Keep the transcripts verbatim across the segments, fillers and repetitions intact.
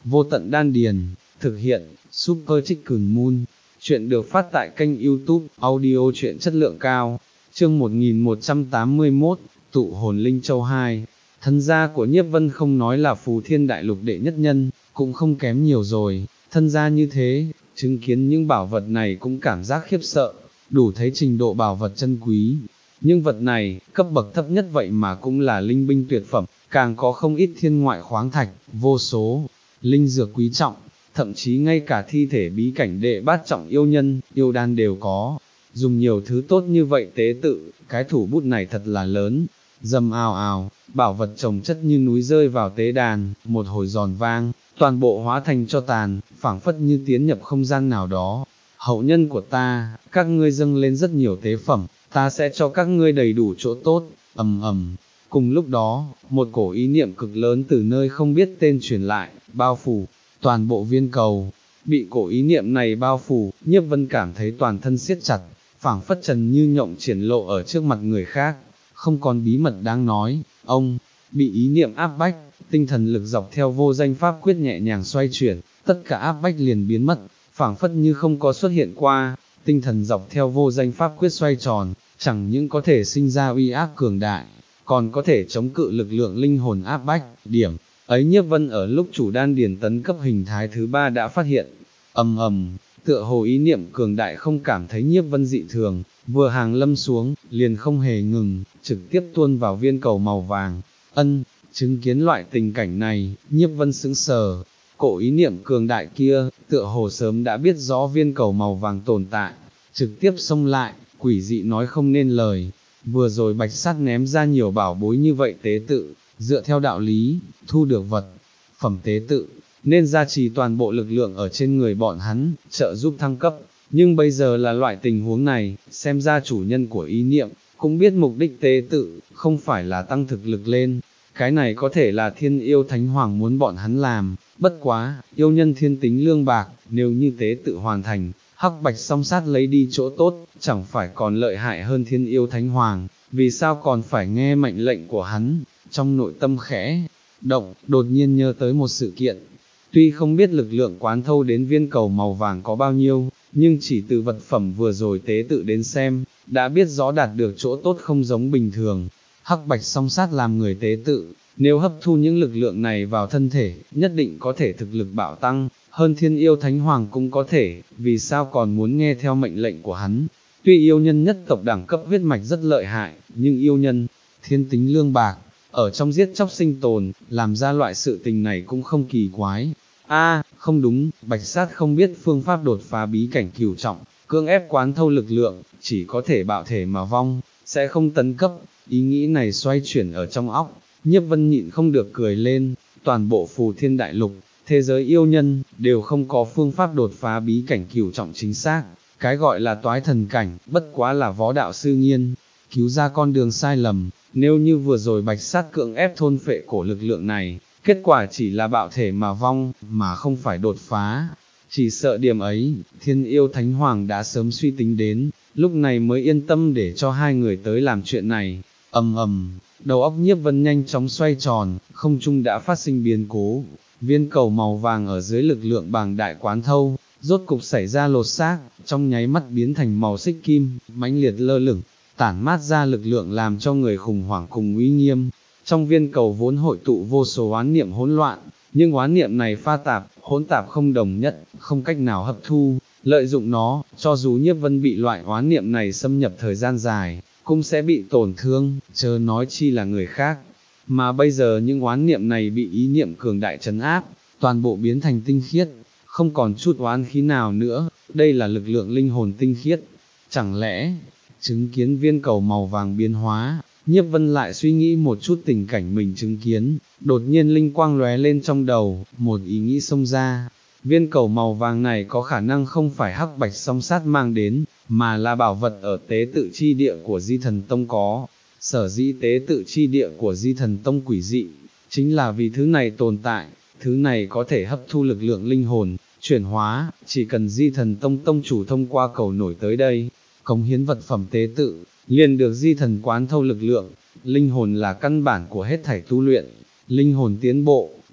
vô tận đan điền, thực hiện, Super Chicken Moon, chuyện được phát tại kênh YouTube, audio truyện chất lượng cao, chương một nghìn một trăm tám mươi mốt, tụ hồn linh châu hai, thân gia của Nhiếp Vân không nói là phù thiên đại lục đệ nhất nhân, cũng không kém nhiều rồi, thân gia như thế, chứng kiến những bảo vật này cũng cảm giác khiếp sợ, đủ thấy trình độ bảo vật chân quý. Nhưng vật này, cấp bậc thấp nhất vậy mà cũng là linh binh tuyệt phẩm, càng có không ít thiên ngoại khoáng thạch, vô số, linh dược quý trọng, thậm chí ngay cả thi thể bí cảnh đệ bát trọng yêu nhân, yêu đan đều có. Dùng nhiều thứ tốt như vậy tế tự, cái thủ bút này thật là lớn. Dầm ào ào, bảo vật chồng chất như núi rơi vào tế đàn, một hồi giòn vang, toàn bộ hóa thành cho tàn, phảng phất như tiến nhập không gian nào đó. Hậu nhân của ta, các ngươi dâng lên rất nhiều tế phẩm, ta sẽ cho các ngươi đầy đủ chỗ tốt, ầm ầm. Cùng lúc đó, một cổ ý niệm cực lớn từ nơi không biết tên truyền lại, bao phủ, toàn bộ viên cầu. Bị cổ ý niệm này bao phủ, Nhiếp Vân cảm thấy toàn thân siết chặt, phảng phất trần như nhộng triển lộ ở trước mặt người khác, không còn bí mật đáng nói. Ông, bị ý niệm áp bách, tinh thần lực dọc theo vô danh pháp quyết nhẹ nhàng xoay chuyển, tất cả áp bách liền biến mất, phảng phất như không có xuất hiện qua. Tinh thần dọc theo vô danh pháp quyết xoay tròn, chẳng những có thể sinh ra uy áp cường đại, còn có thể chống cự lực lượng linh hồn áp bách. Điểm ấy Nhiếp Vân ở lúc chủ đan điền tấn cấp hình thái thứ ba đã phát hiện. Ầm ầm, tựa hồ ý niệm cường đại không cảm thấy Nhiếp Vân dị thường, vừa hàng lâm xuống, liền không hề ngừng, trực tiếp tuôn vào viên cầu màu vàng. Ân, chứng kiến loại tình cảnh này, Nhiếp Vân sững sờ. Cổ ý niệm cường đại kia, tựa hồ sớm đã biết rõ viên cầu màu vàng tồn tại, trực tiếp xông lại, quỷ dị nói không nên lời. Vừa rồi Bạch Sát ném ra nhiều bảo bối như vậy tế tự, dựa theo đạo lý, thu được vật phẩm tế tự, nên gia trì toàn bộ lực lượng ở trên người bọn hắn, trợ giúp thăng cấp. Nhưng bây giờ là loại tình huống này, xem ra chủ nhân của ý niệm, cũng biết mục đích tế tự, không phải là tăng thực lực lên. Cái này có thể là Thiên Yêu Thánh Hoàng muốn bọn hắn làm, bất quá, yêu nhân thiên tính lương bạc, nếu như tế tự hoàn thành, Hắc Bạch song sát lấy đi chỗ tốt, chẳng phải còn lợi hại hơn Thiên Yêu Thánh Hoàng, vì sao còn phải nghe mệnh lệnh của hắn. Trong nội tâm khẽ động, đột nhiên nhớ tới một sự kiện. Tuy không biết lực lượng quán thâu đến viên cầu màu vàng có bao nhiêu, nhưng chỉ từ vật phẩm vừa rồi tế tự đến xem, đã biết rõ đạt được chỗ tốt không giống bình thường. Hắc Bạch song sát làm người tế tự, nếu hấp thu những lực lượng này vào thân thể, nhất định có thể thực lực bạo tăng, hơn Thiên Yêu Thánh Hoàng cũng có thể, vì sao còn muốn nghe theo mệnh lệnh của hắn. Tuy yêu nhân nhất tộc đẳng cấp huyết mạch rất lợi hại, nhưng yêu nhân, thiên tính lương bạc, ở trong giết chóc sinh tồn, làm ra loại sự tình này cũng không kỳ quái. A, không đúng, Bạch Sát không biết phương pháp đột phá bí cảnh cửu trọng, cưỡng ép quán thâu lực lượng, chỉ có thể bạo thể mà vong, sẽ không tấn cấp. Ý nghĩ này xoay chuyển ở trong óc, Nhiếp Vân nhịn không được cười lên. Toàn bộ phù thiên đại lục, thế giới yêu nhân, đều không có phương pháp đột phá bí cảnh cửu trọng chính xác. Cái gọi là toái thần cảnh, bất quá là võ đạo sư nghiên cứu ra con đường sai lầm. Nếu như vừa rồi Bạch Sát cưỡng ép thôn phệ cổ lực lượng này, kết quả chỉ là bạo thể mà vong, mà không phải đột phá. Chỉ sợ điểm ấy, Thiên Yêu Thánh Hoàng đã sớm suy tính đến, lúc này mới yên tâm để cho hai người tới làm chuyện này. Ầm ầm, đầu óc Nhiếp Vân nhanh chóng xoay tròn, không trung đã phát sinh biến cố. Viên cầu màu vàng ở dưới lực lượng bàng đại quán thâu, rốt cục xảy ra lột xác, trong nháy mắt biến thành màu xích kim, mãnh liệt lơ lửng, tản mát ra lực lượng làm cho người khủng hoảng cùng uy nghiêm. Trong viên cầu vốn hội tụ vô số oán niệm hỗn loạn, nhưng oán niệm này pha tạp, hỗn tạp không đồng nhất, không cách nào hấp thu, lợi dụng nó, cho dù Nhiếp Vân bị loại oán niệm này xâm nhập thời gian dài, cũng sẽ bị tổn thương, chớ nói chi là người khác. Mà bây giờ những oán niệm này bị ý niệm cường đại trấn áp, toàn bộ biến thành tinh khiết, không còn chút oán khí nào nữa, đây là lực lượng linh hồn tinh khiết. Chẳng lẽ, chứng kiến viên cầu màu vàng biến hóa, Nhiếp Vân lại suy nghĩ một chút tình cảnh mình chứng kiến, đột nhiên linh quang lóe lên trong đầu, một ý nghĩ xông ra. Viên cầu màu vàng này có khả năng không phải Hắc Bạch song sát mang đến, mà là bảo vật ở tế tự chi địa của Di Thần Tông có. Sở dĩ tế tự chi địa của Di Thần Tông quỷ dị, chính là vì thứ này tồn tại, thứ này có thể hấp thu lực lượng linh hồn, chuyển hóa, chỉ cần Di Thần Tông tông chủ thông qua cầu nổi tới đây, cống hiến vật phẩm tế tự, liền được Di Thần quán thâu lực lượng. Linh hồn là căn bản của hết thảy tu luyện, linh hồn tiến bộ,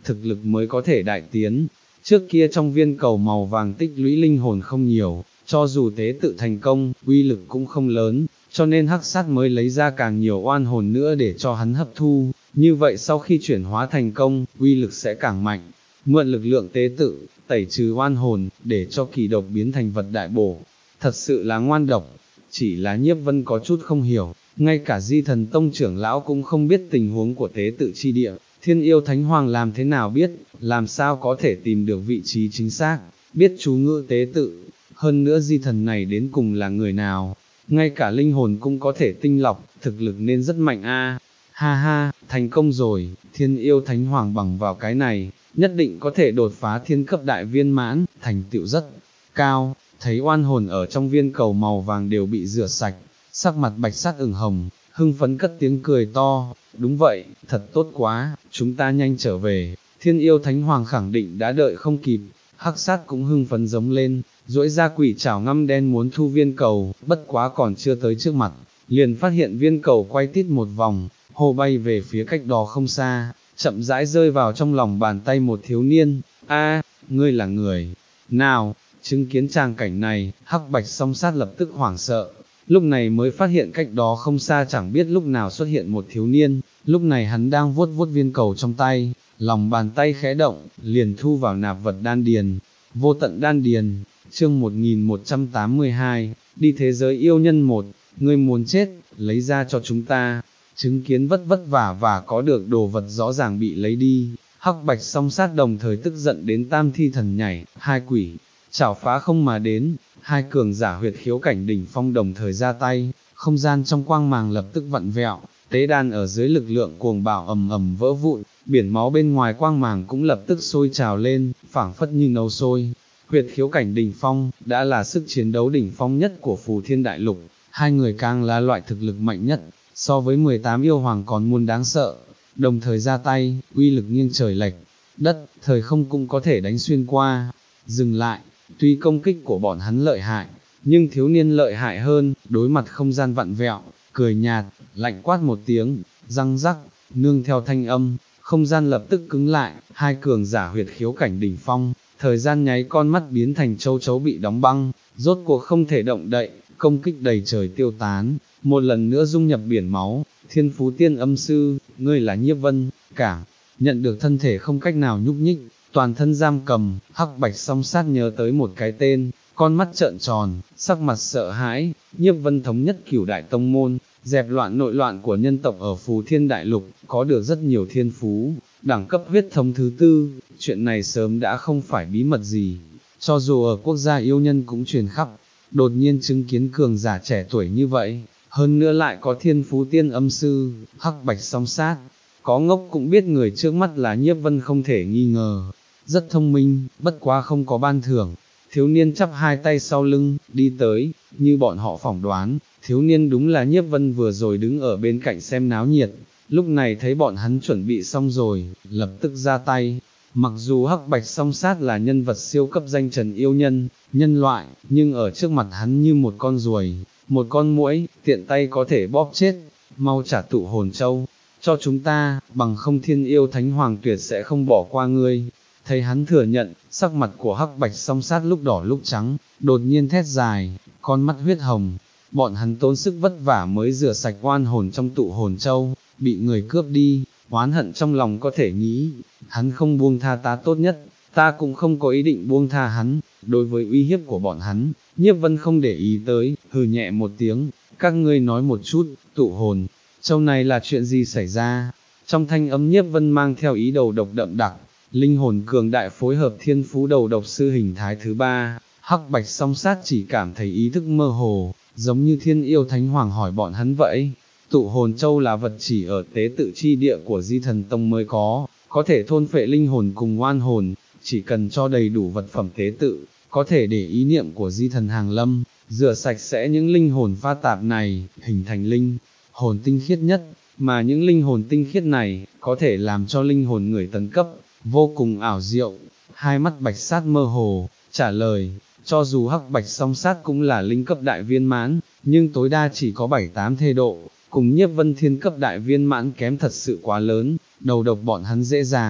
thực lực mới có thể đại tiến. Trước kia trong viên cầu màu vàng tích lũy linh hồn không nhiều, cho dù tế tự thành công, uy lực cũng không lớn, cho nên hắc sát mới lấy ra càng nhiều oan hồn nữa để cho hắn hấp thu, như vậy sau khi chuyển hóa thành công, uy lực sẽ càng mạnh. Mượn lực lượng tế tự, tẩy trừ oan hồn, để cho kỳ độc biến thành vật đại bổ, thật sự là ngoan độc. Chỉ là Nhiếp Vân có chút không hiểu, ngay cả Di Thần Tông trưởng lão cũng không biết tình huống của tế tự chi địa, Thiên Yêu Thánh Hoàng làm thế nào biết, làm sao có thể tìm được vị trí chính xác, biết chú ngữ tế tự, hơn nữa di thần này đến cùng là người nào, ngay cả linh hồn cũng có thể tinh lọc, thực lực nên rất mạnh a. Ha ha, thành công rồi, Thiên Yêu Thánh Hoàng bằng vào cái này, nhất định có thể đột phá thiên cấp đại viên mãn, thành tựu rất cao. Thấy oan hồn ở trong viên cầu màu vàng đều bị rửa sạch, sắc mặt Bạch Sát ửng hồng, hưng phấn cất tiếng cười to, đúng vậy, thật tốt quá, chúng ta nhanh trở về. Thiên Yêu Thánh Hoàng khẳng định đã đợi không kịp, Hắc Sát cũng hưng phấn giống lên, duỗi ra quỷ chảo ngăm đen muốn thu viên cầu, bất quá còn chưa tới trước mặt, liền phát hiện viên cầu quay tít một vòng, hồ bay về phía cách đó không xa, chậm rãi rơi vào trong lòng bàn tay một thiếu niên. A, ngươi là người nào? Chứng kiến tràng cảnh này, Hắc Bạch Song Sát lập tức hoảng sợ, lúc này mới phát hiện cách đó không xa chẳng biết lúc nào xuất hiện một thiếu niên, lúc này hắn đang vuốt vuốt viên cầu trong tay, lòng bàn tay khẽ động, liền thu vào nạp vật đan điền, vô tận đan điền. Chương một nghìn một trăm tám mươi hai, đi thế giới yêu nhân một, ngươi muốn chết, lấy ra cho chúng ta. Chứng kiến vất vất vả và có được đồ vật rõ ràng bị lấy đi, Hắc Bạch Song Sát đồng thời tức giận đến tam thi thần nhảy, hai quỷ chảo phá không mà đến, hai cường giả huyệt khiếu cảnh đỉnh phong đồng thời ra tay, không gian trong quang màng lập tức vặn vẹo, tế đàn ở dưới lực lượng cuồng bạo ầm ầm vỡ vụn, biển máu bên ngoài quang màng cũng lập tức sôi trào lên, phảng phất như nấu sôi. Huyệt khiếu cảnh đỉnh phong, đã là sức chiến đấu đỉnh phong nhất của Phù Thiên Đại Lục, hai người càng là loại thực lực mạnh nhất, so với mười tám yêu hoàng còn muôn đáng sợ, đồng thời ra tay, uy lực nghiêng trời lệch đất, thời không cũng có thể đánh xuyên qua. Dừng lại, tuy công kích của bọn hắn lợi hại, nhưng thiếu niên lợi hại hơn, đối mặt không gian vặn vẹo, cười nhạt, lạnh quát một tiếng, răng rắc, nương theo thanh âm, không gian lập tức cứng lại, hai cường giả huyệt khiếu cảnh đỉnh phong, thời gian nháy con mắt biến thành châu chấu bị đóng băng, rốt cuộc không thể động đậy, công kích đầy trời tiêu tán, một lần nữa dung nhập biển máu. Thiên Phú Tiên Âm Sư, ngươi là Nhiếp Vân, cảm nhận được thân thể không cách nào nhúc nhích, toàn thân giam cầm, Hắc Bạch Song Sát nhớ tới một cái tên, con mắt trợn tròn, sắc mặt sợ hãi. Nhiếp Vân thống nhất cửu đại tông môn, dẹp loạn nội loạn của nhân tộc ở Phù Thiên Đại Lục, có được rất nhiều thiên phú, đẳng cấp huyết thống thứ tư, chuyện này sớm đã không phải bí mật gì, cho dù ở quốc gia yêu nhân cũng truyền khắp. Đột nhiên chứng kiến cường giả trẻ tuổi như vậy, hơn nữa lại có Thiên Phú Tiên Âm Sư, Hắc Bạch Song Sát, có ngốc cũng biết người trước mắt là Nhiếp Vân không thể nghi ngờ, rất thông minh, bất quá không có ban thưởng. Thiếu niên chắp hai tay sau lưng, đi tới, như bọn họ phỏng đoán, thiếu niên đúng là Nhiếp Vân vừa rồi đứng ở bên cạnh xem náo nhiệt, lúc này thấy bọn hắn chuẩn bị xong rồi, lập tức ra tay. Mặc dù Hắc Bạch Song Sát là nhân vật siêu cấp danh trần yêu nhân, nhân loại, nhưng ở trước mặt hắn như một con ruồi, một con muỗi, tiện tay có thể bóp chết. Mau trả tụ hồn châu cho chúng ta, bằng không Thiên Yêu Thánh Hoàng tuyệt sẽ không bỏ qua ngươi. Thấy hắn thừa nhận, sắc mặt của Hắc Bạch Song Sát lúc đỏ lúc trắng, đột nhiên thét dài, con mắt huyết hồng. Bọn hắn tốn sức vất vả mới rửa sạch oan hồn trong tụ hồn châu, bị người cướp đi, oán hận trong lòng có thể nghĩ, hắn không buông tha ta tốt nhất, ta cũng không có ý định buông tha hắn. Đối với uy hiếp của bọn hắn, Nhiếp Vân không để ý tới, hừ nhẹ một tiếng, các ngươi nói một chút, tụ hồn châu này là chuyện gì xảy ra? Trong thanh âm Nhiếp Vân mang theo ý đầu độc đậm đặc, linh hồn cường đại phối hợp thiên phú đầu độc sư hình thái thứ ba. Hắc Bạch Song Sát chỉ cảm thấy ý thức mơ hồ, giống như Thiên Yêu Thánh Hoàng hỏi bọn hắn vậy. Tụ hồn châu là vật chỉ ở tế tự chi địa của Di Thần Tông mới có, có thể thôn phệ linh hồn cùng oan hồn, chỉ cần cho đầy đủ vật phẩm tế tự, có thể để ý niệm của Di Thần hàng lâm, rửa sạch sẽ những linh hồn pha tạp này, hình thành linh hồn tinh khiết nhất, mà những linh hồn tinh khiết này, có thể làm cho linh hồn người tấn cấp, vô cùng ảo diệu. Hai mắt Bạch Sát mơ hồ, trả lời, cho dù Hắc Bạch Song Sát cũng là linh cấp đại viên mãn, nhưng tối đa chỉ có bảy tám thê độ, cùng Nhiếp Vân thiên cấp đại viên mãn kém thật sự quá lớn, đầu độc bọn hắn dễ dàng,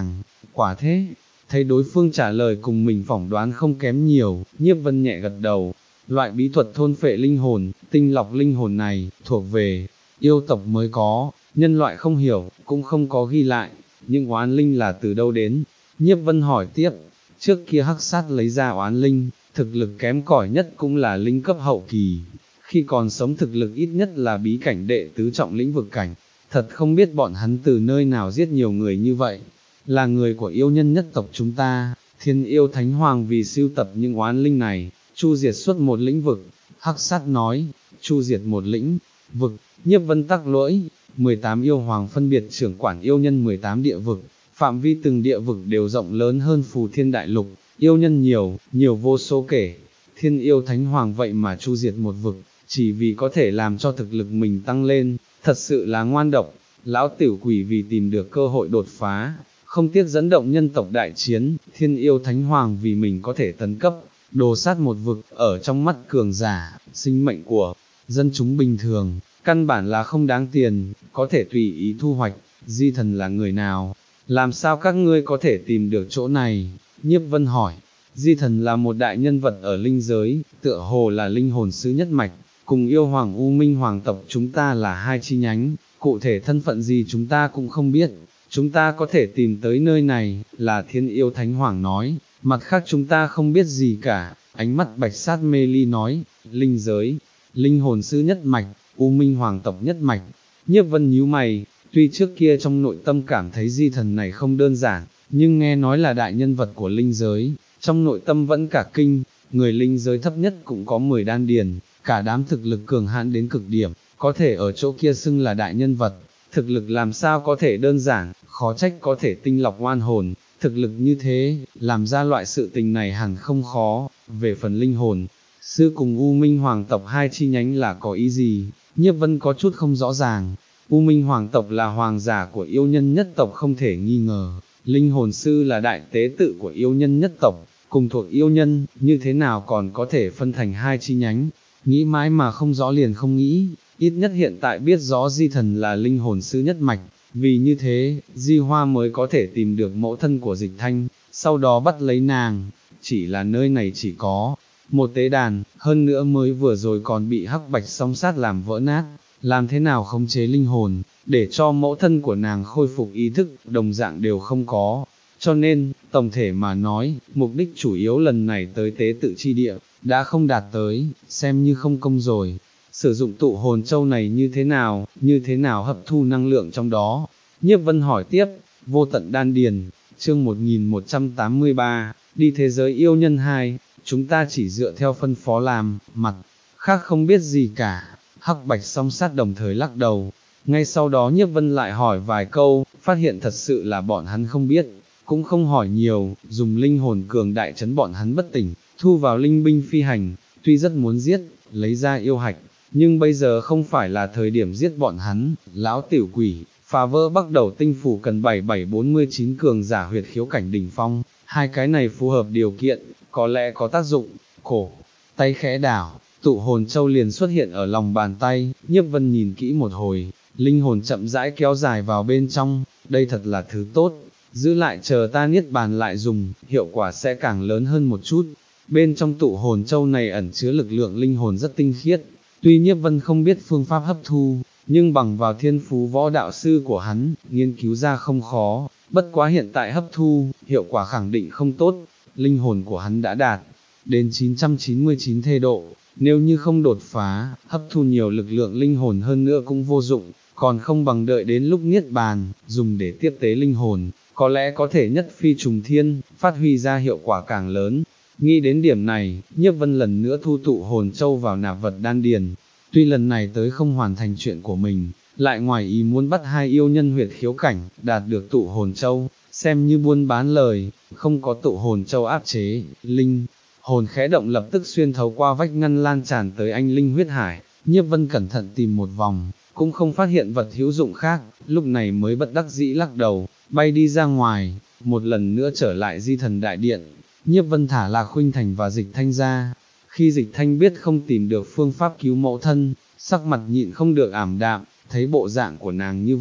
quả thế, thấy đối phương trả lời cùng mình phỏng đoán không kém nhiều, Nhiếp Vân nhẹ gật đầu, loại bí thuật thôn phệ linh hồn, tinh lọc linh hồn này, thuộc về yêu tộc mới có, nhân loại không hiểu, cũng không có ghi lại, nhưng oán linh là từ đâu đến? Nhiếp Vân hỏi tiếp, trước kia Hắc Sát lấy ra oán linh, thực lực kém cỏi nhất cũng là linh cấp hậu kỳ, khi còn sống thực lực ít nhất là bí cảnh đệ tứ trọng lĩnh vực cảnh, thật không biết bọn hắn từ nơi nào giết nhiều người như vậy, là người của yêu nhân nhất tộc chúng ta, Thiên Yêu Thánh Hoàng vì siêu tập những oán linh này, chu diệt suốt một lĩnh vực. Hắc Sát nói, chu diệt một lĩnh vực. Nhiếp Vân tắc lỗi, mười tám yêu hoàng phân biệt trưởng quản yêu nhân mười tám địa vực, phạm vi từng địa vực đều rộng lớn hơn Phù Thiên Đại Lục, yêu nhân nhiều, nhiều vô số kể, Thiên Yêu Thánh Hoàng vậy mà chu diệt một vực, chỉ vì có thể làm cho thực lực mình tăng lên, thật sự là ngoan độc. Lão tiểu quỷ vì tìm được cơ hội đột phá, không tiếc dẫn động nhân tộc đại chiến, Thiên Yêu Thánh Hoàng vì mình có thể tấn cấp, đồ sát một vực, ở trong mắt cường giả, sinh mệnh của dân chúng bình thường, căn bản là không đáng tiền, có thể tùy ý thu hoạch. Di Thần là người nào? Làm sao các ngươi có thể tìm được chỗ này? Nhiếp Vân hỏi. Di Thần là một đại nhân vật ở linh giới, tựa hồ là linh hồn sứ nhất mạch, cùng yêu hoàng U Minh hoàng tộc chúng ta là hai chi nhánh, cụ thể thân phận gì chúng ta cũng không biết, chúng ta có thể tìm tới nơi này, là Thiên Yêu Thánh Hoàng nói, mặt khác chúng ta không biết gì cả. Ánh mắt Bạch Sát mê ly nói, linh giới, linh hồn sứ nhất mạch, U Minh hoàng tộc nhất mạch. Nhiếp Vân nhíu mày, tuy trước kia trong nội tâm cảm thấy Di Thần này không đơn giản, nhưng nghe nói là đại nhân vật của linh giới, trong nội tâm vẫn cả kinh, người linh giới thấp nhất cũng có mười đan điền, cả đám thực lực cường hãn đến cực điểm, có thể ở chỗ kia xưng là đại nhân vật, thực lực làm sao có thể đơn giản, khó trách có thể tinh lọc oan hồn, thực lực như thế, làm ra loại sự tình này hẳn không khó. Về phần linh hồn sư cùng U Minh hoàng tộc hai chi nhánh là có ý gì, Nhiếp Vân có chút không rõ ràng. U Minh hoàng tộc là hoàng giả của yêu nhân nhất tộc không thể nghi ngờ, linh hồn sư là đại tế tự của yêu nhân nhất tộc, cùng thuộc yêu nhân, như thế nào còn có thể phân thành hai chi nhánh, nghĩ mãi mà không rõ liền không nghĩ, ít nhất hiện tại biết rõ Di Thần là linh hồn sư nhất mạch, vì như thế, Di Hoa mới có thể tìm được mẫu thân của Dịch Thanh, sau đó bắt lấy nàng, chỉ là nơi này chỉ có một tế đàn, hơn nữa mới vừa rồi còn bị Hắc Bạch song sát làm vỡ nát, làm thế nào khống chế linh hồn, để cho mẫu thân của nàng khôi phục ý thức, đồng dạng đều không có. Cho nên, tổng thể mà nói, mục đích chủ yếu lần này tới tế tự chi địa, đã không đạt tới, xem như không công rồi. Sử dụng tụ hồn châu này như thế nào, như thế nào hấp thu năng lượng trong đó? Nhiếp Vân hỏi tiếp, vô tận đan điền, chương một nghìn một trăm tám mươi ba, đi thế giới yêu nhân hai, chúng ta chỉ dựa theo phân phó làm, mặt khác không biết gì cả. Hắc Bạch song sát đồng thời lắc đầu, ngay sau đó Nhiếp Vân lại hỏi vài câu, phát hiện thật sự là bọn hắn không biết, cũng không hỏi nhiều, dùng linh hồn cường đại chấn bọn hắn bất tỉnh, thu vào linh binh phi hành, tuy rất muốn giết, lấy ra yêu hạch, nhưng bây giờ không phải là thời điểm giết bọn hắn. Lão tiểu quỷ, phá vỡ Bắc Đầu tinh phủ cần bảy bảy bốn mươi chín cường giả huyệt khiếu cảnh đỉnh phong, hai cái này phù hợp điều kiện, có lẽ có tác dụng. Cổ tay khẽ đảo, tụ hồn châu liền xuất hiện ở lòng bàn tay. Nhiếp Vân nhìn kỹ một hồi, linh hồn chậm rãi kéo dài vào bên trong, đây thật là thứ tốt, giữ lại chờ ta niết bàn lại dùng, hiệu quả sẽ càng lớn hơn một chút. Bên trong tụ hồn châu này ẩn chứa lực lượng linh hồn rất tinh khiết, tuy Nhiếp Vân không biết phương pháp hấp thu, nhưng bằng vào thiên phú võ đạo sư của hắn, nghiên cứu ra không khó, bất quá hiện tại hấp thu, hiệu quả khẳng định không tốt, linh hồn của hắn đã đạt đến chín trăm chín mươi chín thê độ, nếu như không đột phá, hấp thu nhiều lực lượng linh hồn hơn nữa cũng vô dụng, còn không bằng đợi đến lúc niết bàn, dùng để tiếp tế linh hồn, có lẽ có thể nhất phi trùng thiên, phát huy ra hiệu quả càng lớn. Nghĩ đến điểm này, Nhiếp Vân lần nữa thu tụ hồn châu vào nạp vật đan điền, tuy lần này tới không hoàn thành chuyện của mình, lại ngoài ý muốn bắt hai yêu nhân huyệt khiếu cảnh, đạt được tụ hồn châu, xem như buôn bán lời, không có tụ hồn châu áp chế, linh hồn khẽ động lập tức xuyên thấu qua vách ngăn lan tràn tới anh linh huyết hải. Nhiếp Vân cẩn thận tìm một vòng, cũng không phát hiện vật hữu dụng khác, lúc này mới bất đắc dĩ lắc đầu, bay đi ra ngoài, một lần nữa trở lại Di Thần đại điện. Nhiếp Vân thả Lạc Khuynh Thành và Dịch Thanh ra, khi Dịch Thanh biết không tìm được phương pháp cứu mẫu thân, sắc mặt nhịn không được ảm đạm, thấy bộ dạng của nàng như vậy,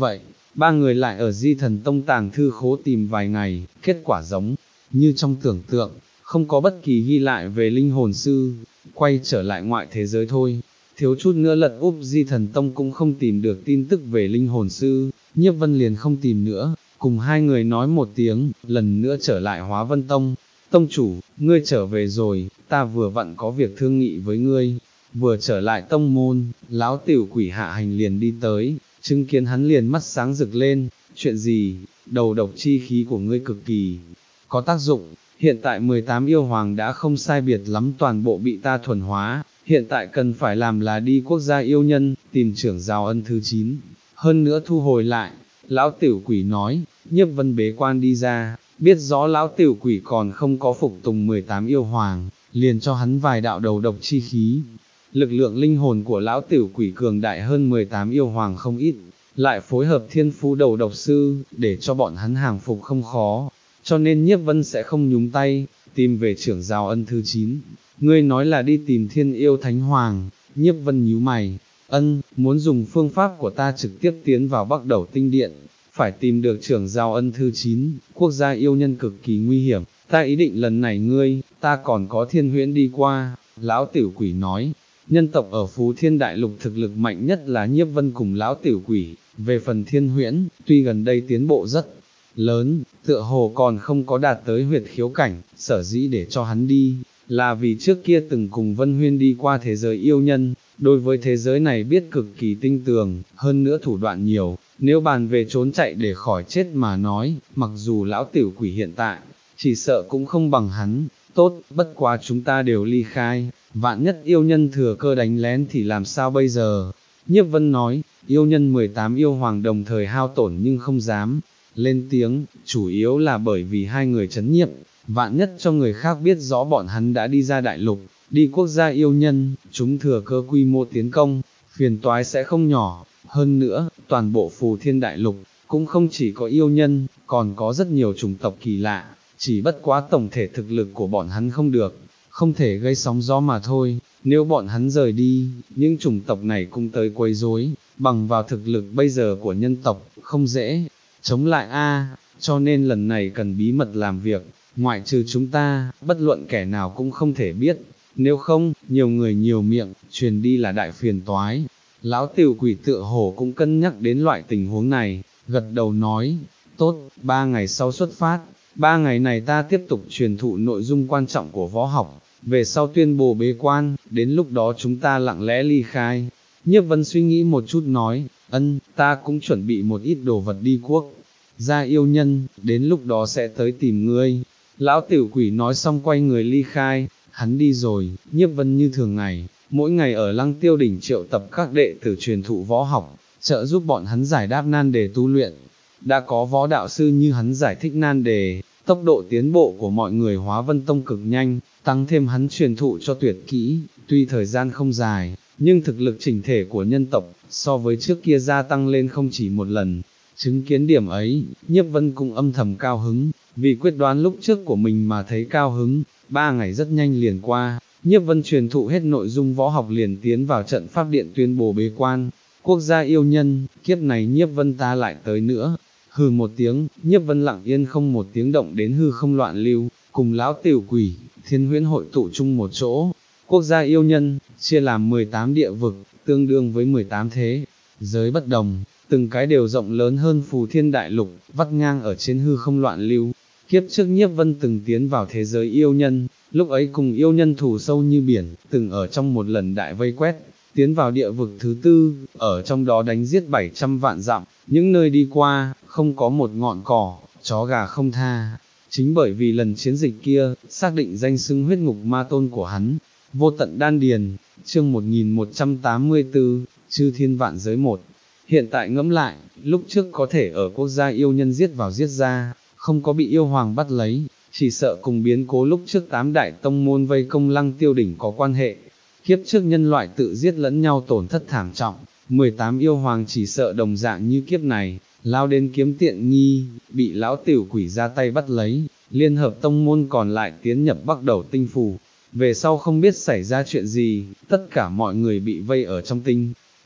ba người lại ở Di Thần Tông tàng thư khố tìm vài ngày, kết quả giống như trong tưởng tượng, không có bất kỳ ghi lại về linh hồn sư, quay trở lại ngoại thế giới thôi. Thiếu chút nữa lật úp Di Thần Tông cũng không tìm được tin tức về linh hồn sư, Nhiếp Vân liền không tìm nữa, cùng hai người nói một tiếng, lần nữa trở lại Hóa Vân Tông. Tông chủ, ngươi trở về rồi, ta vừa vặn có việc thương nghị với ngươi. Vừa trở lại tông môn, lão tiểu quỷ Hạ Hành liền đi tới, chứng kiến hắn liền mắt sáng rực lên, chuyện gì, đầu độc chi khí của ngươi cực kỳ có tác dụng, hiện tại mười tám yêu hoàng đã không sai biệt lắm toàn bộ bị ta thuần hóa, hiện tại cần phải làm là đi quốc gia yêu nhân, tìm trưởng giáo ân thứ chín, hơn nữa thu hồi lại. Lão tiểu quỷ nói, Nhiếp Vân bế quan đi ra, biết rõ lão tiểu quỷ còn không có phục tùng mười tám yêu hoàng, liền cho hắn vài đạo đầu độc chi khí. Lực lượng linh hồn của lão tiểu quỷ cường đại hơn mười tám yêu hoàng không ít, lại phối hợp thiên phú đầu độc sư, để cho bọn hắn hàng phục không khó, cho nên Nhiếp Vân sẽ không nhúng tay, tìm về trưởng giáo ân thứ chín. Ngươi nói là đi tìm thiên yêu thánh hoàng, Nhiếp Vân nhíu mày, ân, muốn dùng phương pháp của ta trực tiếp tiến vào Bắc Đẩu Tinh Điện, phải tìm được trưởng giáo ân thứ chín, quốc gia yêu nhân cực kỳ nguy hiểm, ta ý định lần này ngươi, ta còn có thiên huyễn đi qua. Lão tiểu quỷ nói, nhân tộc ở Phú Thiên Đại Lục thực lực mạnh nhất là Nhiếp Vân cùng lão tiểu quỷ, về phần thiên huyễn, tuy gần đây tiến bộ rất lớn, tựa hồ còn không có đạt tới huyệt khiếu cảnh, sở dĩ để cho hắn đi, là vì trước kia từng cùng Vân Huyên đi qua thế giới yêu nhân, đối với thế giới này biết cực kỳ tinh tường, hơn nữa thủ đoạn nhiều, nếu bàn về trốn chạy để khỏi chết mà nói, mặc dù lão tiểu quỷ hiện tại, chỉ sợ cũng không bằng hắn, tốt, bất quá chúng ta đều ly khai, vạn nhất yêu nhân thừa cơ đánh lén thì làm sao bây giờ? Nhiếp Vân nói, yêu nhân mười tám yêu hoàng đồng thời hao tổn nhưng không dám lên tiếng, chủ yếu là bởi vì hai người chấn nhiệm, vạn nhất cho người khác biết rõ bọn hắn đã đi ra đại lục, đi quốc gia yêu nhân, chúng thừa cơ quy mô tiến công, phiền toái sẽ không nhỏ. Hơn nữa, toàn bộ Phù Thiên Đại Lục, cũng không chỉ có yêu nhân, còn có rất nhiều chủng tộc kỳ lạ, chỉ bất quá tổng thể thực lực của bọn hắn không được, không thể gây sóng gió mà thôi. Nếu bọn hắn rời đi, những chủng tộc này cũng tới quấy rối, bằng vào thực lực bây giờ của nhân tộc, không dễ chống lại a. Cho nên lần này cần bí mật làm việc, ngoại trừ chúng ta, bất luận kẻ nào cũng không thể biết, nếu không, nhiều người nhiều miệng, truyền đi là đại phiền toái. Lão tiểu quỷ tựa hồ cũng cân nhắc đến loại tình huống này, gật đầu nói, tốt, ba ngày sau xuất phát, ba ngày này ta tiếp tục truyền thụ nội dung quan trọng của võ học, về sau tuyên bố bế quan, đến lúc đó chúng ta lặng lẽ ly khai. Nhiếp Vân suy nghĩ một chút nói, ân, ta cũng chuẩn bị một ít đồ vật đi quốc gia yêu nhân, đến lúc đó sẽ tới tìm ngươi. Lão tiểu quỷ nói xong quay người ly khai, hắn đi rồi, Nhiếp Vân như thường ngày, mỗi ngày ở Lăng Tiêu đỉnh triệu tập các đệ tử truyền thụ võ học, trợ giúp bọn hắn giải đáp nan đề tu luyện. Đã có võ đạo sư như hắn giải thích nan đề, tốc độ tiến bộ của mọi người Hóa Vân Tông cực nhanh, tăng thêm hắn truyền thụ cho tuyệt kỹ, tuy thời gian không dài, nhưng thực lực chỉnh thể của nhân tộc, so với trước kia gia tăng lên không chỉ một lần. Chứng kiến điểm ấy, Nhiếp Vân cũng âm thầm cao hứng, vì quyết đoán lúc trước của mình mà thấy cao hứng. Ba ngày rất nhanh liền qua, Nhiếp Vân truyền thụ hết nội dung võ học liền tiến vào trận pháp điện tuyên bố bế quan. Quốc gia yêu nhân, kiếp này Nhiếp Vân ta lại tới nữa. Hừ một tiếng, Nhiếp Vân lặng yên không một tiếng động đến hư không loạn lưu, cùng lão tiểu quỷ, thiên huyễn hội tụ chung một chỗ. Quốc gia yêu nhân, chia làm mười tám địa vực, tương đương với mười tám thế giới bất đồng, từng cái đều rộng lớn hơn Phù Thiên Đại Lục, vắt ngang ở trên hư không loạn lưu. Kiếp trước Nhiếp Vân từng tiến vào thế giới yêu nhân, lúc ấy cùng yêu nhân thù sâu như biển, từng ở trong một lần đại vây quét, tiến vào địa vực thứ tư, ở trong đó đánh giết bảy trăm vạn dặm, những nơi đi qua, không có một ngọn cỏ, chó gà không tha. Chính bởi vì lần chiến dịch kia, xác định danh xưng huyết ngục ma tôn của hắn, vô tận đan điền, chương một nghìn một trăm tám mươi tư, chư thiên vạn giới một. Hiện tại ngẫm lại, lúc trước có thể ở quốc gia yêu nhân giết vào giết ra, không có bị yêu hoàng bắt lấy, chỉ sợ cùng biến cố lúc trước tám đại tông môn vây công Lăng Tiêu đỉnh có quan hệ. Kiếp trước nhân loại tự giết lẫn nhau tổn thất thảm trọng, mười tám yêu hoàng chỉ sợ đồng dạng như kiếp này, lao đến kiếm tiện nghi, bị lão tiểu quỷ ra tay bắt lấy, liên hợp tông môn còn lại tiến nhập Bắc Đẩu tinh phủ. Về sau không biết xảy ra chuyện gì, tất cả mọi người bị vây ở trong tinh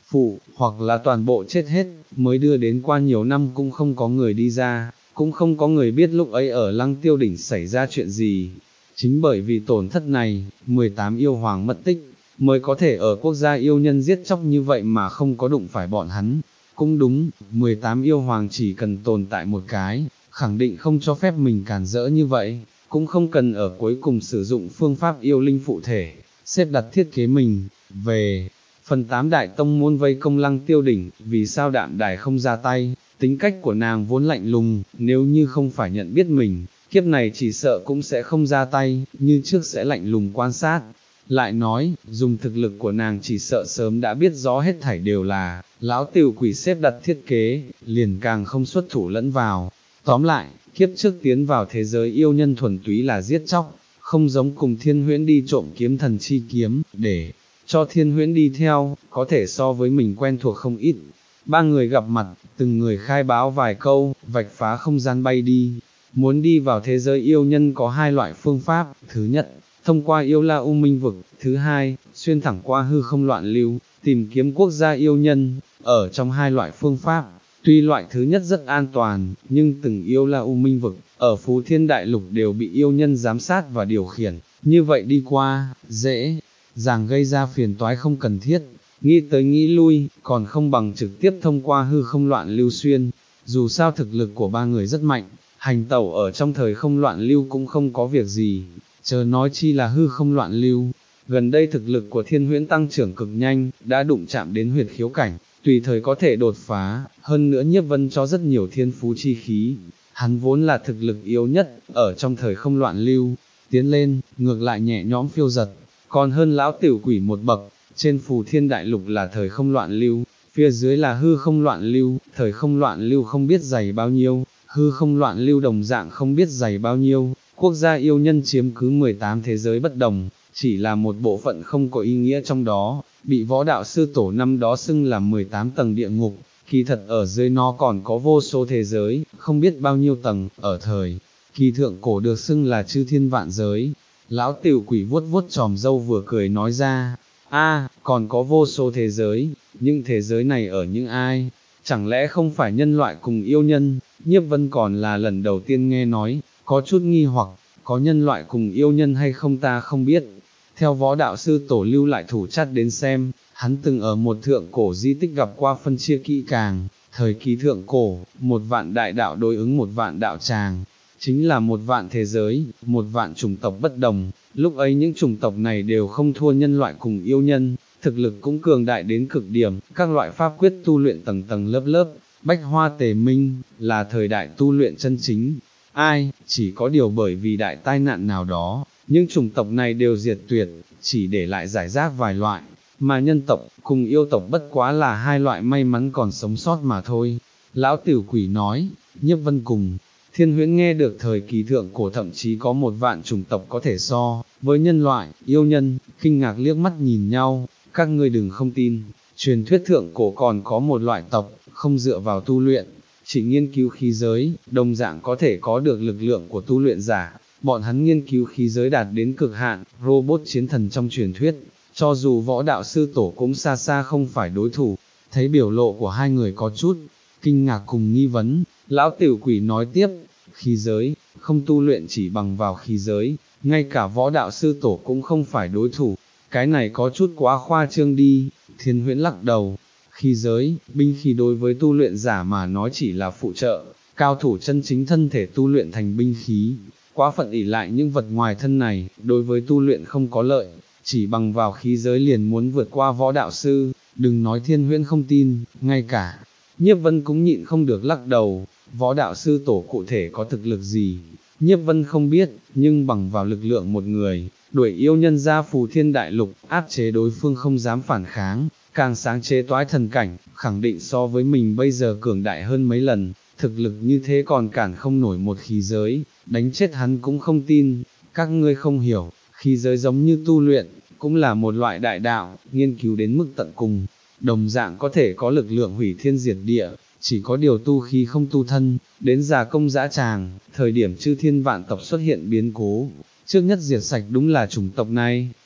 phụ, hoặc là toàn bộ chết hết, mới đưa đến qua nhiều năm cũng không có người đi ra, cũng không có người biết lúc ấy ở Lăng Tiêu Đỉnh xảy ra chuyện gì. Chính bởi vì tổn thất này, mười tám yêu hoàng mất tích, mới có thể ở quốc gia yêu nhân giết chóc như vậy mà không có đụng phải bọn hắn. Cũng đúng, mười tám yêu hoàng chỉ cần tồn tại một cái, khẳng định không cho phép mình cản rỡ như vậy, cũng không cần ở cuối cùng sử dụng phương pháp yêu linh phụ thể, xếp đặt thiết kế mình. Về phần tám đại tông môn vây công Lăng Tiêu Đỉnh, vì sao Đạm Đài không ra tay, tính cách của nàng vốn lạnh lùng, nếu như không phải nhận biết mình, kiếp này chỉ sợ cũng sẽ không ra tay, như trước sẽ lạnh lùng quan sát. Lại nói, dùng thực lực của nàng chỉ sợ sớm đã biết rõ hết thảy đều là, lão tiểu quỷ xếp đặt thiết kế, liền càng không xuất thủ lẫn vào. Tóm lại, kiếp trước tiến vào thế giới yêu nhân thuần túy là giết chóc, không giống cùng Thiên Huyễn đi trộm kiếm thần chi kiếm, để cho Thiên Huyễn đi theo, có thể so với mình quen thuộc không ít. Ba người gặp mặt, từng người khai báo vài câu, vạch phá không gian bay đi. Muốn đi vào thế giới yêu nhân có hai loại phương pháp, thứ nhất, thông qua yêu la u minh vực, thứ hai, xuyên thẳng qua hư không loạn lưu, tìm kiếm quốc gia yêu nhân. Ở trong hai loại phương pháp, tuy loại thứ nhất rất an toàn, nhưng từng yêu la u minh vực, ở Phú Thiên Đại Lục đều bị yêu nhân giám sát và điều khiển, như vậy đi qua, dễ dàng gây ra phiền toái không cần thiết. Nghĩ tới nghĩ lui, còn không bằng trực tiếp thông qua hư không loạn lưu xuyên. Dù sao thực lực của ba người rất mạnh, hành tẩu ở trong thời không loạn lưu cũng không có việc gì, chớ nói chi là hư không loạn lưu. Gần đây thực lực của Thiên Huyễn tăng trưởng cực nhanh, đã đụng chạm đến huyệt khiếu cảnh, tùy thời có thể đột phá, hơn nữa Nhiếp Vân cho rất nhiều thiên phú chi khí. Hắn vốn là thực lực yếu nhất, ở trong thời không loạn lưu, tiến lên, ngược lại nhẹ nhõm phiêu giật, còn hơn lão tiểu quỷ một bậc. Trên Phù Thiên Đại Lục là thời không loạn lưu, phía dưới là hư không loạn lưu, thời không loạn lưu không biết dày bao nhiêu, hư không loạn lưu đồng dạng không biết dày bao nhiêu. Quốc gia yêu nhân chiếm cứ mười tám thế giới bất đồng, chỉ là một bộ phận không có ý nghĩa trong đó, bị võ đạo sư tổ năm đó xưng là mười tám tầng địa ngục, kỳ thật ở dưới nó còn có vô số thế giới, không biết bao nhiêu tầng, ở thời kỳ thượng cổ được xưng là chư thiên vạn giới. Lão tiểu quỷ vuốt vuốt tròm râu vừa cười nói ra, a, còn có vô số thế giới, những thế giới này ở những ai, chẳng lẽ không phải nhân loại cùng yêu nhân? Nhiếp Vân còn là lần đầu tiên nghe nói, có chút nghi hoặc, có nhân loại cùng yêu nhân hay không ta không biết. Theo võ đạo sư tổ lưu lại thủ chắt đến xem, hắn từng ở một thượng cổ di tích gặp qua phân chia kỹ càng, thời kỳ thượng cổ, một vạn đại đạo đối ứng một vạn đạo tràng, chính là một vạn thế giới, một vạn chủng tộc bất đồng. Lúc ấy những chủng tộc này đều không thua nhân loại cùng yêu nhân, thực lực cũng cường đại đến cực điểm, các loại pháp quyết tu luyện tầng tầng lớp lớp, bách hoa tề minh, là thời đại tu luyện chân chính. Ai, chỉ có điều bởi vì đại tai nạn nào đó, những chủng tộc này đều diệt tuyệt, chỉ để lại giải rác vài loại, mà nhân tộc cùng yêu tộc bất quá là hai loại may mắn còn sống sót mà thôi. Lão tiểu quỷ nói, Nhiếp Vân cùng Thiên Huyễn nghe được thời kỳ thượng cổ thậm chí có một vạn chủng tộc có thể so với nhân loại, yêu nhân, kinh ngạc liếc mắt nhìn nhau. Các ngươi đừng không tin, truyền thuyết thượng cổ còn có một loại tộc, không dựa vào tu luyện, chỉ nghiên cứu khí giới, đồng dạng có thể có được lực lượng của tu luyện giả. Bọn hắn nghiên cứu khí giới đạt đến cực hạn, robot chiến thần trong truyền thuyết, cho dù võ đạo sư tổ cũng xa xa không phải đối thủ. Thấy biểu lộ của hai người có chút kinh ngạc cùng nghi vấn, lão tiểu quỷ nói tiếp, khí giới, không tu luyện chỉ bằng vào khí giới, ngay cả võ đạo sư tổ cũng không phải đối thủ, cái này có chút quá khoa trương đi. Thiên Huyễn lắc đầu, khí giới, binh khí đối với tu luyện giả mà nói chỉ là phụ trợ, cao thủ chân chính thân thể tu luyện thành binh khí, quá phận ỷ lại những vật ngoài thân này, đối với tu luyện không có lợi, chỉ bằng vào khí giới liền muốn vượt qua võ đạo sư. Đừng nói Thiên Huyễn không tin, ngay cả Nhiếp Vân cũng nhịn không được lắc đầu. Võ đạo sư tổ cụ thể có thực lực gì, Nhiếp Vân không biết, nhưng bằng vào lực lượng một người, đuổi yêu nhân ra Phù Thiên Đại Lục, áp chế đối phương không dám phản kháng, càng sáng chế toái thần cảnh, khẳng định so với mình bây giờ cường đại hơn mấy lần, thực lực như thế còn cản không nổi một khí giới, đánh chết hắn cũng không tin. Các ngươi không hiểu, khí giới giống như tu luyện, cũng là một loại đại đạo, nghiên cứu đến mức tận cùng, đồng dạng có thể có lực lượng hủy thiên diệt địa. Chỉ có điều tu khí không tu thân, đến già công dã tràng, thời điểm chư thiên vạn tộc xuất hiện biến cố, trước nhất diệt sạch đúng là chủng tộc này.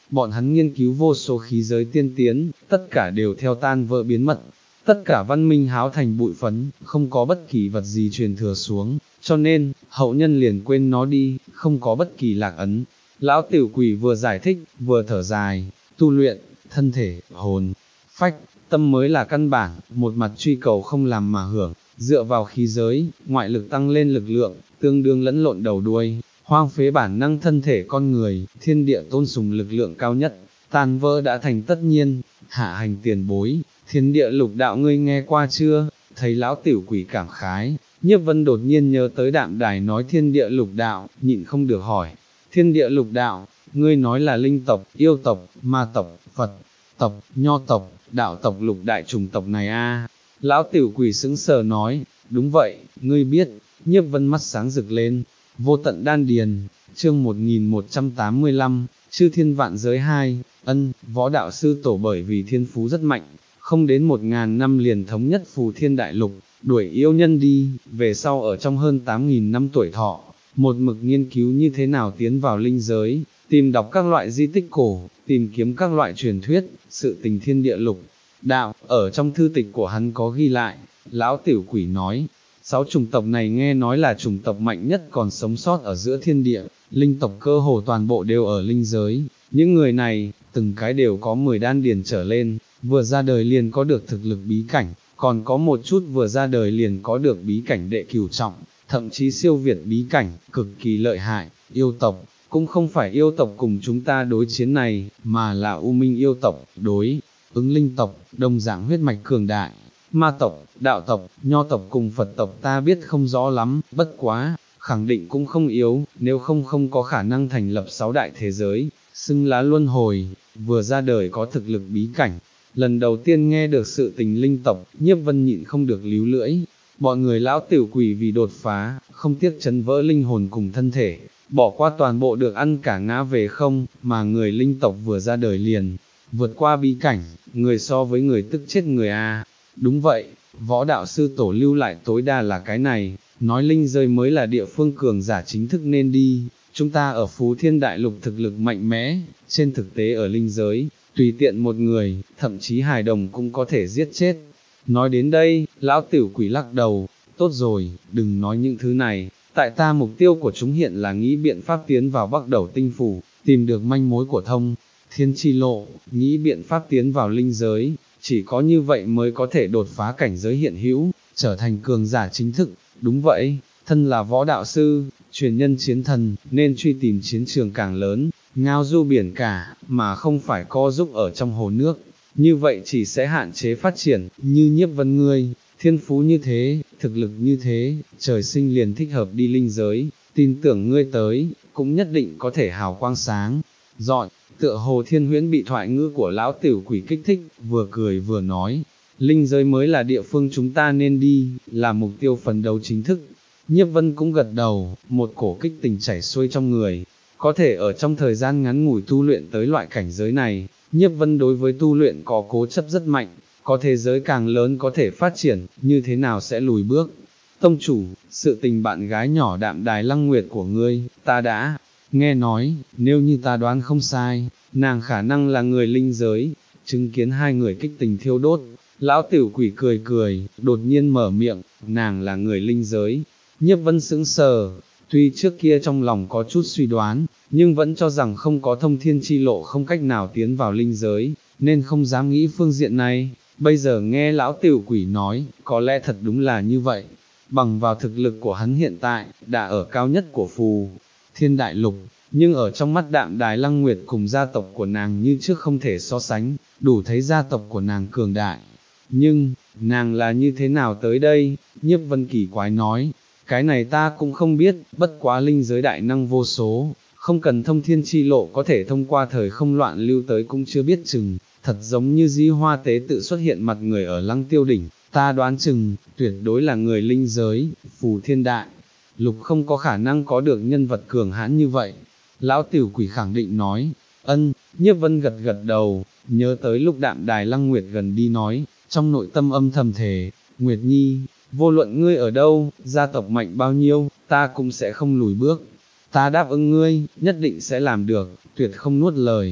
bọn hắn nghiên cứu vô số khí giới tiên tiến, tất cả đều theo tan vỡ biến mất. Tất cả văn minh háo thành bụi phấn, không có bất kỳ vật gì truyền thừa xuống, cho nên, hậu nhân liền quên nó đi, không có bất kỳ lạc ấn. Lão tiểu quỷ vừa giải thích, vừa thở dài, tu luyện, thân thể, hồn, phách, tâm mới là căn bản, một mặt truy cầu không làm mà hưởng, dựa vào khí giới, ngoại lực tăng lên lực lượng, tương đương lẫn lộn đầu đuôi, hoang phế bản năng thân thể con người, thiên địa tôn sùng lực lượng cao nhất, tan vỡ đã thành tất nhiên. Hạ hành tiền bối, thiên địa lục đạo ngươi nghe qua chưa? Thấy lão tiểu quỷ cảm khái, Nhiếp Vân đột nhiên nhớ tới đạm đài nói thiên địa lục đạo, nhịn không được hỏi, thiên địa lục đạo, ngươi nói là linh tộc, yêu tộc, ma tộc, Phật tộc, nho tộc, đạo tộc lục đại chủng tộc này a? Lão tiểu quỷ sững sờ nói, đúng vậy, ngươi biết. Nhiếp Vân mắt sáng rực lên, vô tận đan điền, chương một nghìn một trăm tám mươi lăm, chư thiên vạn giới hai, ân, võ đạo sư tổ bởi vì thiên phú rất mạnh, không đến một ngàn năm liền thống nhất phù thiên đại lục, đuổi yêu nhân đi, về sau ở trong hơn tám nghìn năm tuổi thọ, một mực nghiên cứu như thế nào tiến vào linh giới, tìm đọc các loại di tích cổ, tìm kiếm các loại truyền thuyết, sự tình thiên địa lục đạo, ở trong thư tịch của hắn có ghi lại. Lão tiểu quỷ nói, sáu chủng tộc này nghe nói là chủng tộc mạnh nhất còn sống sót ở giữa thiên địa, linh tộc cơ hồ toàn bộ đều ở linh giới, những người này, từng cái đều có mười đan điền trở lên, vừa ra đời liền có được thực lực bí cảnh, còn có một chút vừa ra đời liền có được bí cảnh đệ cửu trọng, thậm chí siêu việt bí cảnh, cực kỳ lợi hại. Yêu tộc, cũng không phải yêu tộc cùng chúng ta đối chiến này, mà là U Minh yêu tộc, đối ứng linh tộc, đồng dạng huyết mạch cường đại. Ma tộc, đạo tộc, nho tộc cùng Phật tộc ta biết không rõ lắm, bất quá, khẳng định cũng không yếu, nếu không không có khả năng thành lập sáu đại thế giới, xưng lá luân hồi, vừa ra đời có thực lực bí cảnh. Lần đầu tiên nghe được sự tình linh tộc, Nhiếp Vân nhịn không được líu lưỡi, bọn người lão tiểu quỷ vì đột phá, không tiếc chấn vỡ linh hồn cùng thân thể, bỏ qua toàn bộ được ăn cả ngã về không, mà người linh tộc vừa ra đời liền, vượt qua bí cảnh, người so với người tức chết người a. Đúng vậy, võ đạo sư tổ lưu lại tối đa là cái này, nói linh giới mới là địa phương cường giả chính thức nên đi, chúng ta ở Phú Thiên Đại Lục thực lực mạnh mẽ, trên thực tế ở linh giới, tùy tiện một người, thậm chí hài đồng cũng có thể giết chết. Nói đến đây, lão tiểu quỷ lắc đầu, tốt rồi, đừng nói những thứ này, tại ta mục tiêu của chúng hiện là nghĩ biện pháp tiến vào Bắc Đầu Tinh Phủ, tìm được manh mối của thông thiên chi lộ, nghĩ biện pháp tiến vào linh giới, chỉ có như vậy mới có thể đột phá cảnh giới hiện hữu, trở thành cường giả chính thức. Đúng vậy, thân là võ đạo sư, truyền nhân chiến thần, nên truy tìm chiến trường càng lớn, ngao du biển cả, mà không phải co giúp ở trong hồ nước, như vậy chỉ sẽ hạn chế phát triển. Như Nhiếp Vân ngươi, thiên phú như thế, thực lực như thế, trời sinh liền thích hợp đi linh giới, tin tưởng ngươi tới, cũng nhất định có thể hào quang sáng, rọi. Tựa hồ Thiên Huyễn bị thoại ngữ của lão tiểu quỷ kích thích, vừa cười vừa nói, linh giới mới là địa phương chúng ta nên đi, là mục tiêu phấn đấu chính thức. Nhiếp Vân cũng gật đầu, một cổ kích tình chảy xuôi trong người, có thể ở trong thời gian ngắn ngủi tu luyện tới loại cảnh giới này, Nhiếp Vân đối với tu luyện có cố chấp rất mạnh, có thế giới càng lớn có thể phát triển, như thế nào sẽ lùi bước. Tông chủ, sự tình bạn gái nhỏ Đạm Đài Lăng Nguyệt của ngươi, ta đã nghe nói, nếu như ta đoán không sai, nàng khả năng là người linh giới. Chứng kiến hai người kích tình thiêu đốt, lão tiểu quỷ cười cười, đột nhiên mở miệng, nàng là người linh giới. Nhiếp Vân sững sờ, tuy trước kia trong lòng có chút suy đoán, nhưng vẫn cho rằng không có thông thiên chi lộ không cách nào tiến vào linh giới, nên không dám nghĩ phương diện này. Bây giờ nghe lão tiểu quỷ nói, có lẽ thật đúng là như vậy. Bằng vào thực lực của hắn hiện tại, đã ở cao nhất của Phù Thiên Đại Lục, nhưng ở trong mắt Đạm Đài Lăng Nguyệt cùng gia tộc của nàng như trước không thể so sánh, đủ thấy gia tộc của nàng cường đại. Nhưng, nàng là như thế nào tới đây? Nhiếp Vân kỳ quái nói, cái này ta cũng không biết, bất quá linh giới đại năng vô số, không cần thông thiên chi lộ có thể thông qua thời không loạn lưu tới cũng chưa biết chừng, thật giống như Di Hoa Tế tự xuất hiện mặt người ở Lăng Tiêu Đỉnh, ta đoán chừng, tuyệt đối là người linh giới. Phù Thiên Đại Lục không có khả năng có được nhân vật cường hãn như vậy. Lão tiểu quỷ khẳng định nói, ân. Nhiếp Vân gật gật đầu, nhớ tới lúc Đạm Đài Lăng Nguyệt gần đi nói, trong nội tâm âm thầm thề, Nguyệt Nhi, vô luận ngươi ở đâu, gia tộc mạnh bao nhiêu, ta cũng sẽ không lùi bước, ta đáp ứng ngươi, nhất định sẽ làm được, tuyệt không nuốt lời.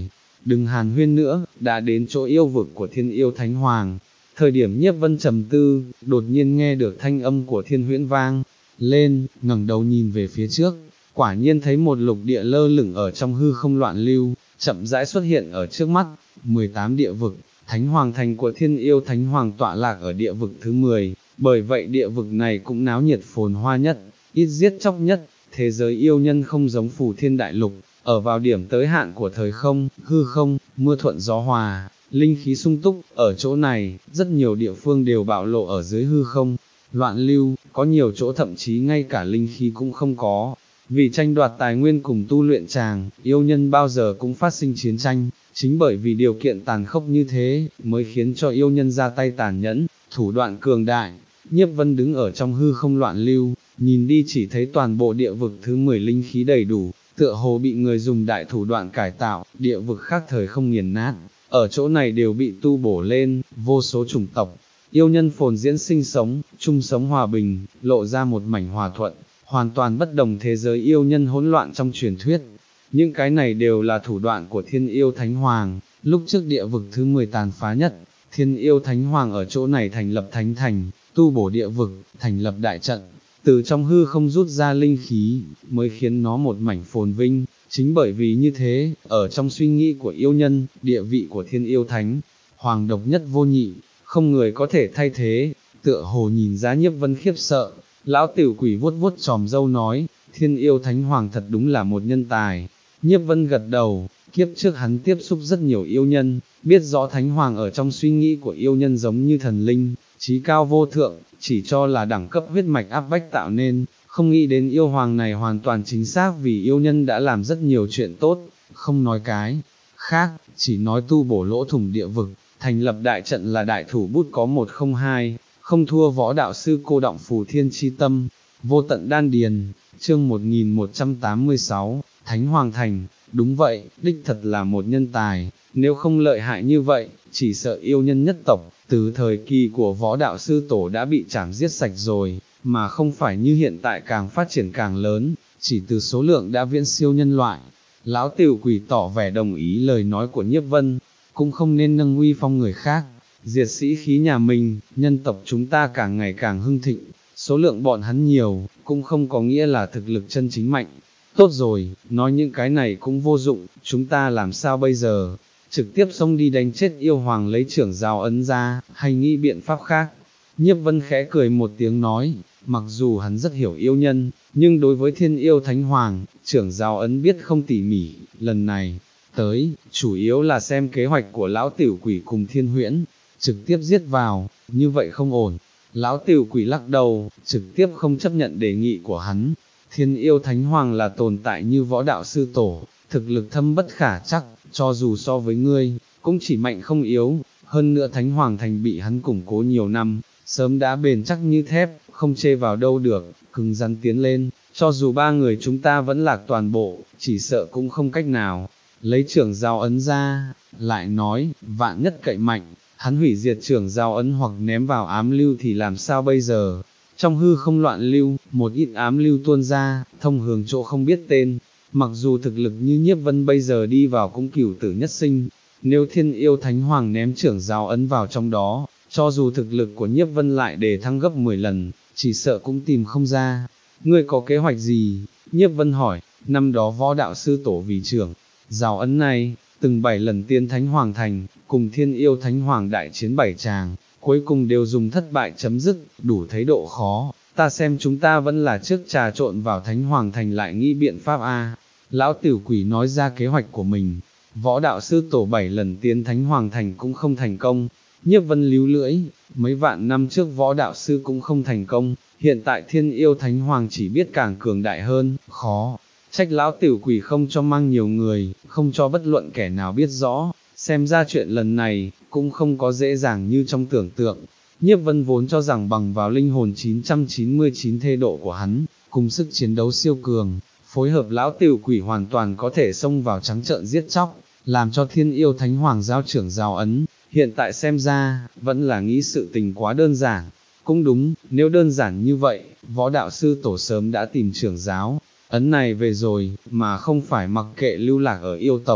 đừng hàn huyên nữa, đã đến chỗ yêu vực của thiên yêu thánh hoàng. Thời điểm Nhiếp Vân trầm tư, đột nhiên nghe được thanh âm của Thiên Huyễn vang lên, ngẩng đầu nhìn về phía trước, quả nhiên thấy một lục địa lơ lửng ở trong hư không loạn lưu, chậm rãi xuất hiện ở trước mắt. mười tám địa vực, Thánh Hoàng thành của Thiên Yêu Thánh Hoàng tọa lạc ở địa vực thứ mười, bởi vậy địa vực này cũng náo nhiệt phồn hoa nhất, ít giết chóc nhất. Thế giới yêu nhân không giống Phù Thiên Đại Lục, ở vào điểm tới hạn của thời không, hư không, mưa thuận gió hòa, linh khí sung túc. Ở chỗ này, rất nhiều địa phương đều bạo lộ ở dưới hư không loạn lưu, có nhiều chỗ thậm chí ngay cả linh khí cũng không có. Vì tranh đoạt tài nguyên cùng tu luyện tràng, yêu nhân bao giờ cũng phát sinh chiến tranh, chính bởi vì điều kiện tàn khốc như thế, mới khiến cho yêu nhân ra tay tàn nhẫn, thủ đoạn cường đại. Nhiếp Vân đứng ở trong hư không loạn lưu, nhìn đi chỉ thấy toàn bộ địa vực thứ mười linh khí đầy đủ, tựa hồ bị người dùng đại thủ đoạn cải tạo, địa vực khác thời không nghiền nát, ở chỗ này đều bị tu bổ lên, vô số chủng tộc, yêu nhân phồn diễn sinh sống, chung sống hòa bình, lộ ra một mảnh hòa thuận, hoàn toàn bất đồng thế giới yêu nhân hỗn loạn trong truyền thuyết. Những cái này đều là thủ đoạn của Thiên Yêu Thánh Hoàng, lúc trước địa vực thứ mười tàn phá nhất, Thiên Yêu Thánh Hoàng ở chỗ này thành lập thánh thành, tu bổ địa vực, thành lập đại trận, từ trong hư không rút ra linh khí, mới khiến nó một mảnh phồn vinh. Chính bởi vì như thế, ở trong suy nghĩ của yêu nhân, địa vị của Thiên Yêu Thánh Hoàng độc nhất vô nhị, không người có thể thay thế. Tựa hồ nhìn ra Nhiếp Vân khiếp sợ, lão tiểu quỷ vuốt vuốt tròm râu nói, Thiên Yêu Thánh Hoàng thật đúng là một nhân tài. Nhiếp Vân gật đầu, kiếp trước hắn tiếp xúc rất nhiều yêu nhân, biết rõ Thánh Hoàng ở trong suy nghĩ của yêu nhân giống như thần linh, trí cao vô thượng, chỉ cho là đẳng cấp huyết mạch áp bách tạo nên, không nghĩ đến yêu hoàng này hoàn toàn chính xác vì yêu nhân đã làm rất nhiều chuyện tốt, không nói cái khác, chỉ nói tu bổ lỗ thủng địa vực, thành lập đại trận là đại thủ bút có một không hai, không thua võ đạo sư cô động Phù Thiên chi tâm. Vô tận đan điền, chương một nghìn một trăm tám mươi sáu, Thánh Hoàng thành. Đúng vậy, đích thật là một nhân tài, nếu không lợi hại như vậy, chỉ sợ yêu nhân nhất tộc, từ thời kỳ của võ đạo sư tổ đã bị chảm giết sạch rồi, mà không phải như hiện tại càng phát triển càng lớn, chỉ từ số lượng đã viễn siêu nhân loại. Lão tiểu quỷ tỏ vẻ đồng ý lời nói của Nhiếp Vân, cũng không nên nâng uy phong người khác, diệt sĩ khí nhà mình, nhân tộc chúng ta càng ngày càng hưng thịnh, số lượng bọn hắn nhiều, cũng không có nghĩa là thực lực chân chính mạnh. Tốt rồi, nói những cái này cũng vô dụng, chúng ta làm sao bây giờ? Trực tiếp xông đi đánh chết yêu hoàng lấy trưởng giáo ấn ra, hay nghĩ biện pháp khác? Nhiếp Vân khẽ cười một tiếng nói, mặc dù hắn rất hiểu yêu nhân, nhưng đối với Thiên Yêu Thánh Hoàng, trưởng giáo ấn biết không tỉ mỉ, lần này, tới, chủ yếu là xem kế hoạch của lão tiểu quỷ cùng Thiên Huyễn, trực tiếp giết vào, như vậy không ổn. Lão tiểu quỷ lắc đầu, trực tiếp không chấp nhận đề nghị của hắn. Thiên Yêu Thánh Hoàng là tồn tại như võ đạo sư tổ, thực lực thâm bất khả chắc, cho dù so với ngươi, cũng chỉ mạnh không yếu, hơn nữa Thánh Hoàng thành bị hắn củng cố nhiều năm, sớm đã bền chắc như thép, không chê vào đâu được, cứng rắn tiến lên, cho dù ba người chúng ta vẫn lạc toàn bộ, chỉ sợ cũng không cách nào. Lấy trưởng giáo ấn ra, lại nói, vạn nhất cậy mạnh, hắn hủy diệt trưởng giáo ấn hoặc ném vào ám lưu thì làm sao bây giờ? Trong hư không loạn lưu, một ít ám lưu tuôn ra, thông hướng chỗ không biết tên, mặc dù thực lực như Nhiếp Vân bây giờ đi vào cũng cửu tử nhất sinh, nếu Thiên Yêu Thánh Hoàng ném trưởng giáo ấn vào trong đó, cho dù thực lực của Nhiếp Vân lại đề thăng gấp mười lần, chỉ sợ cũng tìm không ra. Ngươi có kế hoạch gì? Nhiếp Vân hỏi, năm đó võ đạo sư tổ vì trưởng giáo ấn này, từng bảy lần tiến Thánh Hoàng thành, cùng Thiên Yêu Thánh Hoàng đại chiến bảy tràng, cuối cùng đều dùng thất bại chấm dứt, đủ thấy độ khó, ta xem chúng ta vẫn là trước trà trộn vào Thánh Hoàng thành lại nghĩ biện pháp a. Lão tiểu quỷ nói ra kế hoạch của mình, võ đạo sư tổ bảy lần tiến Thánh Hoàng thành cũng không thành công. Nhiếp Vân líu lưỡi, mấy vạn năm trước võ đạo sư cũng không thành công, hiện tại Thiên Yêu Thánh Hoàng chỉ biết càng cường đại hơn, khó trách lão tiểu quỷ không cho mang nhiều người, không cho bất luận kẻ nào biết rõ, xem ra chuyện lần này, cũng không có dễ dàng như trong tưởng tượng. Nhiếp Vân vốn cho rằng bằng vào linh hồn chín trăm chín mươi chín thê độ của hắn, cùng sức chiến đấu siêu cường, phối hợp lão tiểu quỷ hoàn toàn có thể xông vào trắng trợn giết chóc, làm cho Thiên Yêu Thánh Hoàng giao trưởng giao ấn, hiện tại xem ra, vẫn là nghĩ sự tình quá đơn giản. Cũng đúng, nếu đơn giản như vậy, võ đạo sư tổ sớm đã tìm trưởng giáo ấn này về rồi, mà không phải mặc kệ lưu lạc ở yêu tộc.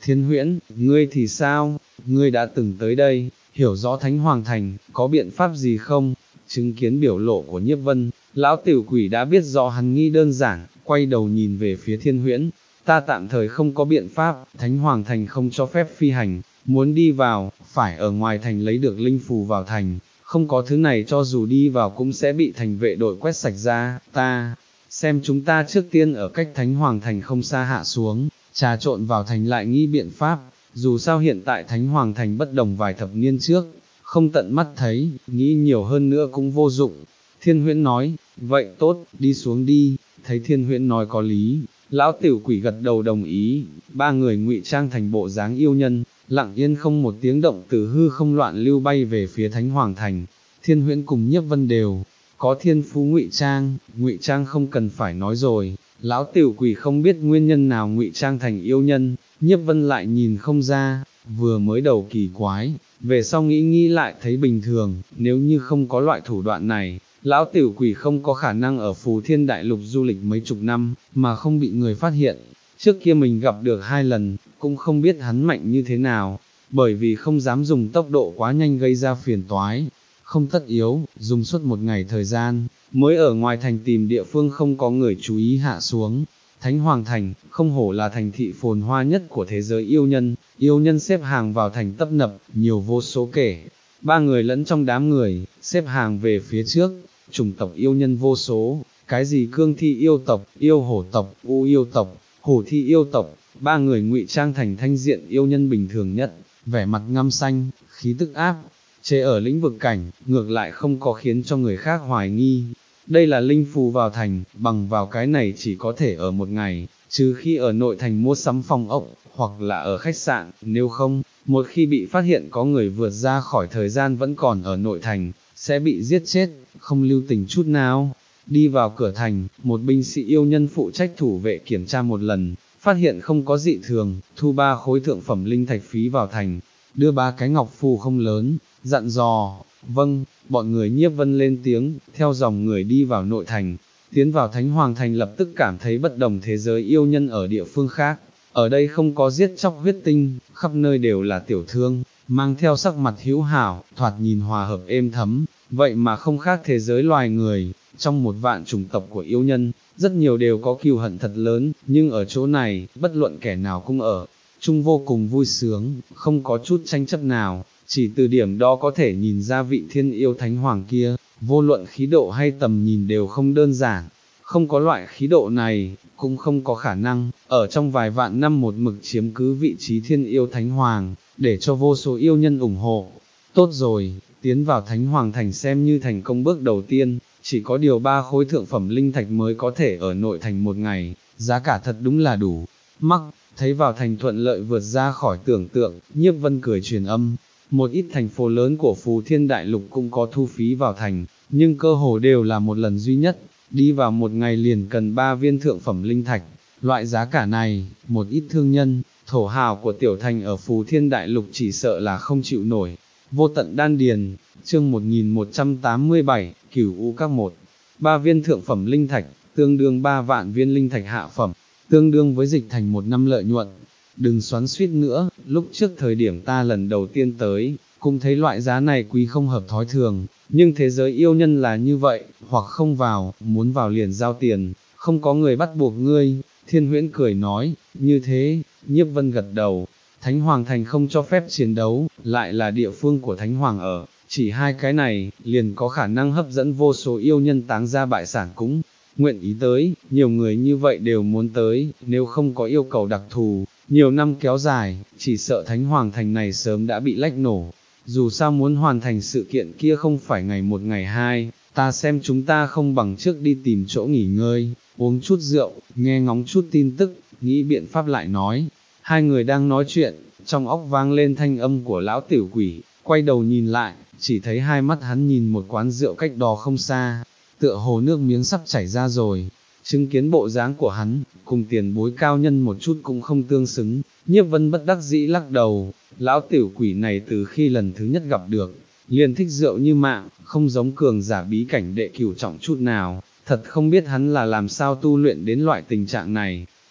Thiên Huyễn, ngươi thì sao, ngươi đã từng tới đây, hiểu rõ Thánh Hoàng Thành, có biện pháp gì không? Chứng kiến biểu lộ của Nhiếp Vân, lão tiểu quỷ đã biết rõ hắn nghi đơn giản, quay đầu nhìn về phía Thiên Huyễn, ta tạm thời không có biện pháp, Thánh Hoàng Thành không cho phép phi hành, muốn đi vào, phải ở ngoài thành lấy được linh phù vào thành, không có thứ này cho dù đi vào cũng sẽ bị thành vệ đội quét sạch ra, ta, xem chúng ta trước tiên ở cách Thánh Hoàng Thành không xa hạ xuống, trà trộn vào thành lại nghĩ biện pháp, dù sao hiện tại Thánh Hoàng Thành bất đồng vài thập niên trước, không tận mắt thấy, nghĩ nhiều hơn nữa cũng vô dụng. Thiên Huyễn nói, vậy tốt, đi xuống đi, thấy Thiên Huyễn nói có lý, lão tiểu quỷ gật đầu đồng ý, ba người ngụy trang thành bộ dáng yêu nhân, lặng yên không một tiếng động từ hư không loạn lưu bay về phía Thánh Hoàng Thành. Thiên Huyễn cùng Nhiếp Vân đều có thiên phú ngụy trang, ngụy trang không cần phải nói rồi, lão tiểu quỷ không biết nguyên nhân nào ngụy trang thành yêu nhân, Nhiếp Vân lại nhìn không ra, vừa mới đầu kỳ quái, về sau nghĩ nghĩ lại thấy bình thường, nếu như không có loại thủ đoạn này, lão tiểu quỷ không có khả năng ở Phù Thiên Đại Lục du lịch mấy chục năm, mà không bị người phát hiện. Trước kia mình gặp được hai lần, cũng không biết hắn mạnh như thế nào, bởi vì không dám dùng tốc độ quá nhanh gây ra phiền toái, không tất yếu, dùng suốt một ngày thời gian, mới ở ngoài thành tìm địa phương không có người chú ý hạ xuống. Thánh Hoàng Thành, không hổ là thành thị phồn hoa nhất của thế giới yêu nhân, yêu nhân xếp hàng vào thành tấp nập, nhiều vô số kể. Ba người lẫn trong đám người, xếp hàng về phía trước, chủng tộc yêu nhân vô số, cái gì cương thi yêu tộc, yêu hổ tộc, u yêu tộc, hổ thi yêu tộc, ba người ngụy trang thành thanh diện yêu nhân bình thường nhất, vẻ mặt ngăm xanh, khí tức áp, chế ở lĩnh vực cảnh, ngược lại không có khiến cho người khác hoài nghi. Đây là linh phù vào thành, bằng vào cái này chỉ có thể ở một ngày, trừ khi ở nội thành mua sắm phòng ốc, hoặc là ở khách sạn, nếu không, một khi bị phát hiện có người vượt ra khỏi thời gian vẫn còn ở nội thành, sẽ bị giết chết, không lưu tình chút nào. Đi vào cửa thành, một binh sĩ yêu nhân phụ trách thủ vệ kiểm tra một lần, phát hiện không có dị thường, thu ba khối thượng phẩm linh thạch phí vào thành, đưa ba cái ngọc phù không lớn, dặn dò, vâng, bọn người Nhiếp Vân lên tiếng, theo dòng người đi vào nội thành, tiến vào Thánh Hoàng Thành lập tức cảm thấy bất đồng thế giới yêu nhân ở địa phương khác, ở đây không có giết chóc huyết tinh, khắp nơi đều là tiểu thương, mang theo sắc mặt hữu hảo, thoạt nhìn hòa hợp êm thấm, vậy mà không khác thế giới loài người, trong một vạn chủng tộc của yêu nhân, rất nhiều đều có kiêu hận thật lớn, nhưng ở chỗ này, bất luận kẻ nào cũng ở, chung vô cùng vui sướng, không có chút tranh chấp nào, chỉ từ điểm đó có thể nhìn ra vị thiên yêu thánh hoàng kia, vô luận khí độ hay tầm nhìn đều không đơn giản, không có loại khí độ này, cũng không có khả năng, ở trong vài vạn năm một mực chiếm cứ vị trí thiên yêu thánh hoàng, để cho vô số yêu nhân ủng hộ. Tốt rồi, tiến vào Thánh Hoàng Thành xem như thành công bước đầu tiên, chỉ có điều ba khối thượng phẩm linh thạch mới có thể ở nội thành một ngày, giá cả thật đúng là đủ mắc. Thấy vào thành thuận lợi vượt ra khỏi tưởng tượng, Nhiếp Vân cười truyền âm, một ít thành phố lớn của Phù Thiên Đại Lục cũng có thu phí vào thành, nhưng cơ hồ đều là một lần duy nhất, đi vào một ngày liền cần ba viên thượng phẩm linh thạch, loại giá cả này, một ít thương nhân, thổ hào của tiểu thành ở Phù Thiên Đại Lục chỉ sợ là không chịu nổi. Vô tận đan điền, chương một nghìn một trăm tám mươi bảy, Cửu U Các một, ba viên thượng phẩm linh thạch, tương đương ba vạn viên linh thạch hạ phẩm, tương đương với dịch thành một năm lợi nhuận. Đừng xoắn suýt nữa, lúc trước thời điểm ta lần đầu tiên tới, cũng thấy loại giá này quý không hợp thói thường, nhưng thế giới yêu nhân là như vậy, hoặc không vào, muốn vào liền giao tiền, không có người bắt buộc ngươi. Thiên Huyễn cười nói, như thế, Nhiếp Vân gật đầu. Thánh Hoàng Thành không cho phép chiến đấu, lại là địa phương của Thánh Hoàng ở, chỉ hai cái này, liền có khả năng hấp dẫn vô số yêu nhân táng ra bại sản cũng nguyện ý tới, nhiều người như vậy đều muốn tới, nếu không có yêu cầu đặc thù, nhiều năm kéo dài, chỉ sợ Thánh Hoàng Thành này sớm đã bị lách nổ. Dù sao muốn hoàn thành sự kiện kia không phải ngày một ngày hai, ta xem chúng ta không bằng trước đi tìm chỗ nghỉ ngơi, uống chút rượu, nghe ngóng chút tin tức, nghĩ biện pháp lại nói. Hai người đang nói chuyện, trong óc vang lên thanh âm của lão tiểu quỷ, quay đầu nhìn lại, chỉ thấy hai mắt hắn nhìn một quán rượu cách đó không xa, tựa hồ nước miếng sắp chảy ra rồi. Chứng kiến bộ dáng của hắn, cùng tiền bối cao nhân một chút cũng không tương xứng, Nhiếp Vân bất đắc dĩ lắc đầu, lão tiểu quỷ này từ khi lần thứ nhất gặp được, liền thích rượu như mạng, không giống cường giả bí cảnh đệ cửu trọng chút nào, thật không biết hắn là làm sao tu luyện đến loại tình trạng này.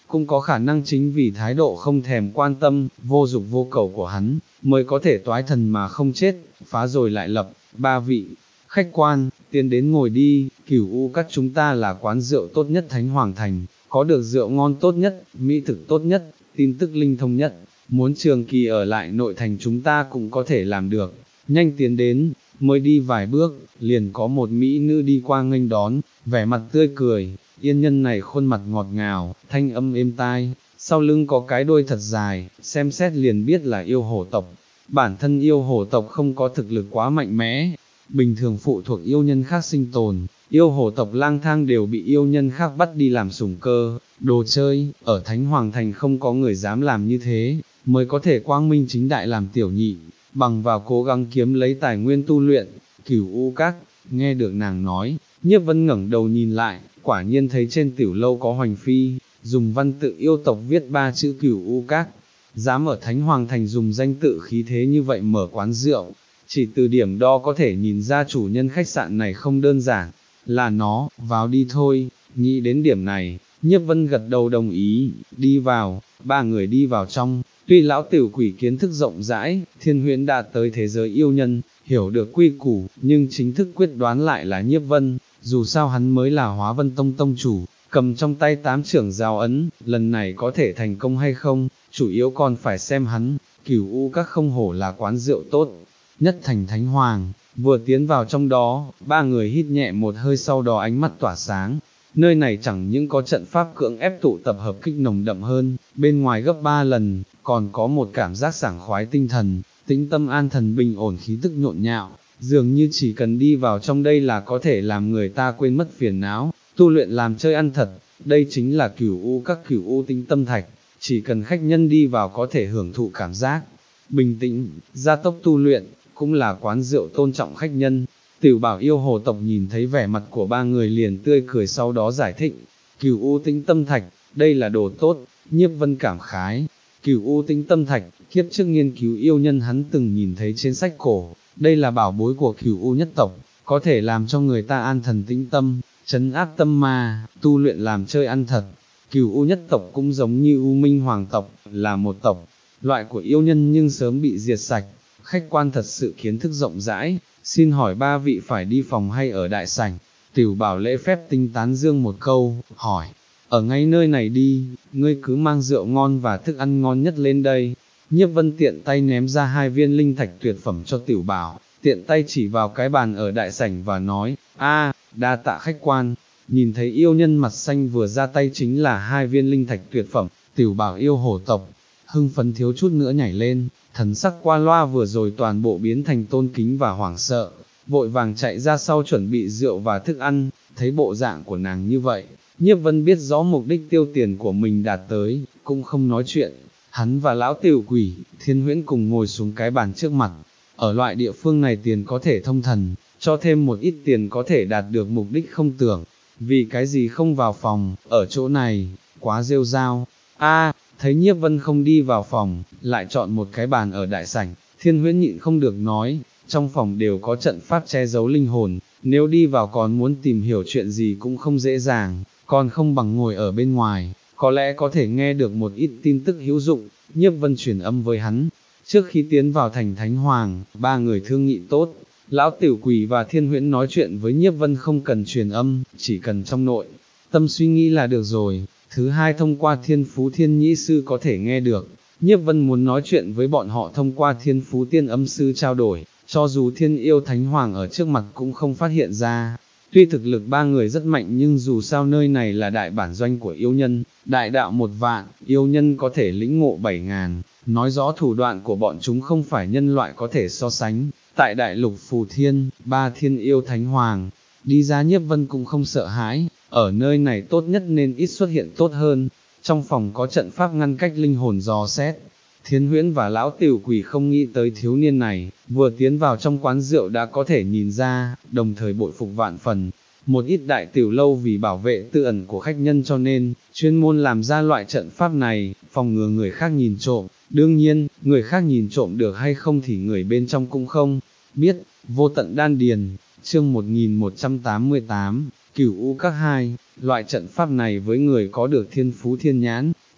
cũng có khả năng chính vì thái độ không thèm quan tâm, vô dục vô cầu của hắn, mới có thể toái thần mà không chết, phá rồi lại lập. Ba vị khách quan, tiến đến ngồi đi, Cửu U các chúng ta là quán rượu tốt nhất Thánh Hoàng Thành, có được rượu ngon tốt nhất, mỹ thực tốt nhất, tin tức linh thông nhất, muốn trường kỳ ở lại nội thành chúng ta cũng có thể làm được, nhanh tiến đến. Mới đi vài bước, liền có một mỹ nữ đi qua nghênh đón, vẻ mặt tươi cười, yên nhân này khuôn mặt ngọt ngào, thanh âm êm tai, sau lưng có cái đuôi thật dài, xem xét liền biết là yêu hổ tộc. Bản thân yêu hổ tộc không có thực lực quá mạnh mẽ, bình thường phụ thuộc yêu nhân khác sinh tồn, yêu hổ tộc lang thang đều bị yêu nhân khác bắt đi làm sủng cơ, đồ chơi, ở Thánh Hoàng Thành không có người dám làm như thế, mới có thể quang minh chính đại làm tiểu nhị, bằng vào cố gắng kiếm lấy tài nguyên tu luyện. Cửu U các, nghe được nàng nói, Nhiếp Vân ngẩng đầu nhìn lại, quả nhiên thấy trên tiểu lâu có hoành phi, dùng văn tự yêu tộc viết ba chữ Cửu U các, dám ở Thánh Hoàng Thành dùng danh tự khí thế như vậy mở quán rượu, chỉ từ điểm đo có thể nhìn ra chủ nhân khách sạn này không đơn giản, là nó, vào đi thôi. Nghĩ đến điểm này, Nhiếp Vân gật đầu đồng ý, đi vào. Ba người đi vào trong, tuy lão tiểu quỷ kiến thức rộng rãi, Thiên Huyễn đã tới thế giới yêu nhân, hiểu được quy củ, nhưng chính thức quyết đoán lại là Nhiếp Vân, dù sao hắn mới là Hóa Vân Tông tông chủ, cầm trong tay tám trưởng giao ấn, lần này có thể thành công hay không, chủ yếu còn phải xem hắn. Cửu U các không hổ là quán rượu tốt nhất thành Thánh Hoàng, vừa tiến vào trong đó, ba người hít nhẹ một hơi sau đó ánh mắt tỏa sáng. Nơi này chẳng những có trận pháp cưỡng ép tụ tập hợp kích nồng đậm hơn, bên ngoài gấp ba lần, còn có một cảm giác sảng khoái tinh thần, tĩnh tâm an thần bình ổn khí tức nhộn nhạo, dường như chỉ cần đi vào trong đây là có thể làm người ta quên mất phiền não, tu luyện làm chơi ăn thật. Đây chính là Cửu U các Cửu U Tĩnh Tâm Thạch, chỉ cần khách nhân đi vào có thể hưởng thụ cảm giác bình tĩnh, gia tốc tu luyện, cũng là quán rượu tôn trọng khách nhân. Tiểu Bảo yêu hồ tộc nhìn thấy vẻ mặt của ba người liền tươi cười, sau đó giải thích, Cửu U Tĩnh Tâm Thạch, đây là đồ tốt. Nhiếp Vân cảm khái, Cửu U Tĩnh Tâm Thạch, kiếp trước nghiên cứu yêu nhân hắn từng nhìn thấy trên sách cổ, đây là bảo bối của Cửu U nhất tộc, có thể làm cho người ta an thần tĩnh tâm, trấn áp tâm ma, tu luyện làm chơi ăn thật. Cửu U nhất tộc cũng giống như U Minh Hoàng tộc, là một tộc, loại của yêu nhân nhưng sớm bị diệt sạch. Khách quan thật sự kiến thức rộng rãi, xin hỏi ba vị phải đi phòng hay ở đại sảnh? Tiểu Bảo lễ phép tinh tán dương một câu, hỏi, ở ngay nơi này đi, ngươi cứ mang rượu ngon và thức ăn ngon nhất lên đây. Nhiếp Vân tiện tay ném ra hai viên linh thạch tuyệt phẩm cho Tiểu Bảo, tiện tay chỉ vào cái bàn ở đại sảnh và nói, a, đa tạ khách quan. Nhìn thấy yêu nhân mặt xanh vừa ra tay chính là hai viên linh thạch tuyệt phẩm, Tiểu Bảo yêu hổ tộc, hưng phấn thiếu chút nữa nhảy lên, thần sắc qua loa vừa rồi toàn bộ biến thành tôn kính và hoảng sợ, vội vàng chạy ra sau chuẩn bị rượu và thức ăn. Thấy bộ dạng của nàng như vậy, Nhiếp Vân biết rõ mục đích tiêu tiền của mình đạt tới, cũng không nói chuyện. Hắn và lão tiểu quỷ, Thiên Huyễn cùng ngồi xuống cái bàn trước mặt. Ở loại địa phương này tiền có thể thông thần, cho thêm một ít tiền có thể đạt được mục đích không tưởng. Vì cái gì không vào phòng, ở chỗ này, quá rêu rao. A, thấy Nhiếp Vân không đi vào phòng, lại chọn một cái bàn ở đại sảnh, Thiên Huyễn nhịn không được nói, trong phòng đều có trận pháp che giấu linh hồn, nếu đi vào còn muốn tìm hiểu chuyện gì cũng không dễ dàng, còn không bằng ngồi ở bên ngoài, có lẽ có thể nghe được một ít tin tức hữu dụng. Nhiếp Vân truyền âm với hắn, trước khi tiến vào thành Thánh Hoàng, ba người thương nghị tốt, lão tiểu quỷ và Thiên Huyễn nói chuyện với Nhiếp Vân không cần truyền âm, chỉ cần trong nội tâm suy nghĩ là được rồi. Thứ hai, thông qua Thiên Phú Thiên Nhĩ Sư có thể nghe được, Nhiếp Vân muốn nói chuyện với bọn họ thông qua Thiên Phú Tiên Âm Sư trao đổi, cho dù Thiên Yêu Thánh Hoàng ở trước mặt cũng không phát hiện ra. Tuy thực lực ba người rất mạnh nhưng dù sao nơi này là đại bản doanh của yêu nhân, đại đạo một vạn, yêu nhân có thể lĩnh ngộ bảy ngàn, nói rõ thủ đoạn của bọn chúng không phải nhân loại có thể so sánh. Tại đại lục Phù Thiên, ba Thiên Yêu Thánh Hoàng, đi ra Nhiếp Vân cũng không sợ hãi, ở nơi này tốt nhất nên ít xuất hiện tốt hơn. Trong phòng có trận pháp ngăn cách linh hồn dò xét. Thiên Huyễn và lão tiểu quỷ không nghĩ tới thiếu niên này, vừa tiến vào trong quán rượu đã có thể nhìn ra, đồng thời bội phục vạn phần. Một ít đại tiểu lâu vì bảo vệ tư ẩn của khách nhân cho nên, chuyên môn làm ra loại trận pháp này, phòng ngừa người khác nhìn trộm. Đương nhiên, người khác nhìn trộm được hay không thì người bên trong cũng không biết. Vô tận đan điền, chương một nghìn một trăm tám mươi tám, Cửu U các hai, loại trận pháp này với người có được thiên phú thiên nhãn,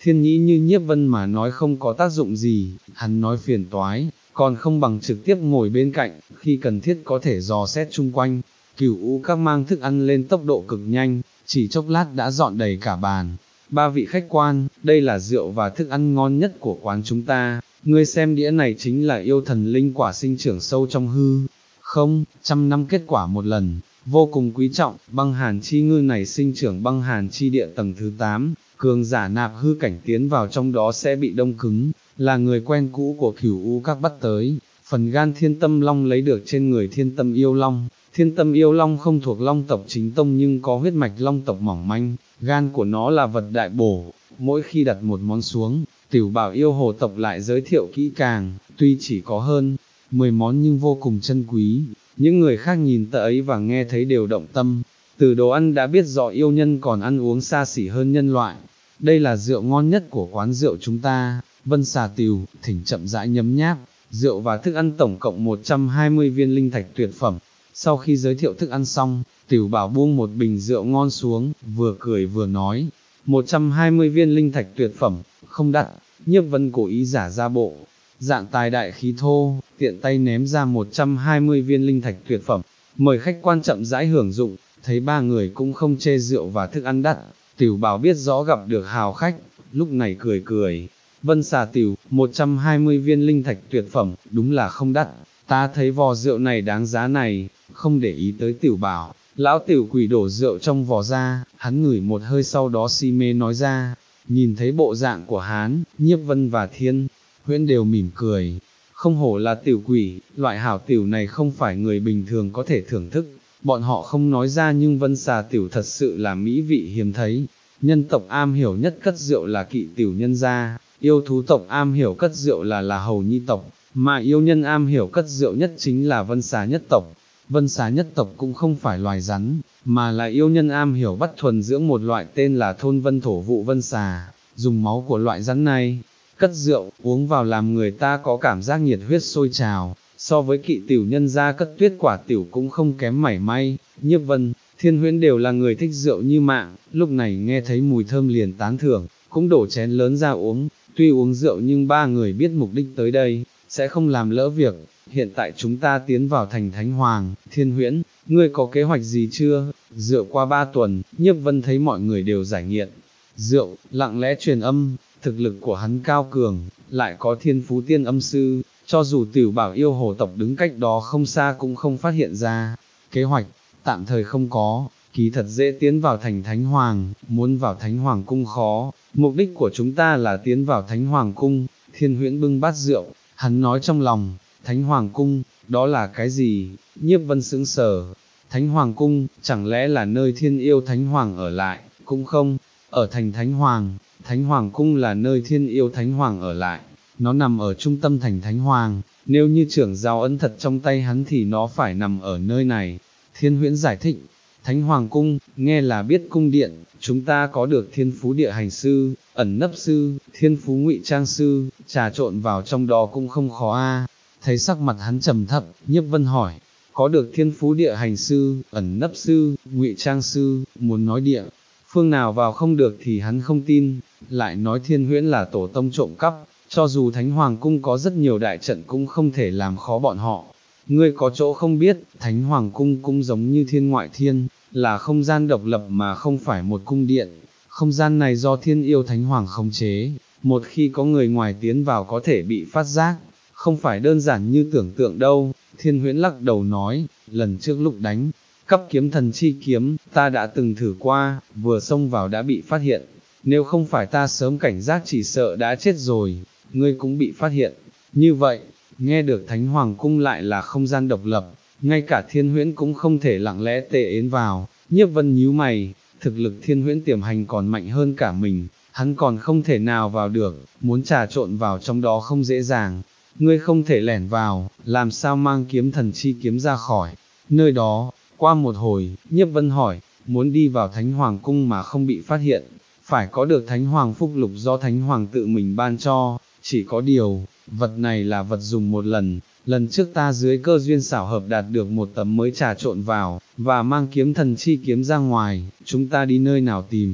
Thiên Nhĩ như Nhiếp Vân mà nói không có tác dụng gì, hắn nói phiền toái, còn không bằng trực tiếp ngồi bên cạnh, khi cần thiết có thể dò xét chung quanh. Cửu U Các mang thức ăn lên tốc độ cực nhanh, chỉ chốc lát đã dọn đầy cả bàn. Ba vị khách quan, đây là rượu và thức ăn ngon nhất của quán chúng ta, ngươi xem đĩa này chính là yêu thần linh quả sinh trưởng sâu trong hư không, trăm năm kết quả một lần, vô cùng quý trọng. Băng hàn chi ngư này sinh trưởng băng hàn chi địa tầng thứ tám, cường giả nạp hư cảnh tiến vào trong đó sẽ bị đông cứng, là người quen cũ của Cửu U Các bắt tới. Phần gan thiên tâm long lấy được trên người thiên tâm yêu long. Thiên tâm yêu long không thuộc long tộc chính tông nhưng có huyết mạch long tộc mỏng manh, gan của nó là vật đại bổ, mỗi khi đặt một món xuống, Tiểu Bảo yêu hồ tộc lại giới thiệu kỹ càng, tuy chỉ có hơn mười món nhưng vô cùng chân quý, những người khác nhìn tới và nghe thấy đều động tâm, từ đồ ăn đã biết rõ yêu nhân còn ăn uống xa xỉ hơn nhân loại. Đây là rượu ngon nhất của quán rượu chúng ta. Vân xà Tiều, thỉnh chậm rãi nhấm nháp, rượu và thức ăn tổng cộng một trăm hai mươi viên linh thạch tuyệt phẩm. Sau khi giới thiệu thức ăn xong, Tiểu Bảo buông một bình rượu ngon xuống, vừa cười vừa nói, một trăm hai mươi viên linh thạch tuyệt phẩm, không đắt. Nhiếp Vân cố ý giả ra bộ dạng tài đại khí thô, tiện tay ném ra một trăm hai mươi viên linh thạch tuyệt phẩm, mời khách quan chậm rãi hưởng dụng. Thấy ba người cũng không chê rượu và thức ăn đắt, Tiểu Bảo biết rõ gặp được hào khách, lúc này cười cười. Vân xà Tiểu, một trăm hai mươi viên linh thạch tuyệt phẩm, đúng là không đắt, ta thấy vò rượu này đáng giá này. Không để ý tới Tiểu Bảo, lão tiểu quỷ đổ rượu trong vò ra, hắn ngửi một hơi sau đó si mê nói ra. Nhìn thấy bộ dạng của hắn, Nhiếp Vân và Thiên Huyễn đều mỉm cười. Không hổ là tiểu quỷ, loại hảo tiểu này không phải người bình thường có thể thưởng thức. Bọn họ không nói ra nhưng Vân xà tiểu thật sự là mỹ vị hiếm thấy. Nhân tộc am hiểu nhất cất rượu là Kỵ tiểu nhân gia, yêu thú tộc am hiểu cất rượu là là Hầu Nhi tộc, mà yêu nhân am hiểu cất rượu nhất chính là Vân xà nhất tộc. Vân xà nhất tộc cũng không phải loài rắn, mà là yêu nhân am hiểu bắt thuần dưỡng một loại tên là thôn vân thổ vụ vân xà, dùng máu của loại rắn này cất rượu, uống vào làm người ta có cảm giác nhiệt huyết sôi trào, so với Kỵ tiểu nhân gia cất tuyết quả tiểu cũng không kém mảy may. Nhiếp Vân, Thiên Huyễn đều là người thích rượu như mạng, lúc này nghe thấy mùi thơm liền tán thưởng, cũng đổ chén lớn ra uống. Tuy uống rượu nhưng ba người biết mục đích tới đây, sẽ không làm lỡ việc. Hiện tại chúng ta tiến vào thành Thánh Hoàng. Thiên Huyễn, ngươi có kế hoạch gì chưa? Rượu qua ba tuần, Nhiếp Vân thấy mọi người đều giải nghiện rượu, lặng lẽ truyền âm. Thực lực của hắn cao cường, lại có thiên phú tiên âm sư, cho dù Tiểu Bảo yêu hồ tộc đứng cách đó không xa cũng không phát hiện ra. Kế hoạch, tạm thời không có, kỳ thật dễ tiến vào thành Thánh Hoàng, muốn vào Thánh Hoàng cung khó, mục đích của chúng ta là tiến vào Thánh Hoàng cung. Thiên Huyễn bưng bát rượu, hắn nói trong lòng, Thánh Hoàng cung, đó là cái gì? Nhiếp Vân sững sờ, Thánh Hoàng cung, chẳng lẽ là nơi thiên yêu Thánh Hoàng ở lại? Cũng không, ở thành Thánh Hoàng. Thánh Hoàng cung là nơi thiên yêu Thánh Hoàng ở lại, nó nằm ở trung tâm thành Thánh Hoàng, nếu như trưởng giao ấn thật trong tay hắn thì nó phải nằm ở nơi này. Thiên Huyễn giải thích, Thánh Hoàng cung, nghe là biết cung điện, chúng ta có được thiên phú địa hành sư, ẩn nấp sư, thiên phú ngụy trang sư, trà trộn vào trong đó cũng không khó a. Thấy sắc mặt hắn trầm thấp, Nhiếp Vân hỏi, có được thiên phú địa hành sư, ẩn nấp sư, ngụy trang sư, muốn nói địa phương nào vào không được thì hắn không tin, lại nói Thiên Huyễn là tổ tông trộm cắp, cho dù Thánh Hoàng cung có rất nhiều đại trận cũng không thể làm khó bọn họ. Ngươi có chỗ không biết, Thánh Hoàng cung cũng giống như thiên ngoại thiên, là không gian độc lập mà không phải một cung điện. Không gian này do thiên yêu Thánh Hoàng khống chế, một khi có người ngoài tiến vào có thể bị phát giác, không phải đơn giản như tưởng tượng đâu. Thiên Huyễn lắc đầu nói, lần trước lúc đánh cấp kiếm thần chi kiếm, ta đã từng thử qua, vừa xông vào đã bị phát hiện, nếu không phải ta sớm cảnh giác chỉ sợ đã chết rồi. Ngươi cũng bị phát hiện. Như vậy, nghe được Thánh Hoàng cung lại là không gian độc lập, ngay cả Thiên Huyễn cũng không thể lặng lẽ tề yến vào. Nhiếp Vân nhíu mày, thực lực Thiên Huyễn tiềm hành còn mạnh hơn cả mình, hắn còn không thể nào vào được, muốn trà trộn vào trong đó không dễ dàng. Ngươi không thể lẻn vào, làm sao mang kiếm thần chi kiếm ra khỏi nơi đó? Qua một hồi, Nhiếp Vân hỏi, muốn đi vào Thánh Hoàng cung mà không bị phát hiện, phải có được Thánh Hoàng phúc lục do Thánh Hoàng tự mình ban cho. Chỉ có điều, vật này là vật dùng một lần, lần trước ta dưới cơ duyên xảo hợp đạt được một tấm mới trà trộn vào, và mang kiếm thần chi kiếm ra ngoài, chúng ta đi nơi nào tìm?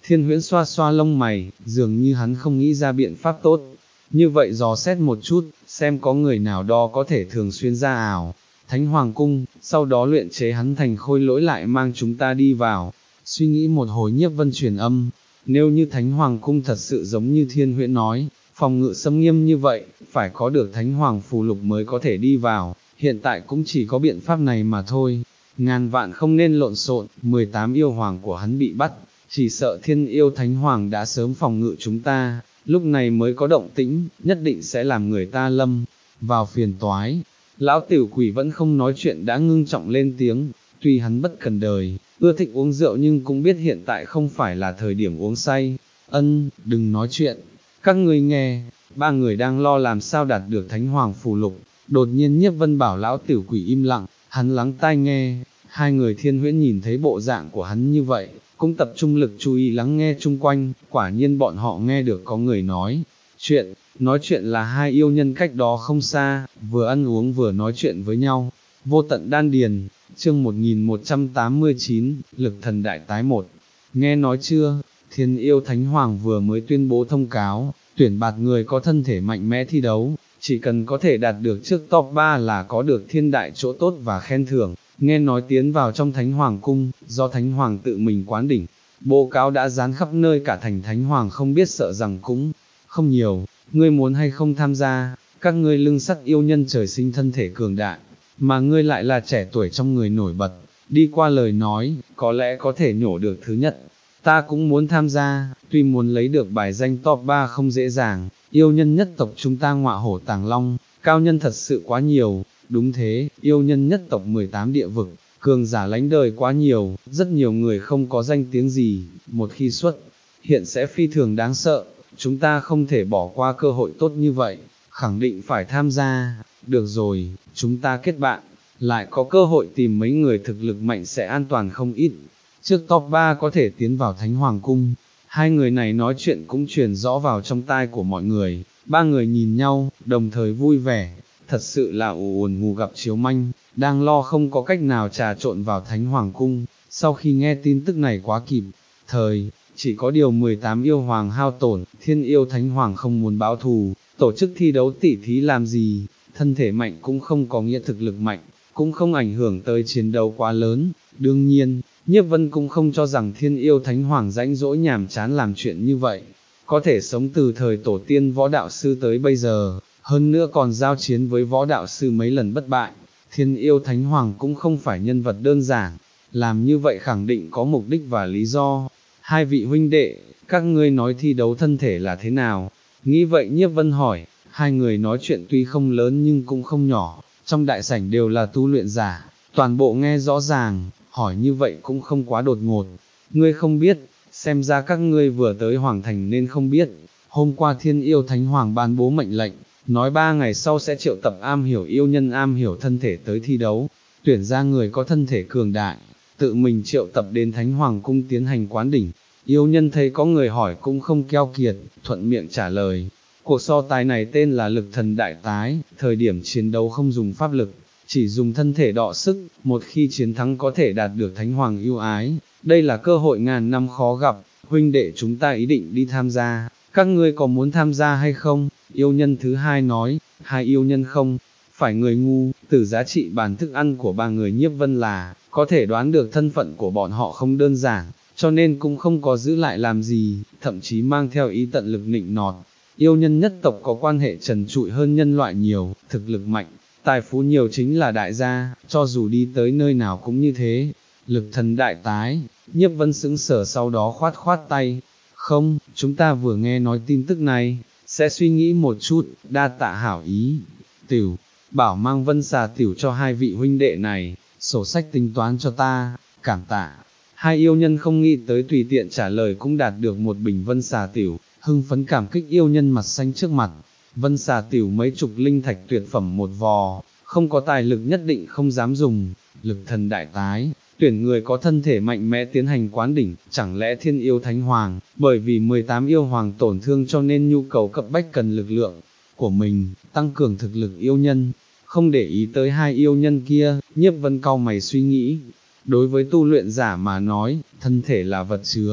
Thiên Huyễn xoa xoa lông mày, dường như hắn không nghĩ ra biện pháp tốt, như vậy dò xét một chút, xem có người nào đó có thể thường xuyên ra ảo, Thánh Hoàng Cung, sau đó luyện chế hắn thành khôi lỗi lại mang chúng ta đi vào. Suy nghĩ một hồi Nhiếp Vân truyền âm, nếu như Thánh Hoàng Cung thật sự giống như Thiên Huyễn nói, phòng ngự xâm nghiêm như vậy, phải có được Thánh Hoàng phù lục mới có thể đi vào, hiện tại cũng chỉ có biện pháp này mà thôi. Ngàn vạn không nên lộn xộn, mười tám yêu hoàng của hắn bị bắt, chỉ sợ Thiên Yêu Thánh Hoàng đã sớm phòng ngự chúng ta, lúc này mới có động tĩnh, nhất định sẽ làm người ta lâm vào phiền toái. Lão tiểu quỷ vẫn không nói chuyện đã ngưng trọng lên tiếng, tuy hắn bất cần đời, ưa thích uống rượu nhưng cũng biết hiện tại không phải là thời điểm uống say. Ân, đừng nói chuyện, các ngươi nghe, ba người đang lo làm sao đạt được Thánh Hoàng phù lục, đột nhiên Nhiếp Vân bảo lão tiểu quỷ im lặng, hắn lắng tai nghe, hai người Thiên Huyễn nhìn thấy bộ dạng của hắn như vậy, cũng tập trung lực chú ý lắng nghe chung quanh, quả nhiên bọn họ nghe được có người nói chuyện, nói chuyện là hai yêu nhân cách đó không xa, vừa ăn uống vừa nói chuyện với nhau. Vô tận đan điền, chương một nghìn một trăm tám mươi chín, lực thần đại tái một. Nghe nói chưa, Thiên Yêu Thánh Hoàng vừa mới tuyên bố thông cáo, tuyển bạt người có thân thể mạnh mẽ thi đấu, chỉ cần có thể đạt được trước top ba là có được thiên đại chỗ tốt và khen thưởng. Nghe nói tiến vào trong Thánh Hoàng Cung, do Thánh Hoàng tự mình quán đỉnh, bố cáo đã dán khắp nơi cả thành Thánh Hoàng không biết sợ rằng cũng không nhiều, ngươi muốn hay không tham gia, các ngươi lưng sắt yêu nhân trời sinh thân thể cường đại, mà ngươi lại là trẻ tuổi trong người nổi bật, đi qua lời nói, có lẽ có thể nhổ được thứ nhất. Ta cũng muốn tham gia, tuy muốn lấy được bài danh top ba không dễ dàng, yêu nhân nhất tộc chúng ta ngọa hổ tàng long, cao nhân thật sự quá nhiều. Đúng thế, yêu nhân nhất tộc mười tám địa vực, cường giả lánh đời quá nhiều, rất nhiều người không có danh tiếng gì, một khi xuất hiện sẽ phi thường đáng sợ, chúng ta không thể bỏ qua cơ hội tốt như vậy, khẳng định phải tham gia. Được rồi, chúng ta kết bạn, lại có cơ hội tìm mấy người thực lực mạnh sẽ an toàn không ít. Trước top ba có thể tiến vào Thánh Hoàng Cung, hai người này nói chuyện cũng truyền rõ vào trong tai của mọi người, ba người nhìn nhau, đồng thời vui vẻ. Thật sự là ù ồn ngủ gặp chiếu manh, đang lo không có cách nào trà trộn vào Thánh Hoàng Cung, sau khi nghe tin tức này quá kịp thời, chỉ có điều mười tám yêu hoàng hao tổn, Thiên Yêu Thánh Hoàng không muốn báo thù, tổ chức thi đấu tỉ thí làm gì, thân thể mạnh cũng không có nghĩa thực lực mạnh, cũng không ảnh hưởng tới chiến đấu quá lớn. Đương nhiên, Nhiếp Vân cũng không cho rằng Thiên Yêu Thánh Hoàng rãnh rỗi nhàm chán làm chuyện như vậy, có thể sống từ thời tổ tiên võ đạo sư tới bây giờ, hơn nữa còn giao chiến với võ đạo sư mấy lần bất bại. Thiên Yêu Thánh Hoàng cũng không phải nhân vật đơn giản, làm như vậy khẳng định có mục đích và lý do. Hai vị huynh đệ, các ngươi nói thi đấu thân thể là thế nào? Nghĩ vậy Nhiếp Vân hỏi, hai người nói chuyện tuy không lớn nhưng cũng không nhỏ, trong đại sảnh đều là tu luyện giả, toàn bộ nghe rõ ràng, hỏi như vậy cũng không quá đột ngột. Ngươi không biết, xem ra các ngươi vừa tới Hoàng Thành nên không biết, hôm qua Thiên Yêu Thánh Hoàng ban bố mệnh lệnh, nói ba ngày sau sẽ triệu tập am hiểu yêu nhân am hiểu thân thể tới thi đấu, tuyển ra người có thân thể cường đại, tự mình triệu tập đến Thánh Hoàng Cung tiến hành quán đỉnh. Yêu nhân thấy có người hỏi cũng không keo kiệt, thuận miệng trả lời. Cuộc so tài này tên là lực thần đại tái, thời điểm chiến đấu không dùng pháp lực, chỉ dùng thân thể đọ sức, một khi chiến thắng có thể đạt được Thánh Hoàng yêu ái, đây là cơ hội ngàn năm khó gặp, huynh đệ chúng ta ý định đi tham gia, các ngươi có muốn tham gia hay không? Yêu nhân thứ hai nói, hai yêu nhân không phải người ngu, từ giá trị bàn thức ăn của ba người Nhiếp Vân là, có thể đoán được thân phận của bọn họ không đơn giản, cho nên cũng không có giữ lại làm gì, thậm chí mang theo ý tận lực nịnh nọt. Yêu nhân nhất tộc có quan hệ trần trụi hơn nhân loại nhiều, thực lực mạnh, tài phú nhiều chính là đại gia, cho dù đi tới nơi nào cũng như thế. Lực thần đại tái, Nhiếp Vân sững sờ sau đó khoát khoát tay, không, chúng ta vừa nghe nói tin tức này, sẽ suy nghĩ một chút, đa tạ hảo ý. Tiểu, bảo mang Vân xà tiểu cho hai vị huynh đệ này, sổ sách tính toán cho ta, cảm tạ. Hai yêu nhân không nghĩ tới tùy tiện trả lời cũng đạt được một bình Vân xà tiểu, hưng phấn cảm kích yêu nhân mặt xanh trước mặt. Vân xà tiểu mấy chục linh thạch tuyệt phẩm một vò, không có tài lực nhất định không dám dùng. Lực thần đại tái, tuyển người có thân thể mạnh mẽ tiến hành quán đỉnh, chẳng lẽ Thiên Yêu Thánh Hoàng, bởi vì mười tám yêu hoàng tổn thương cho nên nhu cầu cấp bách cần lực lượng của mình, tăng cường thực lực yêu nhân. Không để ý tới hai yêu nhân kia, Nhiếp Vân cau mày suy nghĩ, đối với tu luyện giả mà nói, thân thể là vật chứa,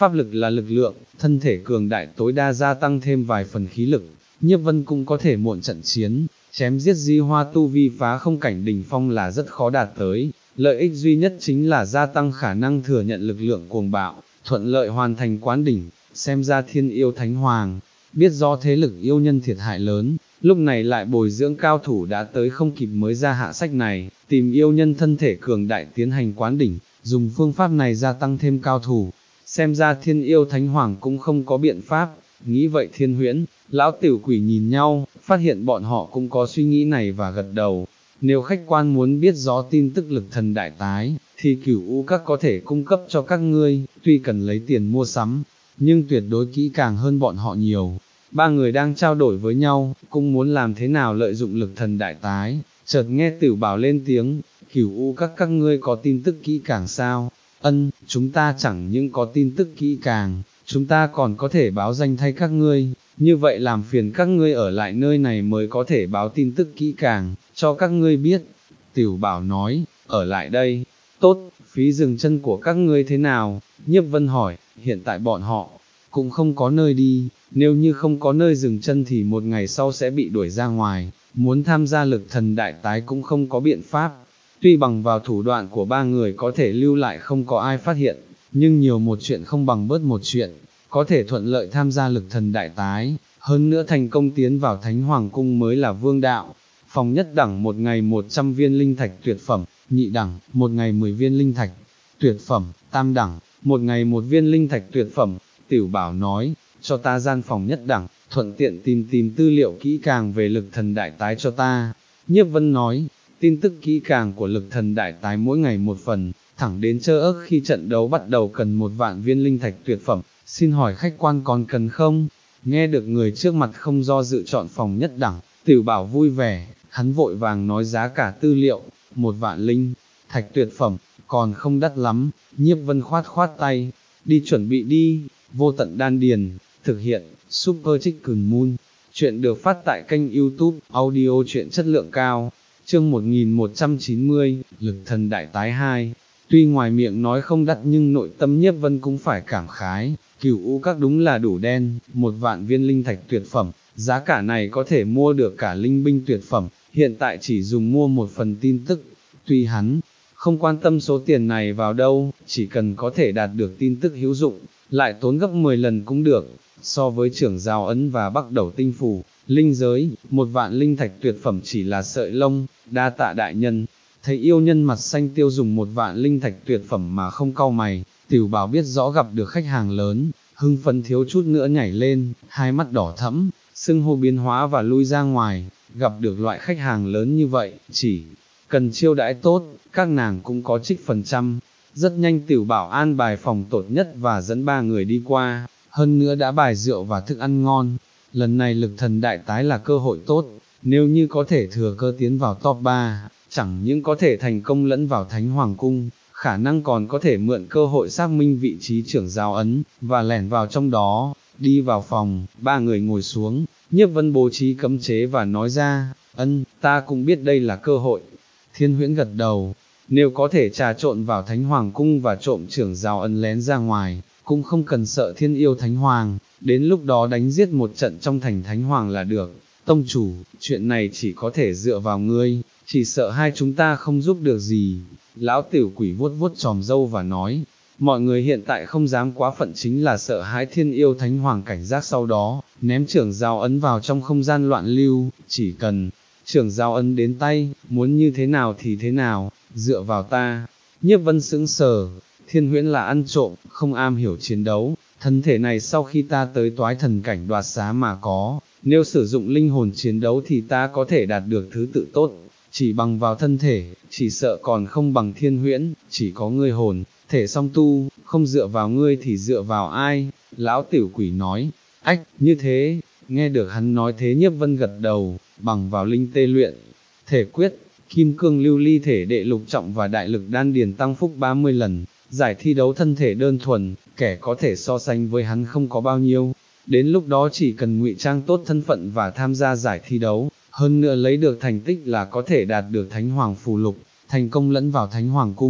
pháp lực là lực lượng, thân thể cường đại tối đa gia tăng thêm vài phần khí lực, Nhiếp Vân cũng có thể muộn trận chiến, chém giết Di Hoa tu vi phá không cảnh đỉnh phong là rất khó đạt tới, lợi ích duy nhất chính là gia tăng khả năng thừa nhận lực lượng cuồng bạo, thuận lợi hoàn thành quán đỉnh, xem ra Thiên Yêu Thánh Hoàng, biết do thế lực yêu nhân thiệt hại lớn, lúc này lại bồi dưỡng cao thủ đã tới không kịp mới ra hạ sách này, tìm yêu nhân thân thể cường đại tiến hành quán đỉnh, dùng phương pháp này gia tăng thêm cao thủ, xem ra Thiên Yêu Thánh Hoàng cũng không có biện pháp, nghĩ vậy Thiên Huyễn, Lão Tiểu Quỷ nhìn nhau, phát hiện bọn họ cũng có suy nghĩ này và gật đầu. Nếu khách quan muốn biết rõ tin tức lực thần đại tái, thì Cửu U Các có thể cung cấp cho các ngươi, tuy cần lấy tiền mua sắm, nhưng tuyệt đối kỹ càng hơn bọn họ nhiều. Ba người đang trao đổi với nhau, cũng muốn làm thế nào lợi dụng lực thần đại tái, chợt nghe Tử Bảo lên tiếng, Cửu U Các các ngươi có tin tức kỹ càng sao? Ân, chúng ta chẳng những có tin tức kỹ càng, chúng ta còn có thể báo danh thay các ngươi, như vậy làm phiền các ngươi ở lại nơi này mới có thể báo tin tức kỹ càng, cho các ngươi biết. Tiểu Bảo nói, ở lại đây, tốt, phí dừng chân của các ngươi thế nào? Nhiếp Vân hỏi, hiện tại bọn họ cũng không có nơi đi, nếu như không có nơi dừng chân thì một ngày sau sẽ bị đuổi ra ngoài, muốn tham gia lực thần đại tái cũng không có biện pháp. Tuy bằng vào thủ đoạn của ba người có thể lưu lại không có ai phát hiện, nhưng nhiều một chuyện không bằng bớt một chuyện, có thể thuận lợi tham gia lực thần đại tái, hơn nữa thành công tiến vào Thánh Hoàng Cung mới là vương đạo. Phòng nhất đẳng một ngày một trăm viên linh thạch tuyệt phẩm, nhị đẳng, một ngày mười viên linh thạch tuyệt phẩm, tam đẳng, một ngày một viên linh thạch tuyệt phẩm. Tiểu Bảo nói, cho ta gian phòng nhất đẳng, thuận tiện tìm tìm tư liệu kỹ càng về lực thần đại tái cho ta. Nhiếp Vân nói, tin tức kỹ càng của lực thần đại tái mỗi ngày một phần, thẳng đến trơ ức khi trận đấu bắt đầu cần một vạn viên linh thạch tuyệt phẩm, xin hỏi khách quan còn cần không? Nghe được người trước mặt không do dự chọn phòng nhất đẳng, Tiểu Bảo vui vẻ, hắn vội vàng nói giá cả tư liệu, một vạn linh thạch tuyệt phẩm, còn không đắt lắm. Nhiếp Vân khoát khoát tay, đi chuẩn bị đi. Vô Tận Đan Điền, thực hiện, Super Chicken Moon. Chuyện được phát tại kênh YouTube, audio truyện chất lượng cao. Chương một nghìn một trăm chín mươi, Lực thần đại tái hai. Tuy ngoài miệng nói không đắt nhưng nội tâm Nhiếp Vân cũng phải cảm khái, Cửu U Các đúng là đủ đen, một vạn viên linh thạch tuyệt phẩm, giá cả này có thể mua được cả linh binh tuyệt phẩm, hiện tại chỉ dùng mua một phần tin tức. Tuy hắn không quan tâm số tiền này vào đâu, chỉ cần có thể đạt được tin tức hữu dụng, lại tốn gấp mười lần cũng được. So với trưởng giao ấn và Bắc Đầu Tinh Phủ, linh giới, một vạn linh thạch tuyệt phẩm chỉ là sợi lông. Đa tạ đại nhân. Thấy yêu nhân mặt xanh tiêu dùng một vạn linh thạch tuyệt phẩm mà không cau mày, Tiểu Bảo biết rõ gặp được khách hàng lớn, hưng phấn thiếu chút nữa nhảy lên, hai mắt đỏ thẫm, sưng hô biến hóa và lui ra ngoài. Gặp được loại khách hàng lớn như vậy, chỉ cần chiêu đãi tốt, các nàng cũng có trích phần trăm. Rất nhanh Tiểu Bảo an bài phòng tốt nhất và dẫn ba người đi qua, hơn nữa đã bài rượu và thức ăn ngon. Lần này lực thần đại tái là cơ hội tốt, nếu như có thể thừa cơ tiến vào top ba, chẳng những có thể thành công lẫn vào Thánh Hoàng Cung, khả năng còn có thể mượn cơ hội xác minh vị trí trưởng giao ấn, và lẻn vào trong đó. Đi vào phòng, ba người ngồi xuống, Nhiếp Vân bố trí cấm chế và nói ra, ân, ta cũng biết đây là cơ hội. Thiên Huyễn gật đầu, nếu có thể trà trộn vào Thánh Hoàng Cung và trộm trưởng giao ấn lén ra ngoài, cũng không cần sợ Thiên Yêu Thánh Hoàng, đến lúc đó đánh giết một trận trong thành Thánh Hoàng là được. Tông chủ, chuyện này chỉ có thể dựa vào ngươi, chỉ sợ hai chúng ta không giúp được gì. Lão Tiểu Quỷ vuốt vuốt chòm râu và nói, mọi người hiện tại không dám quá phận chính là sợ hãi Thiên Yêu Thánh Hoàng cảnh giác sau đó, ném trưởng giao ấn vào trong không gian loạn lưu, chỉ cần trưởng giao ấn đến tay, muốn như thế nào thì thế nào, dựa vào ta. Nhiếp Vân sững sờ, Thiên Huyễn là ăn trộm, không am hiểu chiến đấu, thân thể này sau khi ta tới toái thần cảnh đoạt xá mà có, nếu sử dụng linh hồn chiến đấu thì ta có thể đạt được thứ tự tốt, chỉ bằng vào thân thể, chỉ sợ còn không bằng Thiên Huyễn, chỉ có ngươi hồn, thể song tu, không dựa vào ngươi thì dựa vào ai? Lão Tiểu Quỷ nói, ách, như thế, nghe được hắn nói thế Nhiếp Vân gật đầu, bằng vào linh tê luyện, thể quyết, kim cương lưu ly thể đệ lục trọng và đại lực đan điền tăng phúc ba mươi lần, giải thi đấu thân thể đơn thuần, kẻ có thể so sánh với hắn không có bao nhiêu, đến lúc đó chỉ cần ngụy trang tốt thân phận và tham gia giải thi đấu, hơn nữa lấy được thành tích là có thể đạt được Thánh Hoàng phù lục, thành công lẫn vào Thánh Hoàng Cung.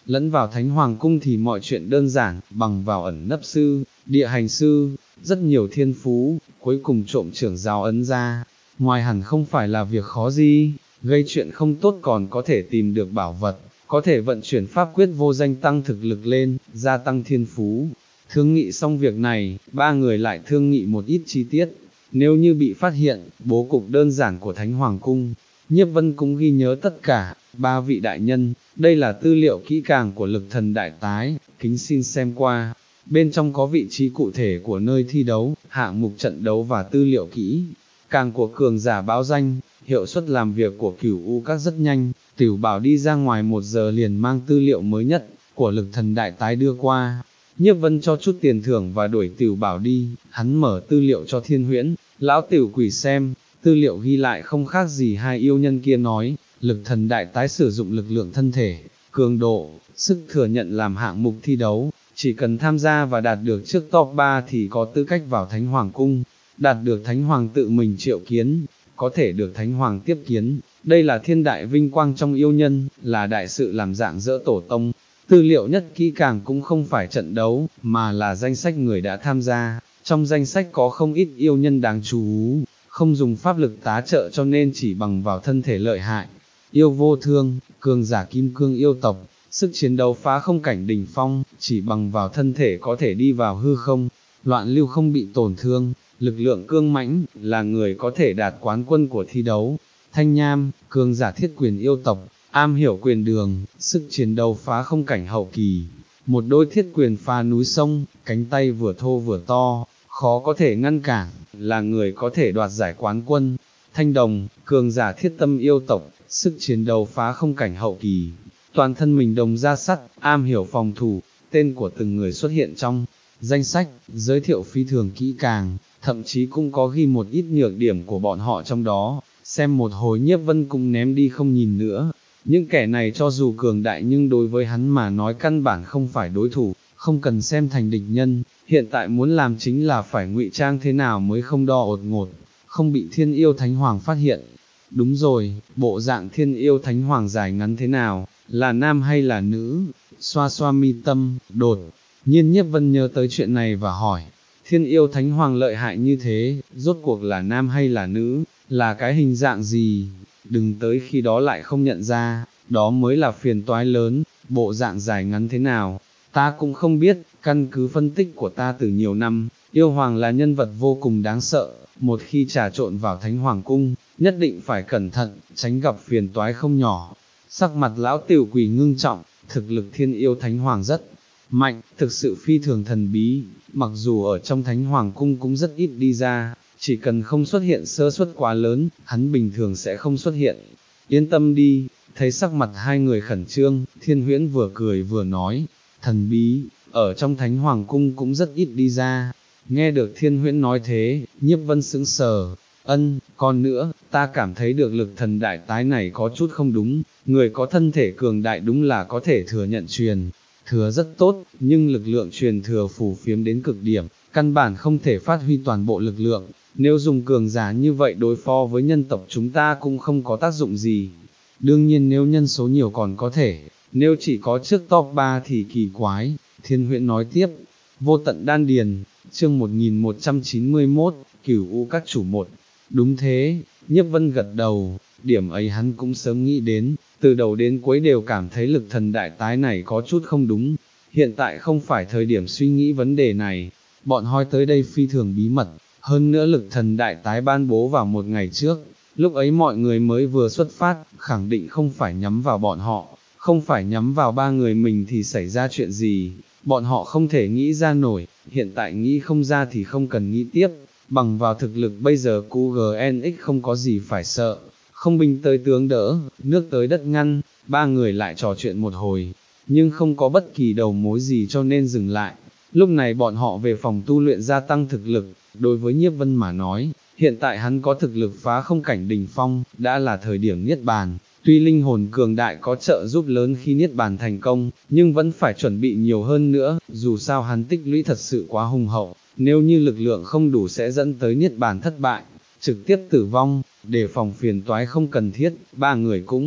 lẫn vào thánh hoàng cung thì mọi chuyện đơn giản, bằng vào ẩn nấp sư, địa hành sư, rất nhiều thiên phú, cuối cùng trộm trưởng giáo ấn ra, ngoài hẳn không phải là việc khó gì, gây chuyện không tốt còn có thể tìm được bảo vật, có thể vận chuyển pháp quyết vô danh tăng thực lực lên, gia tăng thiên phú. Thương nghị xong việc này, ba người lại thương nghị một ít chi tiết, nếu như bị phát hiện, bố cục đơn giản của Thánh Hoàng Cung, Nhiếp Vân cũng ghi nhớ tất cả, ba vị đại nhân, đây là tư liệu kỹ càng của lực thần đại tái, kính xin xem qua, bên trong có vị trí cụ thể của nơi thi đấu, hạng mục trận đấu và tư liệu kỹ, càng của cường giả báo danh, hiệu suất làm việc của Cửu U Các rất nhanh, Tiểu Bảo đi ra ngoài một giờ liền mang tư liệu mới nhất, của lực thần đại tái đưa qua. Nhiếp Vân cho chút tiền thưởng và đuổi Tiểu Bảo đi, hắn mở tư liệu cho Thiên Huyễn, lão tiểu quỷ xem, tư liệu ghi lại không khác gì hai yêu nhân kia nói, lực thần đại tái sử dụng lực lượng thân thể, cường độ, sức thừa nhận làm hạng mục thi đấu, chỉ cần tham gia và đạt được trước top ba thì có tư cách vào Thánh Hoàng Cung, đạt được Thánh Hoàng tự mình triệu kiến, có thể được Thánh Hoàng tiếp kiến, đây là thiên đại vinh quang trong yêu nhân, là đại sự làm dạng dỡ tổ tông. Tư liệu nhất kỹ càng cũng không phải trận đấu, mà là danh sách người đã tham gia, trong danh sách có không ít yêu nhân đáng chú ý, không dùng pháp lực tá trợ cho nên chỉ bằng vào thân thể lợi hại. Yêu vô thương, cường giả kim cương yêu tộc, sức chiến đấu phá không cảnh đỉnh phong, chỉ bằng vào thân thể có thể đi vào hư không, loạn lưu không bị tổn thương, lực lượng cương mãnh, là người có thể đạt quán quân của thi đấu. Thanh Nham, cường giả thiết quyền yêu tộc, am hiểu quyền đường, sức chiến đấu phá không cảnh hậu kỳ, một đôi thiết quyền phá núi sông, cánh tay vừa thô vừa to, khó có thể ngăn cản, là người có thể đoạt giải quán quân. Thanh Đồng, cường giả thiết tâm yêu tộc, sức chiến đấu phá không cảnh hậu kỳ, toàn thân mình đồng ra sắt, am hiểu phòng thủ, tên của từng người xuất hiện trong danh sách, giới thiệu phi thường kỹ càng, thậm chí cũng có ghi một ít nhược điểm của bọn họ trong đó, xem một hồi Nhiếp Vân cũng ném đi không nhìn nữa. Những kẻ này cho dù cường đại nhưng đối với hắn mà nói căn bản không phải đối thủ, không cần xem thành địch nhân, hiện tại muốn làm chính là phải ngụy trang thế nào mới không đo ột ngột, không bị thiên yêu thánh hoàng phát hiện. Đúng rồi, bộ dạng thiên yêu thánh hoàng dài ngắn thế nào, là nam hay là nữ? Xoa xoa mi tâm, đột nhiên Nhiếp Vân nhớ tới chuyện này và hỏi, thiên yêu thánh hoàng lợi hại như thế, rốt cuộc là nam hay là nữ, là cái hình dạng gì? Đừng tới khi đó lại không nhận ra, đó mới là phiền toái lớn, bộ dạng dài ngắn thế nào, ta cũng không biết, căn cứ phân tích của ta từ nhiều năm, yêu hoàng là nhân vật vô cùng đáng sợ, một khi trà trộn vào Thánh Hoàng Cung, nhất định phải cẩn thận, tránh gặp phiền toái không nhỏ. Sắc mặt lão tiểu quỷ ngưng trọng, thực lực thiên yêu Thánh Hoàng rất mạnh, thực sự phi thường thần bí, mặc dù ở trong Thánh Hoàng Cung cũng rất ít đi ra, chỉ cần không xuất hiện sơ suất quá lớn, hắn bình thường sẽ không xuất hiện. Yên tâm đi, thấy sắc mặt hai người khẩn trương, Thiên Huyễn vừa cười vừa nói, thần bí, ở trong Thánh Hoàng Cung cũng rất ít đi ra. Nghe được Thiên Huyễn nói thế, Nhiếp Vân sững sờ, ân, còn nữa, ta cảm thấy được lực thần đại tái này có chút không đúng, người có thân thể cường đại đúng là có thể thừa nhận truyền thừa rất tốt, nhưng lực lượng truyền thừa phù phiếm đến cực điểm, căn bản không thể phát huy toàn bộ lực lượng, nếu dùng cường giả như vậy đối phó với nhân tộc chúng ta cũng không có tác dụng gì. Đương nhiên nếu nhân số nhiều còn có thể, nếu chỉ có trước top ba thì kỳ quái. Thiên Huyễn nói tiếp, vô tận đan điền, chương một nghìn một trăm chín mươi mốt, Cửu U Các chủ một. Đúng thế, Nhiếp Vân gật đầu, điểm ấy hắn cũng sớm nghĩ đến, từ đầu đến cuối đều cảm thấy lực thần đại tái này có chút không đúng, hiện tại không phải thời điểm suy nghĩ vấn đề này, bọn hoi tới đây phi thường bí mật, hơn nữa lực thần đại tái ban bố vào một ngày trước, lúc ấy mọi người mới vừa xuất phát, khẳng định không phải nhắm vào bọn họ, không phải nhắm vào ba người mình thì xảy ra chuyện gì, bọn họ không thể nghĩ ra nổi, hiện tại nghĩ không ra thì không cần nghĩ tiếp, bằng vào thực lực bây giờ cu giê en ích không có gì phải sợ, không binh tới tướng đỡ, nước tới đất ngăn, ba người lại trò chuyện một hồi, nhưng không có bất kỳ đầu mối gì cho nên dừng lại, lúc này bọn họ về phòng tu luyện gia tăng thực lực, đối với Nhiếp Vân mà nói, hiện tại hắn có thực lực phá không cảnh đỉnh phong, đã là thời điểm niết bàn. Tuy linh hồn cường đại có trợ giúp lớn khi niết bàn thành công, nhưng vẫn phải chuẩn bị nhiều hơn nữa, dù sao hắn tích lũy thật sự quá hùng hậu, nếu như lực lượng không đủ sẽ dẫn tới niết bàn thất bại, trực tiếp tử vong, để phòng phiền toái không cần thiết, ba người cũng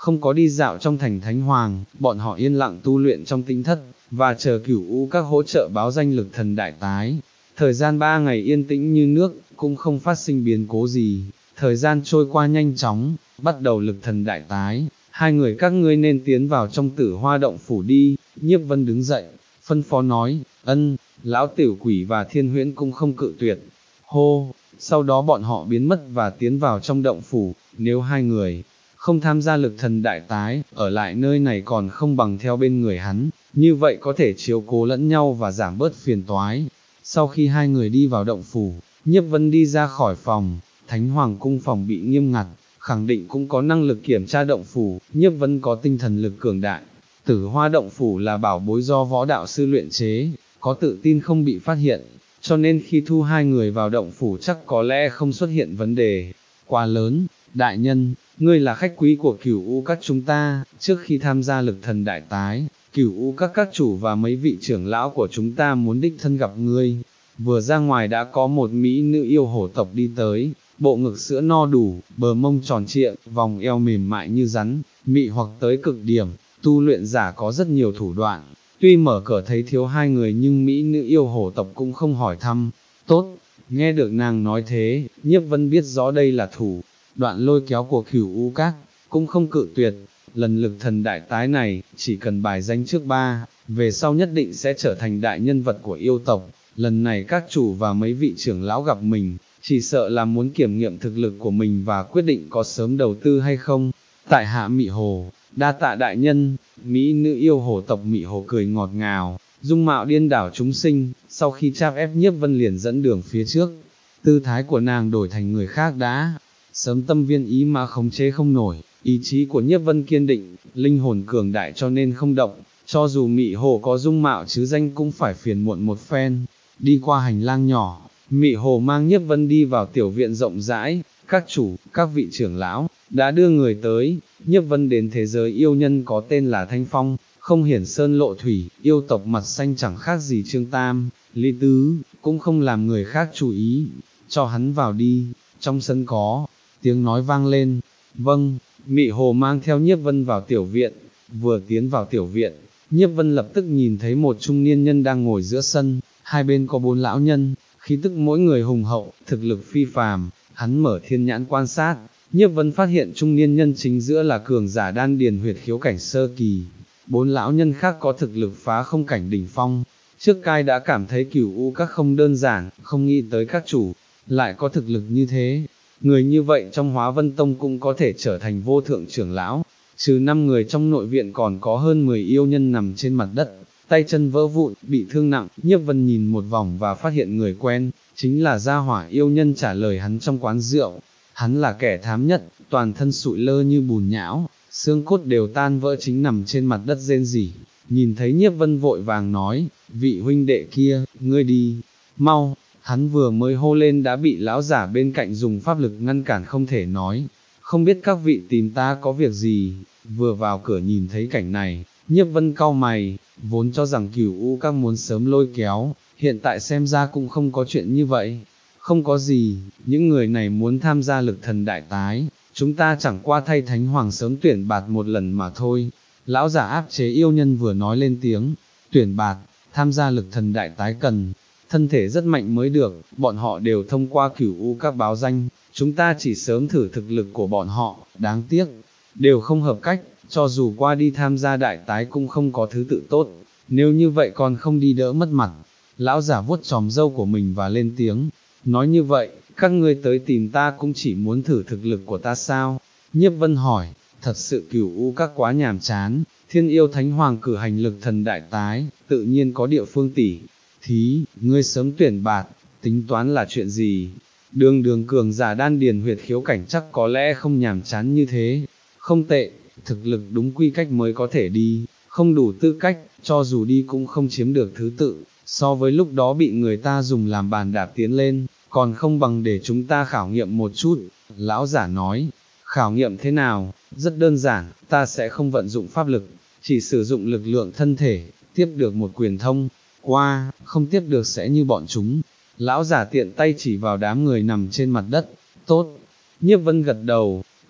không có đi dạo trong thành Thánh Hoàng, bọn họ yên lặng tu luyện trong tinh thất, và chờ Cửu U các hỗ trợ báo danh lực thần đại tái. Thời gian ba ngày yên tĩnh như nước, cũng không phát sinh biến cố gì, thời gian trôi qua nhanh chóng, bắt đầu lực thần đại tái, hai người các ngươi nên tiến vào trong Tử Hoa động phủ đi. Nhiếp Vân đứng dậy, phân phó nói, ân, lão tiểu quỷ và Thiên Huyễn cũng không cự tuyệt. Hô, sau đó bọn họ biến mất và tiến vào trong động phủ. Nếu hai người không tham gia lực thần đại tái, ở lại nơi này còn không bằng theo bên người hắn, như vậy có thể chiếu cố lẫn nhau và giảm bớt phiền toái. Sau khi hai người đi vào động phủ, Nhiếp Vân đi ra khỏi phòng, Thánh Hoàng cung phòng bị nghiêm ngặt, khẳng định cũng có năng lực kiểm tra động phủ. Nhiếp Vân có tinh thần lực cường đại, Tử Hoa động phủ là bảo bối do võ đạo sư luyện chế, có tự tin không bị phát hiện, cho nên khi thu hai người vào động phủ chắc có lẽ không xuất hiện vấn đề quá lớn. Đại nhân, ngươi là khách quý của Cửu U các chúng ta, trước khi tham gia lực thần đại tái, Cửu U các các chủ và mấy vị trưởng lão của chúng ta muốn đích thân gặp ngươi. Vừa ra ngoài đã có một mỹ nữ yêu hổ tộc đi tới, bộ ngực sữa no đủ, bờ mông tròn trịa, vòng eo mềm mại như rắn, mị hoặc tới cực điểm. Tu luyện giả có rất nhiều thủ đoạn, tuy mở cửa thấy thiếu hai người nhưng mỹ nữ yêu hổ tộc cũng không hỏi thăm. Tốt, nghe được nàng nói thế, Nhiếp Vân biết rõ đây là thủ đoạn lôi kéo của Cửu U các, cũng không cự tuyệt. Lần lực thần đại tái này, chỉ cần bài danh trước ba, về sau nhất định sẽ trở thành đại nhân vật của yêu tộc. Lần này các chủ và mấy vị trưởng lão gặp mình, chỉ sợ là muốn kiểm nghiệm thực lực của mình và quyết định có sớm đầu tư hay không. Tại hạ Mị Hồ, đa tạ đại nhân. Mỹ nữ yêu hổ tộc Mị Hồ cười ngọt ngào, dung mạo điên đảo chúng sinh. Sau khi cháp ép Nhiếp Vân liền dẫn đường phía trước, tư thái của nàng đổi thành người khác đã sớm tâm viên ý mà khống chế không nổi. Ý chí của Nhiếp Vân kiên định, linh hồn cường đại cho nên không động, cho dù Mị Hồ có dung mạo chứ danh cũng phải phiền muộn một phen. Đi qua hành lang nhỏ, Mị Hồ mang Nhiếp Vân đi vào tiểu viện rộng rãi. Các chủ, các vị trưởng lão đã đưa người tới. Nhiếp Vân đến thế giới yêu nhân có tên là Thanh Phong, không hiển sơn lộ thủy, yêu tộc mặt xanh chẳng khác gì Trương Tam, Lý Tứ, cũng không làm người khác chú ý. Cho hắn vào đi. Trong sân có tiếng nói vang lên. Vâng. Mị Hồ mang theo Nhiếp Vân vào tiểu viện. Vừa tiến vào tiểu viện, Nhiếp Vân lập tức nhìn thấy một trung niên nhân đang ngồi giữa sân, hai bên có bốn lão nhân, khí tức mỗi người hùng hậu, thực lực phi phàm. Hắn mở thiên nhãn quan sát, Nhiếp Vân phát hiện trung niên nhân chính giữa là cường giả đan điền huyệt khiếu cảnh sơ kỳ, bốn lão nhân khác có thực lực phá không cảnh đỉnh phong. Trước cai đã cảm thấy Cửu U các không đơn giản, không nghĩ tới các chủ lại có thực lực như thế. Người như vậy trong Hóa Vân Tông cũng có thể trở thành vô thượng trưởng lão. Trừ năm người trong nội viện còn có hơn mười yêu nhân nằm trên mặt đất, tay chân vỡ vụn, bị thương nặng. Nhiếp Vân nhìn một vòng và phát hiện người quen, chính là gia hỏa yêu nhân trả lời hắn trong quán rượu. Hắn là kẻ thám nhất, toàn thân sụi lơ như bùn nhão, xương cốt đều tan vỡ chính nằm trên mặt đất rên rỉ. Nhìn thấy Nhiếp Vân vội vàng nói, vị huynh đệ kia, ngươi đi, mau. Hắn vừa mới hô lên đã bị lão giả bên cạnh dùng pháp lực ngăn cản không thể nói. Không biết các vị tìm ta có việc gì? Vừa vào cửa nhìn thấy cảnh này, Nhiếp Vân cau mày, vốn cho rằng Cửu U các muốn sớm lôi kéo, hiện tại xem ra cũng không có chuyện như vậy. Không có gì, những người này muốn tham gia lực thần đại tái, chúng ta chẳng qua thay Thánh Hoàng sớm tuyển bạt một lần mà thôi. Lão giả áp chế yêu nhân vừa nói lên tiếng, tuyển bạt, tham gia lực thần đại tái cần thân thể rất mạnh mới được, bọn họ đều thông qua Cửu U các báo danh, chúng ta chỉ sớm thử thực lực của bọn họ, đáng tiếc, đều không hợp cách, cho dù qua đi tham gia đại tái cũng không có thứ tự tốt, nếu như vậy còn không đi đỡ mất mặt. Lão giả vuốt chòm râu của mình và lên tiếng, nói như vậy, các ngươi tới tìm ta cũng chỉ muốn thử thực lực của ta sao? Nhiếp Vân hỏi, thật sự Cửu U các quá nhàm chán, Thiên Yêu Thánh Hoàng cử hành lực thần đại tái, tự nhiên có địa phương tỉ thí, ngươi sớm tuyển bạt, tính toán là chuyện gì? Đường đường cường giả đan điền huyệt khiếu cảnh chắc có lẽ không nhàm chán như thế. Không tệ, thực lực đúng quy cách mới có thể đi, không đủ tư cách, cho dù đi cũng không chiếm được thứ tự, so với lúc đó bị người ta dùng làm bàn đạp tiến lên, còn không bằng để chúng ta khảo nghiệm một chút. Lão giả nói, khảo nghiệm thế nào? Rất đơn giản, ta sẽ không vận dụng pháp lực, chỉ sử dụng lực lượng thân thể, tiếp được một quyền thông qua, không tiếp được sẽ như bọn chúng. Lão giả tiện tay chỉ vào đám người nằm trên mặt đất. Tốt. Nhiếp Vân gật đầu,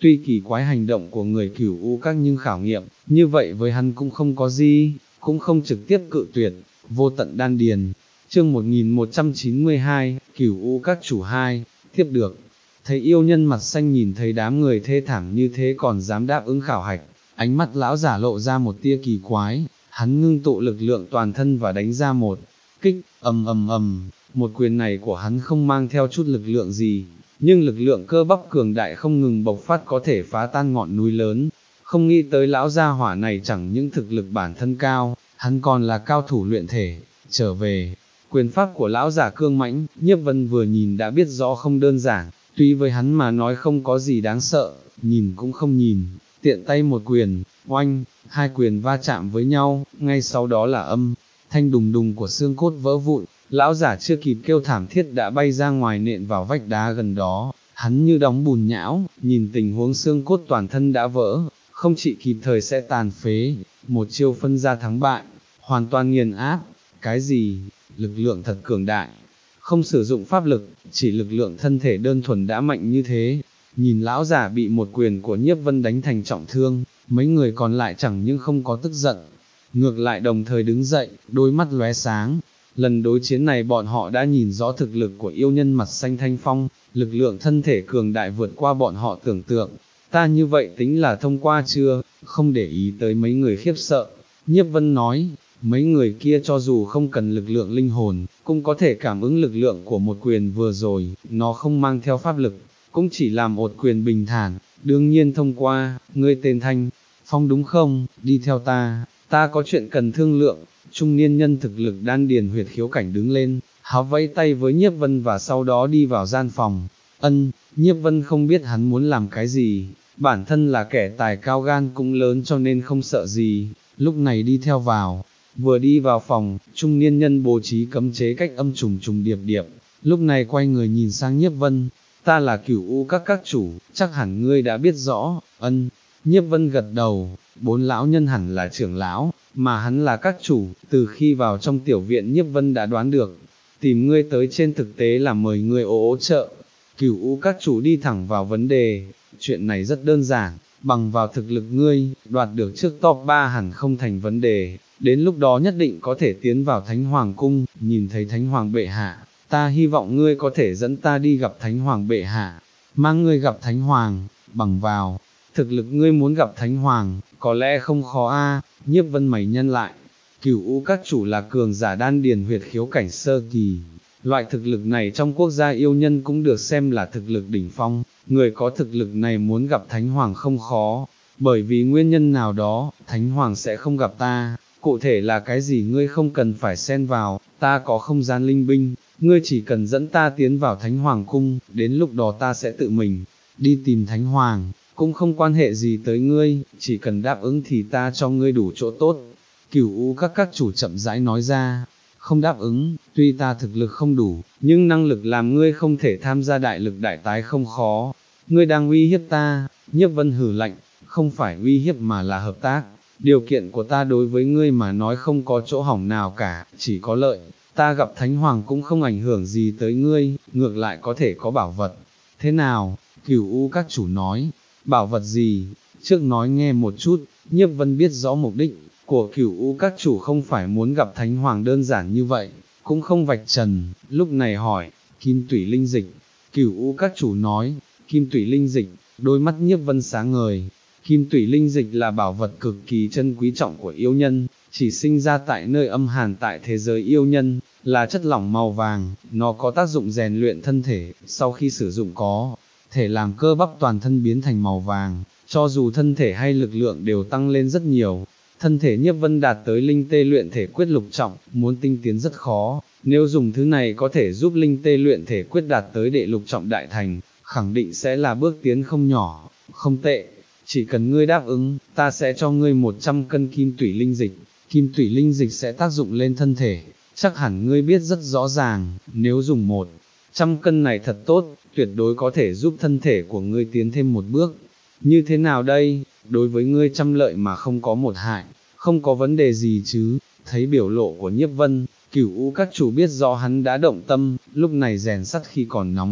tuy kỳ quái hành động của người Cửu U Các nhưng khảo nghiệm, như vậy với hắn cũng không có gì, cũng không trực tiếp cự tuyệt, vô tận đan điền. Chương một nghìn một trăm chín mươi hai, Cửu U Các chủ hai, tiếp được. Thấy yêu nhân mặt xanh nhìn thấy đám người thê thảm như thế còn dám đáp ứng khảo hạch, ánh mắt lão giả lộ ra một tia kỳ quái, hắn ngưng tụ lực lượng toàn thân và đánh ra một kích, ầm ầm ầm, một quyền này của hắn không mang theo chút lực lượng gì, nhưng lực lượng cơ bắp cường đại không ngừng bộc phát có thể phá tan ngọn núi lớn. Không nghĩ tới lão gia hỏa này chẳng những thực lực bản thân cao, hắn còn là cao thủ luyện thể. Trở về, quyền pháp của lão giả cương mãnh, Nhiếp Vân vừa nhìn đã biết rõ không đơn giản, tuy với hắn mà nói không có gì đáng sợ, nhìn cũng không nhìn, tiện tay một quyền, oanh, hai quyền va chạm với nhau, ngay sau đó là âm thanh đùng đùng của xương cốt vỡ vụn, lão giả chưa kịp kêu thảm thiết đã bay ra ngoài nện vào vách đá gần đó, hắn như đóng bùn nhão, nhìn tình huống xương cốt toàn thân đã vỡ, không chỉ kịp thời sẽ tàn phế, một chiêu phân ra thắng bại, hoàn toàn nghiền áp. Cái gì? Lực lượng thật cường đại, không sử dụng pháp lực, chỉ lực lượng thân thể đơn thuần đã mạnh như thế. Nhìn lão giả bị một quyền của Nhiếp Vân đánh thành trọng thương, mấy người còn lại chẳng những không có tức giận, ngược lại đồng thời đứng dậy, đôi mắt lóe sáng. Lần đối chiến này bọn họ đã nhìn rõ thực lực của yêu nhân mặt xanh Thanh Phong, lực lượng thân thể cường đại vượt qua bọn họ tưởng tượng. Ta như vậy tính là thông qua chưa? Không để ý tới mấy người khiếp sợ, Nhiếp Vân nói, mấy người kia cho dù không cần lực lượng linh hồn, cũng có thể cảm ứng lực lượng của một quyền vừa rồi, nó không mang theo pháp lực, cũng chỉ làm một quyền bình thản, đương nhiên thông qua. Ngươi tên Thanh Phong đúng không? Đi theo ta, ta có chuyện cần thương lượng. Trung niên nhân thực lực đan điền huyệt khiếu cảnh đứng lên, háo vẫy tay với Nhiếp Vân và sau đó đi vào gian phòng. Ân, Nhiếp Vân không biết hắn muốn làm cái gì, bản thân là kẻ tài cao gan cũng lớn cho nên không sợ gì, lúc này đi theo vào. Vừa đi vào phòng, trung niên nhân bố trí cấm chế cách âm trùng trùng điệp điệp, lúc này quay người nhìn sang Nhiếp Vân, ta là Cửu U Các các chủ, chắc hẳn ngươi đã biết rõ. Ân, Nhiếp Vân gật đầu, bốn lão nhân hẳn là trưởng lão, mà hắn là các chủ, từ khi vào trong tiểu viện Nhiếp Vân đã đoán được, tìm ngươi tới trên thực tế là mời ngươi ố ố trợ. Cửu U Các chủ đi thẳng vào vấn đề, chuyện này rất đơn giản, bằng vào thực lực ngươi, đoạt được trước top ba hẳn không thành vấn đề, đến lúc đó nhất định có thể tiến vào Thánh Hoàng Cung, nhìn thấy Thánh Hoàng bệ hạ, ta hy vọng ngươi có thể dẫn ta đi gặp Thánh Hoàng bệ hạ, mang ngươi gặp Thánh Hoàng, bằng vào thực lực ngươi muốn gặp Thánh Hoàng, có lẽ không khó a. Nhiếp Vân mày nhân lại, Cửu U Các chủ là cường giả đan điền huyệt khiếu cảnh sơ kỳ, loại thực lực này trong quốc gia yêu nhân cũng được xem là thực lực đỉnh phong, người có thực lực này muốn gặp Thánh Hoàng không khó, bởi vì nguyên nhân nào đó, Thánh Hoàng sẽ không gặp ta, cụ thể là cái gì ngươi không cần phải xen vào, ta có không gian linh binh, ngươi chỉ cần dẫn ta tiến vào Thánh Hoàng cung, đến lúc đó ta sẽ tự mình đi tìm Thánh Hoàng, cũng không quan hệ gì tới ngươi, chỉ cần đáp ứng thì ta cho ngươi đủ chỗ tốt. Cửu U Các các chủ chậm rãi nói ra, không đáp ứng, tuy ta thực lực không đủ, nhưng năng lực làm ngươi không thể tham gia đại lực đại tái không khó. Ngươi đang uy hiếp ta. Nhiếp Vân hử lạnh, không phải uy hiếp mà là hợp tác. Điều kiện của ta đối với ngươi mà nói không có chỗ hỏng nào cả, chỉ có lợi. Ta gặp Thánh Hoàng cũng không ảnh hưởng gì tới ngươi, ngược lại có thể có bảo vật. Thế nào? Cửu U Các chủ nói, bảo vật gì? Trước nói nghe một chút. Nhiếp Vân biết rõ mục đích của Cửu U Các chủ không phải muốn gặp Thánh Hoàng đơn giản như vậy, cũng không vạch trần, lúc này hỏi, Kim Tủy Linh Dịch. Cửu U Các chủ nói, Kim Tủy Linh Dịch, đôi mắt Nhiếp Vân sáng ngời. Kim Tủy Linh Dịch là bảo vật cực kỳ chân quý trọng của yêu nhân, chỉ sinh ra tại nơi âm hàn tại thế giới yêu nhân, là chất lỏng màu vàng, nó có tác dụng rèn luyện thân thể, sau khi sử dụng có thể làm cơ bắp toàn thân biến thành màu vàng, cho dù thân thể hay lực lượng đều tăng lên rất nhiều. Thân thể Nhiếp Vân đạt tới linh tê luyện thể quyết lục trọng, muốn tinh tiến rất khó, nếu dùng thứ này có thể giúp linh tê luyện thể quyết đạt tới đệ lục trọng đại thành, khẳng định sẽ là bước tiến không nhỏ, không tệ. Chỉ cần ngươi đáp ứng, ta sẽ cho ngươi một trăm cân kim tủy linh dịch, kim tủy linh dịch sẽ tác dụng lên thân thể, chắc hẳn ngươi biết rất rõ ràng, nếu dùng một trăm cân này thật tốt, tuyệt đối có thể giúp thân thể của ngươi tiến thêm một bước. Như thế nào đây? Đối với ngươi trăm lợi mà không có một hại, không có vấn đề gì chứ? Thấy biểu lộ của Nhiếp Vân, Cửu U Các chủ biết rõ hắn đã động tâm, lúc này rèn sắt khi còn nóng.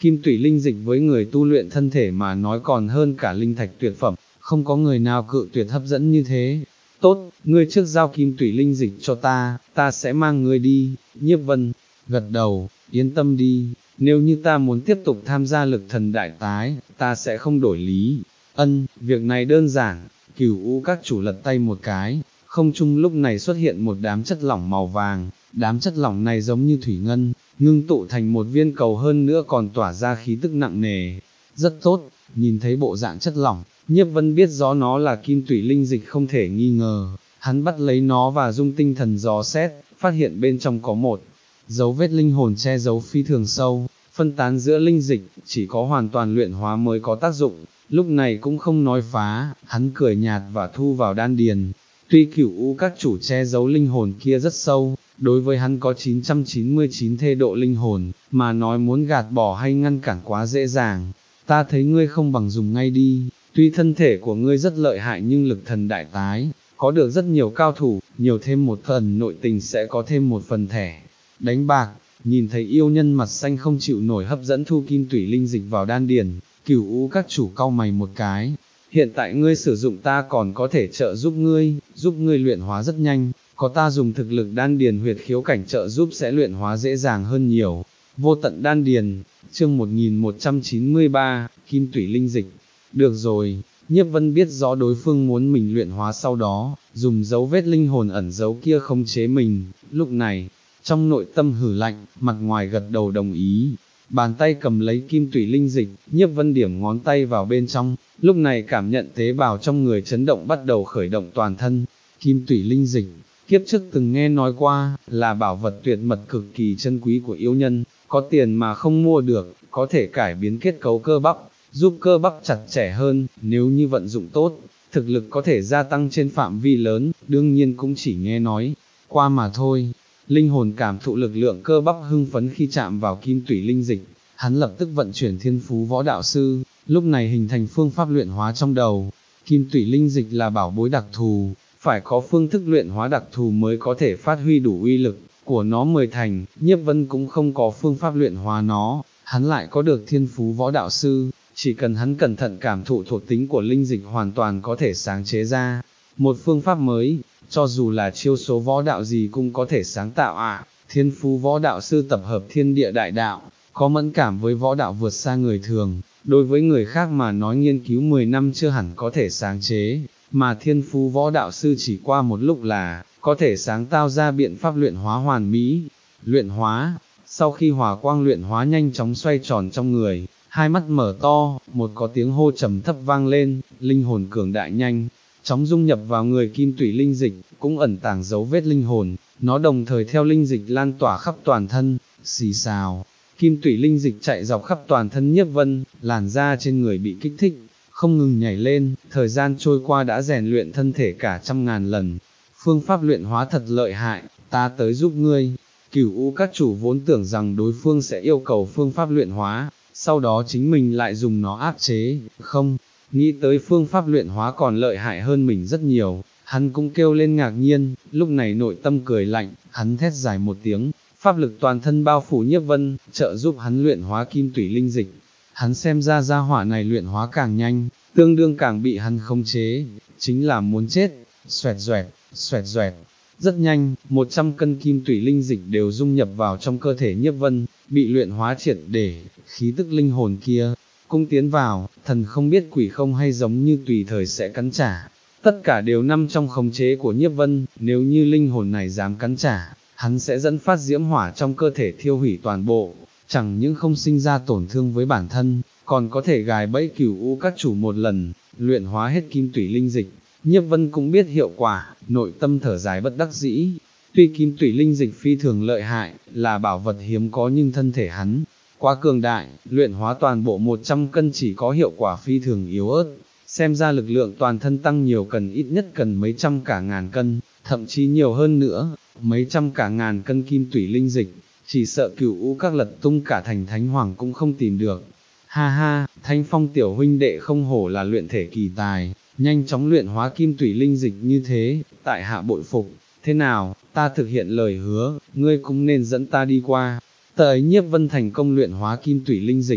Kim tủy linh dịch với người tu luyện thân thể mà nói còn hơn cả linh thạch tuyệt phẩm, không có người nào cự tuyệt hấp dẫn như thế. Tốt, ngươi trước giao kim tủy linh dịch cho ta, ta sẽ mang ngươi đi. Nhiếp Vân gật đầu, yên tâm đi, nếu như ta muốn tiếp tục tham gia lực thần đại tái, ta sẽ không đổi lý. Ân, việc này đơn giản. Cửu U các chủ lật tay một cái, không trung lúc này xuất hiện một đám chất lỏng màu vàng, đám chất lỏng này giống như thủy ngân, ngưng tụ thành một viên cầu, hơn nữa còn tỏa ra khí tức nặng nề. Rất tốt, nhìn thấy bộ dạng chất lỏng, Nhiếp Vân biết rõ nó là kim tủy linh dịch không thể nghi ngờ, hắn bắt lấy nó và dung tinh thần dò xét, phát hiện bên trong có một dấu vết linh hồn che giấu phi thường sâu, phân tán giữa linh dịch, chỉ có hoàn toàn luyện hóa mới có tác dụng. Lúc này cũng không nói phá, hắn cười nhạt và thu vào đan điền. Tuy Cửu U các chủ che giấu linh hồn kia rất sâu, đối với hắn có chín trăm chín mươi chín thê độ linh hồn, mà nói muốn gạt bỏ hay ngăn cản quá dễ dàng. Ta thấy ngươi không bằng dùng ngay đi, tuy thân thể của ngươi rất lợi hại nhưng lực thần đại tái, có được rất nhiều cao thủ, nhiều thêm một phần nội tình sẽ có thêm một phần thẻ đánh bạc. Nhìn thấy yêu nhân mặt xanh không chịu nổi hấp dẫn thu kim tủy linh dịch vào đan điền, Cửu U các chủ cau mày một cái. Hiện tại ngươi sử dụng ta còn có thể trợ giúp ngươi, giúp ngươi luyện hóa rất nhanh, có ta dùng thực lực đan điền huyệt khiếu cảnh trợ giúp sẽ luyện hóa dễ dàng hơn nhiều. Vô tận đan điền, chương một nghìn một trăm chín mươi ba, kim tủy linh dịch. Được rồi, Nhiếp Vân biết rõ đối phương muốn mình luyện hóa, sau đó dùng dấu vết linh hồn ẩn giấu kia khống chế mình. Lúc này, trong nội tâm hử lạnh, mặt ngoài gật đầu đồng ý. Bàn tay cầm lấy kim tủy linh dịch, Nhiếp Vân điểm ngón tay vào bên trong, lúc này cảm nhận tế bào trong người chấn động, bắt đầu khởi động toàn thân. Kim tủy linh dịch, kiếp trước từng nghe nói qua, là bảo vật tuyệt mật cực kỳ chân quý của yêu nhân, có tiền mà không mua được, có thể cải biến kết cấu cơ bắp, giúp cơ bắp chặt chẽ hơn, nếu như vận dụng tốt, thực lực có thể gia tăng trên phạm vi lớn, đương nhiên cũng chỉ nghe nói qua mà thôi. Linh hồn cảm thụ lực lượng cơ bắp hưng phấn khi chạm vào kim tủy linh dịch, hắn lập tức vận chuyển thiên phú võ đạo sư, lúc này hình thành phương pháp luyện hóa trong đầu. Kim tủy linh dịch là bảo bối đặc thù, phải có phương thức luyện hóa đặc thù mới có thể phát huy đủ uy lực của nó mười thành. Nhiếp Vân cũng không có phương pháp luyện hóa nó, hắn lại có được thiên phú võ đạo sư, chỉ cần hắn cẩn thận cảm thụ thuộc tính của linh dịch hoàn toàn có thể sáng chế ra một phương pháp mới. Cho dù là chiêu số võ đạo gì cũng có thể sáng tạo ạ. À. Thiên phú võ đạo sư tập hợp thiên địa đại đạo, có mẫn cảm với võ đạo vượt xa người thường, đối với người khác mà nói nghiên cứu mười năm chưa hẳn có thể sáng chế, mà thiên phú võ đạo sư chỉ qua một lúc là có thể sáng tạo ra biện pháp luyện hóa hoàn mỹ. Luyện hóa, sau khi hỏa quang luyện hóa nhanh chóng xoay tròn trong người, hai mắt mở to, một có tiếng hô trầm thấp vang lên, linh hồn cường đại nhanh chóng dung nhập vào người kim tủy linh dịch, cũng ẩn tàng dấu vết linh hồn, nó đồng thời theo linh dịch lan tỏa khắp toàn thân. Xì xào, kim tủy linh dịch chạy dọc khắp toàn thân Nhiếp Vân, làn da trên người bị kích thích, không ngừng nhảy lên, thời gian trôi qua đã rèn luyện thân thể cả trăm ngàn lần. Phương pháp luyện hóa thật lợi hại, ta tới giúp ngươi. Cửu U các chủ vốn tưởng rằng đối phương sẽ yêu cầu phương pháp luyện hóa, sau đó chính mình lại dùng nó áp chế, không nghĩ tới phương pháp luyện hóa còn lợi hại hơn mình rất nhiều, hắn cũng kêu lên ngạc nhiên. Lúc này nội tâm cười lạnh, hắn thét dài một tiếng, pháp lực toàn thân bao phủ Nhiếp Vân, trợ giúp hắn luyện hóa kim tủy linh dịch. Hắn xem ra gia hỏa này luyện hóa càng nhanh, tương đương càng bị hắn khống chế, chính là muốn chết. Xoẹt xoẹt, xoẹt xoẹt, rất nhanh, một trăm cân kim tủy linh dịch đều dung nhập vào trong cơ thể Nhiếp Vân, bị luyện hóa triệt để, khí tức linh hồn kia cũng tiến vào, thần không biết quỷ không hay giống như tùy thời sẽ cắn trả. Tất cả đều nằm trong khống chế của Nhiếp Vân, nếu như linh hồn này dám cắn trả, hắn sẽ dẫn phát diễm hỏa trong cơ thể thiêu hủy toàn bộ, chẳng những không sinh ra tổn thương với bản thân, còn có thể gài bẫy Cửu U các chủ một lần, luyện hóa hết kim tủy linh dịch. Nhiếp Vân cũng biết hiệu quả, nội tâm thở dài bất đắc dĩ. Tuy kim tủy linh dịch phi thường lợi hại, là bảo vật hiếm có, nhưng thân thể hắn quá cường đại, luyện hóa toàn bộ một trăm cân chỉ có hiệu quả phi thường yếu ớt, xem ra lực lượng toàn thân tăng nhiều cần ít nhất cần mấy trăm cả ngàn cân, thậm chí nhiều hơn nữa. Mấy trăm cả ngàn cân kim tủy linh dịch, chỉ sợ Cửu U các lật tung cả thành Thánh Hoàng cũng không tìm được. Ha ha, Thanh Phong tiểu huynh đệ không hổ là luyện thể kỳ tài, nhanh chóng luyện hóa kim tủy linh dịch như thế, tại hạ bội phục. Thế nào, ta thực hiện lời hứa, ngươi cũng nên dẫn ta đi qua. Tờ ấy Nhiếp Vân thành công luyện hóa kim tủy linh dịch,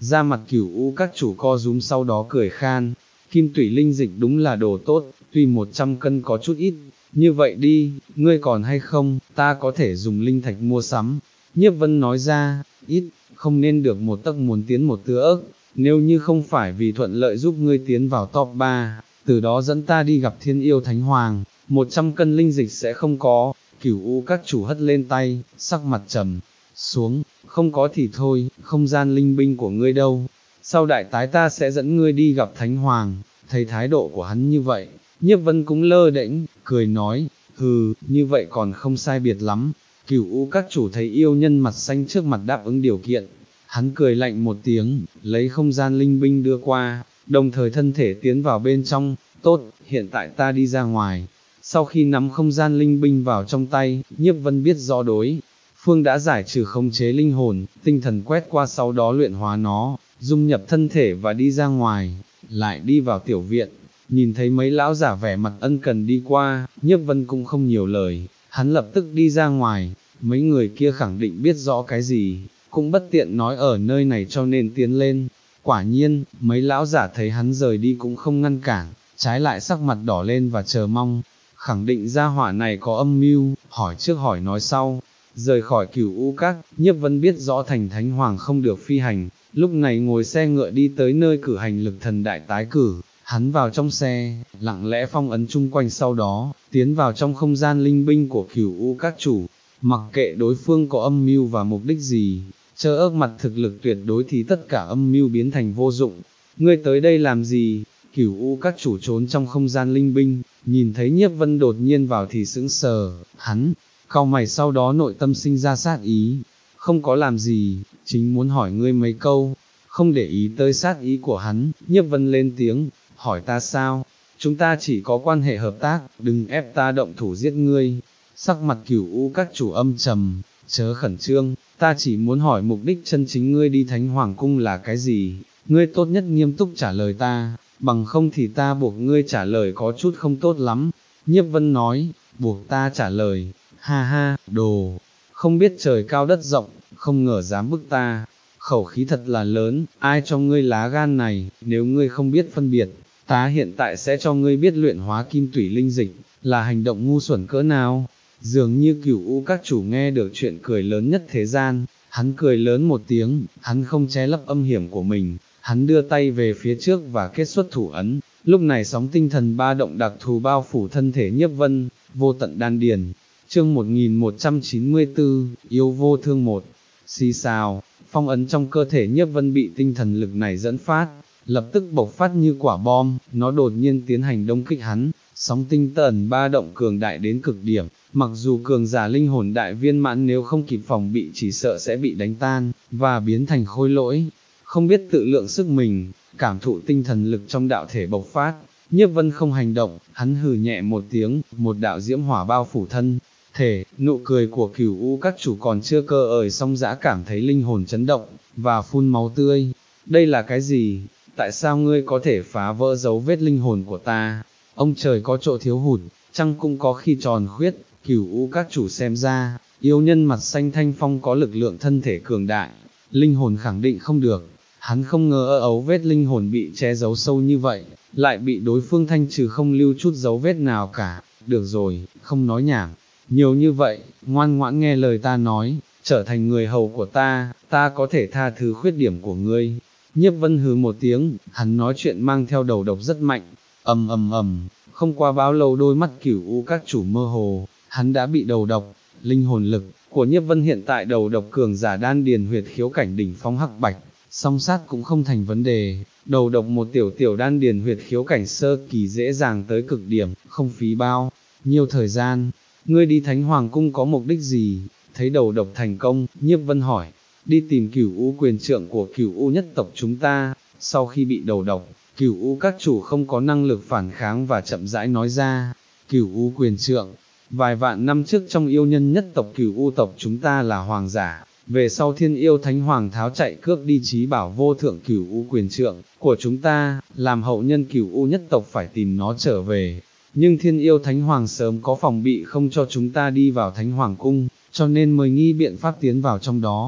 ra mặt cửu u các chủ co rúm sau đó cười khan, kim tủy linh dịch đúng là đồ tốt, tuy một trăm cân có chút ít, như vậy đi, ngươi còn hay không, ta có thể dùng linh thạch mua sắm. Nhiếp Vân nói ra, ít, không nên được một tấc muốn tiến một thước, nếu như không phải vì thuận lợi giúp ngươi tiến vào top ba, từ đó dẫn ta đi gặp thiên yêu thánh hoàng, một trăm cân linh dịch sẽ không có. Cửu u các chủ hất lên tay, sắc mặt trầm xuống, không có thì thôi, không gian linh binh của ngươi đâu, sau đại tái ta sẽ dẫn ngươi đi gặp thánh hoàng. Thấy thái độ của hắn như vậy, Nhiếp Vân cũng lơ đễnh, cười nói, hừ, như vậy còn không sai biệt lắm. Cửu u các chủ thấy yêu nhân mặt xanh trước mặt đáp ứng điều kiện, hắn cười lạnh một tiếng, lấy không gian linh binh đưa qua, đồng thời thân thể tiến vào bên trong. Tốt, hiện tại ta đi ra ngoài. Sau khi nắm không gian linh binh vào trong tay, Nhiếp Vân biết rõ đối phương đã giải trừ khống chế linh hồn, tinh thần quét qua sau đó luyện hóa nó, dung nhập thân thể và đi ra ngoài, lại đi vào tiểu viện. Nhìn thấy mấy lão giả vẻ mặt ân cần đi qua, Nhiếp Vân cũng không nhiều lời, hắn lập tức đi ra ngoài. Mấy người kia khẳng định biết rõ cái gì, cũng bất tiện nói ở nơi này cho nên tiến lên. Quả nhiên, mấy lão giả thấy hắn rời đi cũng không ngăn cản, trái lại sắc mặt đỏ lên và chờ mong, khẳng định gia hỏa này có âm mưu, hỏi trước hỏi nói sau. Rời khỏi Cửu u các, Nhiếp Vân biết rõ thành thánh hoàng không được phi hành, lúc này ngồi xe ngựa đi tới nơi cử hành lực thần đại tái cử. Hắn vào trong xe, lặng lẽ phong ấn chung quanh sau đó, tiến vào trong không gian linh binh của Cửu u các chủ, mặc kệ đối phương có âm mưu và mục đích gì, chớ ước mặt thực lực tuyệt đối thì tất cả âm mưu biến thành vô dụng. Ngươi tới đây làm gì? Cửu u các chủ trốn trong không gian linh binh, nhìn thấy Nhiếp Vân đột nhiên vào thì sững sờ, hắn cau mày sau đó nội tâm sinh ra sát ý, không có làm gì, chính muốn hỏi ngươi mấy câu. Không để ý tới sát ý của hắn, Nhiếp Vân lên tiếng, hỏi ta sao? Chúng ta chỉ có quan hệ hợp tác, đừng ép ta động thủ giết ngươi. Sắc mặt Cửu u các chủ âm trầm, chớ khẩn trương, ta chỉ muốn hỏi mục đích chân chính ngươi đi Thánh Hoàng cung là cái gì, ngươi tốt nhất nghiêm túc trả lời ta, bằng không thì ta buộc ngươi trả lời có chút không tốt lắm. Nhiếp Vân nói, buộc ta trả lời, ha ha, đồ, không biết trời cao đất rộng, không ngờ dám bức ta, khẩu khí thật là lớn, ai cho ngươi lá gan này, nếu ngươi không biết phân biệt, ta hiện tại sẽ cho ngươi biết luyện hóa kim tủy linh dịch, là hành động ngu xuẩn cỡ nào. Dường như Cửu u các chủ nghe được chuyện cười lớn nhất thế gian, hắn cười lớn một tiếng, hắn không che lấp âm hiểm của mình, hắn đưa tay về phía trước và kết xuất thủ ấn, lúc này sóng tinh thần ba động đặc thù bao phủ thân thể Nhiếp Vân, vô tận đan điền. Chương một nghìn một trăm chín mươi tư, yêu vô thương một, xì xào, phong ấn trong cơ thể Nhiếp Vân bị tinh thần lực này dẫn phát, lập tức bộc phát như quả bom, nó đột nhiên tiến hành đông kích hắn, sóng tinh thần ba động cường đại đến cực điểm, mặc dù cường giả linh hồn đại viên mãn nếu không kịp phòng bị chỉ sợ sẽ bị đánh tan, và biến thành khôi lỗi, không biết tự lượng sức mình, cảm thụ tinh thần lực trong đạo thể bộc phát. Nhiếp Vân không hành động, hắn hừ nhẹ một tiếng, một đạo diễm hỏa bao phủ thân thể, nụ cười của Cửu u các chủ còn chưa cơ ời xong dã cảm thấy linh hồn chấn động, và phun máu tươi. Đây là cái gì? Tại sao ngươi có thể phá vỡ dấu vết linh hồn của ta? Ông trời có chỗ thiếu hụt, trăng cũng có khi tròn khuyết. Cửu u các chủ xem ra, yêu nhân mặt xanh thanh phong có lực lượng thân thể cường đại, linh hồn khẳng định không được. Hắn không ngờ ở ấu vết linh hồn bị che giấu sâu như vậy, lại bị đối phương thanh trừ không lưu chút dấu vết nào cả. Được rồi, không nói nhảm nhiều như vậy, ngoan ngoãn nghe lời ta nói, trở thành người hầu của ta, ta có thể tha thứ khuyết điểm của ngươi. Nhiếp Vân hừ một tiếng, hắn nói chuyện mang theo đầu độc rất mạnh, ầm ầm ầm, không qua bao lâu đôi mắt Cửu u các chủ mơ hồ, hắn đã bị đầu độc. Linh hồn lực của Nhiếp Vân hiện tại đầu độc cường giả đan điền huyệt khiếu cảnh đỉnh phong hắc bạch, song sát cũng không thành vấn đề, đầu độc một tiểu tiểu đan điền huyệt khiếu cảnh sơ kỳ dễ dàng tới cực điểm, không phí bao nhiêu thời gian. Ngươi đi Thánh Hoàng cung có mục đích gì? Thấy đầu độc thành công, Nhiếp Vân hỏi, đi tìm Cửu u quyền trượng của Cửu u nhất tộc chúng ta. Sau khi bị đầu độc, Cửu u các chủ không có năng lực phản kháng và chậm rãi nói ra, Cửu u quyền trượng, vài vạn năm trước trong yêu nhân nhất tộc Cửu u tộc chúng ta là hoàng giả, về sau thiên yêu thánh hoàng tháo chạy cướp đi trí bảo vô thượng Cửu u quyền trượng của chúng ta, làm hậu nhân Cửu u nhất tộc phải tìm nó trở về. Nhưng thiên yêu thánh hoàng sớm có phòng bị không cho chúng ta đi vào Thánh Hoàng cung, cho nên mới nghi biện pháp tiến vào trong đó,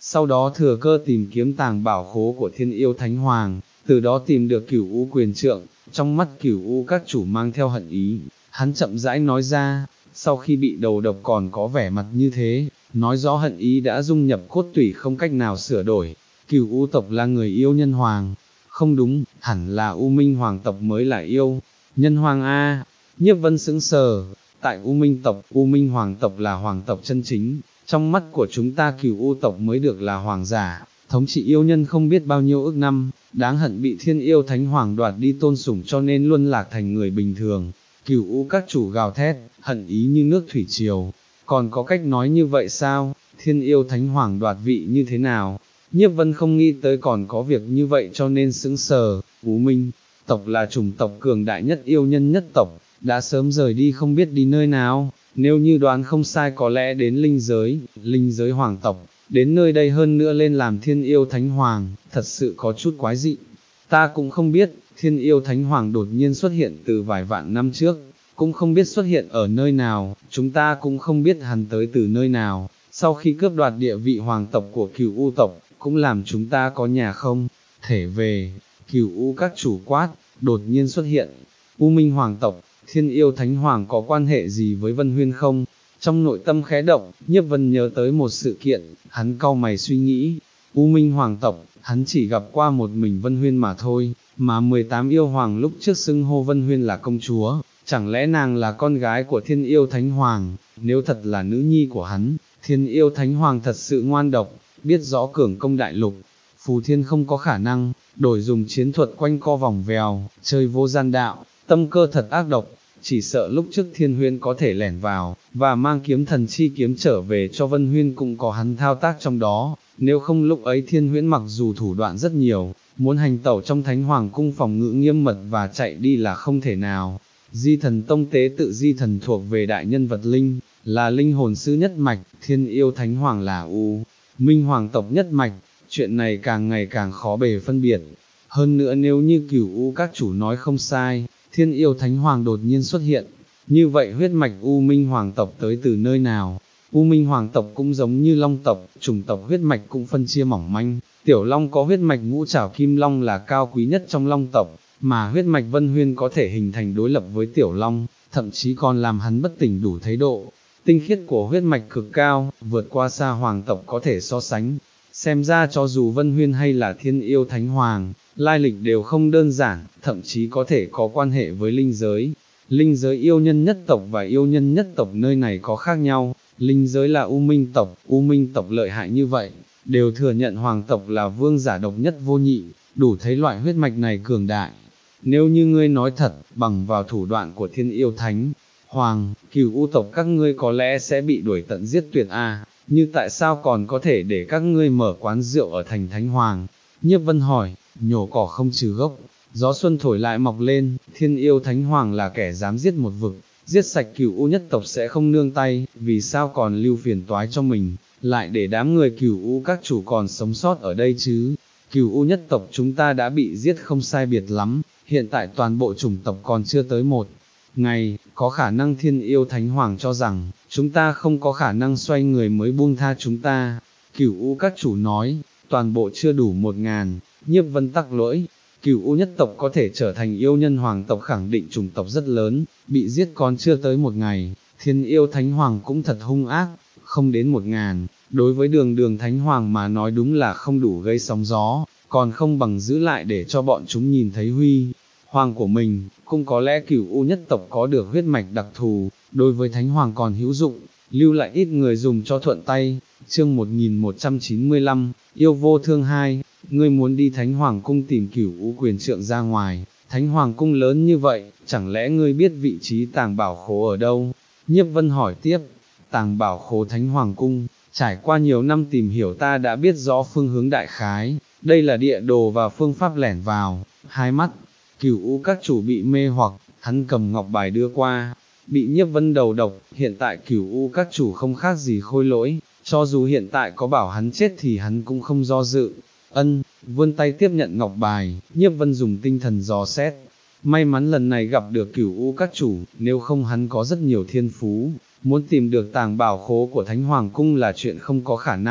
sau đó thừa cơ tìm kiếm tàng bảo khố của thiên yêu thánh hoàng, từ đó tìm được cửu u quyền trượng. Trong mắt cửu u các chủ mang theo hận ý, hắn chậm rãi nói ra, sau khi bị đầu độc còn có vẻ mặt như thế, nói rõ hận ý đã dung nhập cốt tủy không cách nào sửa đổi. Cửu u tộc là người yêu nhân hoàng, không đúng, hẳn là U Minh hoàng tộc mới là yêu nhân hoàng a. Nhiếp Vân sững sờ, tại U Minh tộc, U Minh hoàng tộc là hoàng tộc chân chính, trong mắt của chúng ta cửu u tộc mới được là hoàng giả, thống trị yêu nhân không biết bao nhiêu ức năm, đáng hận bị thiên yêu thánh hoàng đoạt đi tôn sủng cho nên luôn lạc thành người bình thường. Cửu u các chủ gào thét, hận ý như nước thủy triều, còn có cách nói như vậy sao, thiên yêu thánh hoàng đoạt vị như thế nào? Nhiếp Vân không nghĩ tới còn có việc như vậy cho nên sững sờ. U Minh tộc là chủng tộc cường đại nhất yêu nhân nhất tộc, đã sớm rời đi không biết đi nơi nào, nếu như đoán không sai có lẽ đến linh giới, linh giới hoàng tộc, đến nơi đây hơn nữa lên làm thiên yêu thánh hoàng, thật sự có chút quái dị. Ta cũng không biết, thiên yêu thánh hoàng đột nhiên xuất hiện từ vài vạn năm trước, cũng không biết xuất hiện ở nơi nào, chúng ta cũng không biết hắn tới từ nơi nào, sau khi cướp đoạt địa vị hoàng tộc của cửu u tộc, cũng làm chúng ta có nhà không thể về. Cửu u các chủ quát, đột nhiên xuất hiện, U Minh hoàng tộc, thiên yêu thánh hoàng có quan hệ gì với Vân Huyên không? Trong nội tâm khẽ động, Nhiếp Vân nhớ tới một sự kiện, hắn cau mày suy nghĩ, U Minh hoàng tộc, hắn chỉ gặp qua một mình Vân Huyên mà thôi, mà mười tám yêu hoàng lúc trước xưng hô Vân Huyên là công chúa, chẳng lẽ nàng là con gái của thiên yêu thánh hoàng? Nếu thật là nữ nhi của hắn, thiên yêu thánh hoàng thật sự ngoan độc, biết rõ cường công đại lục, Phù Thiên không có khả năng, đổi dùng chiến thuật quanh co vòng vèo, chơi vô gian đạo, tâm cơ thật ác độc, chỉ sợ lúc trước Thiên Huyên có thể lẻn vào, và mang kiếm thần chi kiếm trở về cho Vân Huyên cũng có hắn thao tác trong đó, nếu không lúc ấy Thiên Huyễn mặc dù thủ đoạn rất nhiều, muốn hành tẩu trong Thánh Hoàng cung phòng ngự nghiêm mật và chạy đi là không thể nào. Di thần tông tế tự di thần thuộc về đại nhân vật linh, là linh hồn sư nhất mạch, thiên yêu thánh hoàng là U Minh hoàng tộc nhất mạch, chuyện này càng ngày càng khó bề phân biệt. Hơn nữa nếu như cửu u các chủ nói không sai, thiên yêu thánh hoàng đột nhiên xuất hiện, như vậy huyết mạch U Minh hoàng tộc tới từ nơi nào? U Minh hoàng tộc cũng giống như long tộc, chủng tộc huyết mạch cũng phân chia mỏng manh, tiểu long có huyết mạch ngũ trảo kim long là cao quý nhất trong long tộc, mà huyết mạch Vân Huyên có thể hình thành đối lập với tiểu long, thậm chí còn làm hắn bất tỉnh đủ thấy độ. Tinh khiết của huyết mạch cực cao, vượt qua xa hoàng tộc có thể so sánh. Xem ra cho dù Vân Huyên hay là thiên yêu thánh hoàng, lai lịch đều không đơn giản, thậm chí có thể có quan hệ với linh giới. Linh giới yêu nhân nhất tộc và yêu nhân nhất tộc nơi này có khác nhau, linh giới là U Minh tộc, U Minh tộc lợi hại như vậy, đều thừa nhận hoàng tộc là vương giả độc nhất vô nhị, đủ thấy loại huyết mạch này cường đại. Nếu như ngươi nói thật, bằng vào thủ đoạn của thiên yêu thánh hoàng, cửu u tộc các ngươi có lẽ sẽ bị đuổi tận giết tuyệt a. Như tại sao còn có thể để các ngươi mở quán rượu ở thành Thánh Hoàng? Nhiếp Vân hỏi, nhổ cỏ không trừ gốc, gió xuân thổi lại mọc lên, thiên yêu Thánh Hoàng là kẻ dám giết một vực, giết sạch cửu u nhất tộc sẽ không nương tay, vì sao còn lưu phiền toái cho mình, lại để đám người cửu u các chủ còn sống sót ở đây chứ? Cửu u nhất tộc chúng ta đã bị giết không sai biệt lắm, hiện tại toàn bộ chủng tộc còn chưa tới một ngày, có khả năng thiên yêu thánh hoàng cho rằng, chúng ta không có khả năng xoay người mới buông tha chúng ta. Cửu u các chủ nói, toàn bộ chưa đủ một ngàn. Nhiếp Vân tắc lỗi, cửu u nhất tộc có thể trở thành yêu nhân hoàng tộc khẳng định chủng tộc rất lớn, bị giết còn chưa tới một ngày, thiên yêu thánh hoàng cũng thật hung ác, không đến một ngàn, đối với đường đường thánh hoàng mà nói đúng là không đủ gây sóng gió, còn không bằng giữ lại để cho bọn chúng nhìn thấy huy hoàng của mình. Cũng có lẽ cửu u nhất tộc có được huyết mạch đặc thù, đối với thánh hoàng còn hữu dụng, lưu lại ít người dùng cho thuận tay. Chương một nghìn một trăm chín mươi lăm, yêu vô thương hai, ngươi muốn đi thánh hoàng cung tìm cửu u quyền trượng ra ngoài, thánh hoàng cung lớn như vậy, chẳng lẽ ngươi biết vị trí tàng bảo khố ở đâu? Nhiếp Vân hỏi tiếp, tàng bảo khố thánh hoàng cung, trải qua nhiều năm tìm hiểu ta đã biết rõ phương hướng đại khái, đây là địa đồ và phương pháp lẻn vào. Hai mắt cửu u các chủ bị mê hoặc, hắn cầm ngọc bài đưa qua, bị Nhiếp Vân đầu độc, hiện tại cửu u các chủ không khác gì khôi lỗi, cho dù hiện tại có bảo hắn chết thì hắn cũng không do dự. Ân, vươn tay tiếp nhận ngọc bài, Nhiếp Vân dùng tinh thần dò xét, may mắn lần này gặp được cửu u các chủ, nếu không hắn có rất nhiều thiên phú, muốn tìm được tàng bảo khố của thánh hoàng cung là chuyện không có khả năng.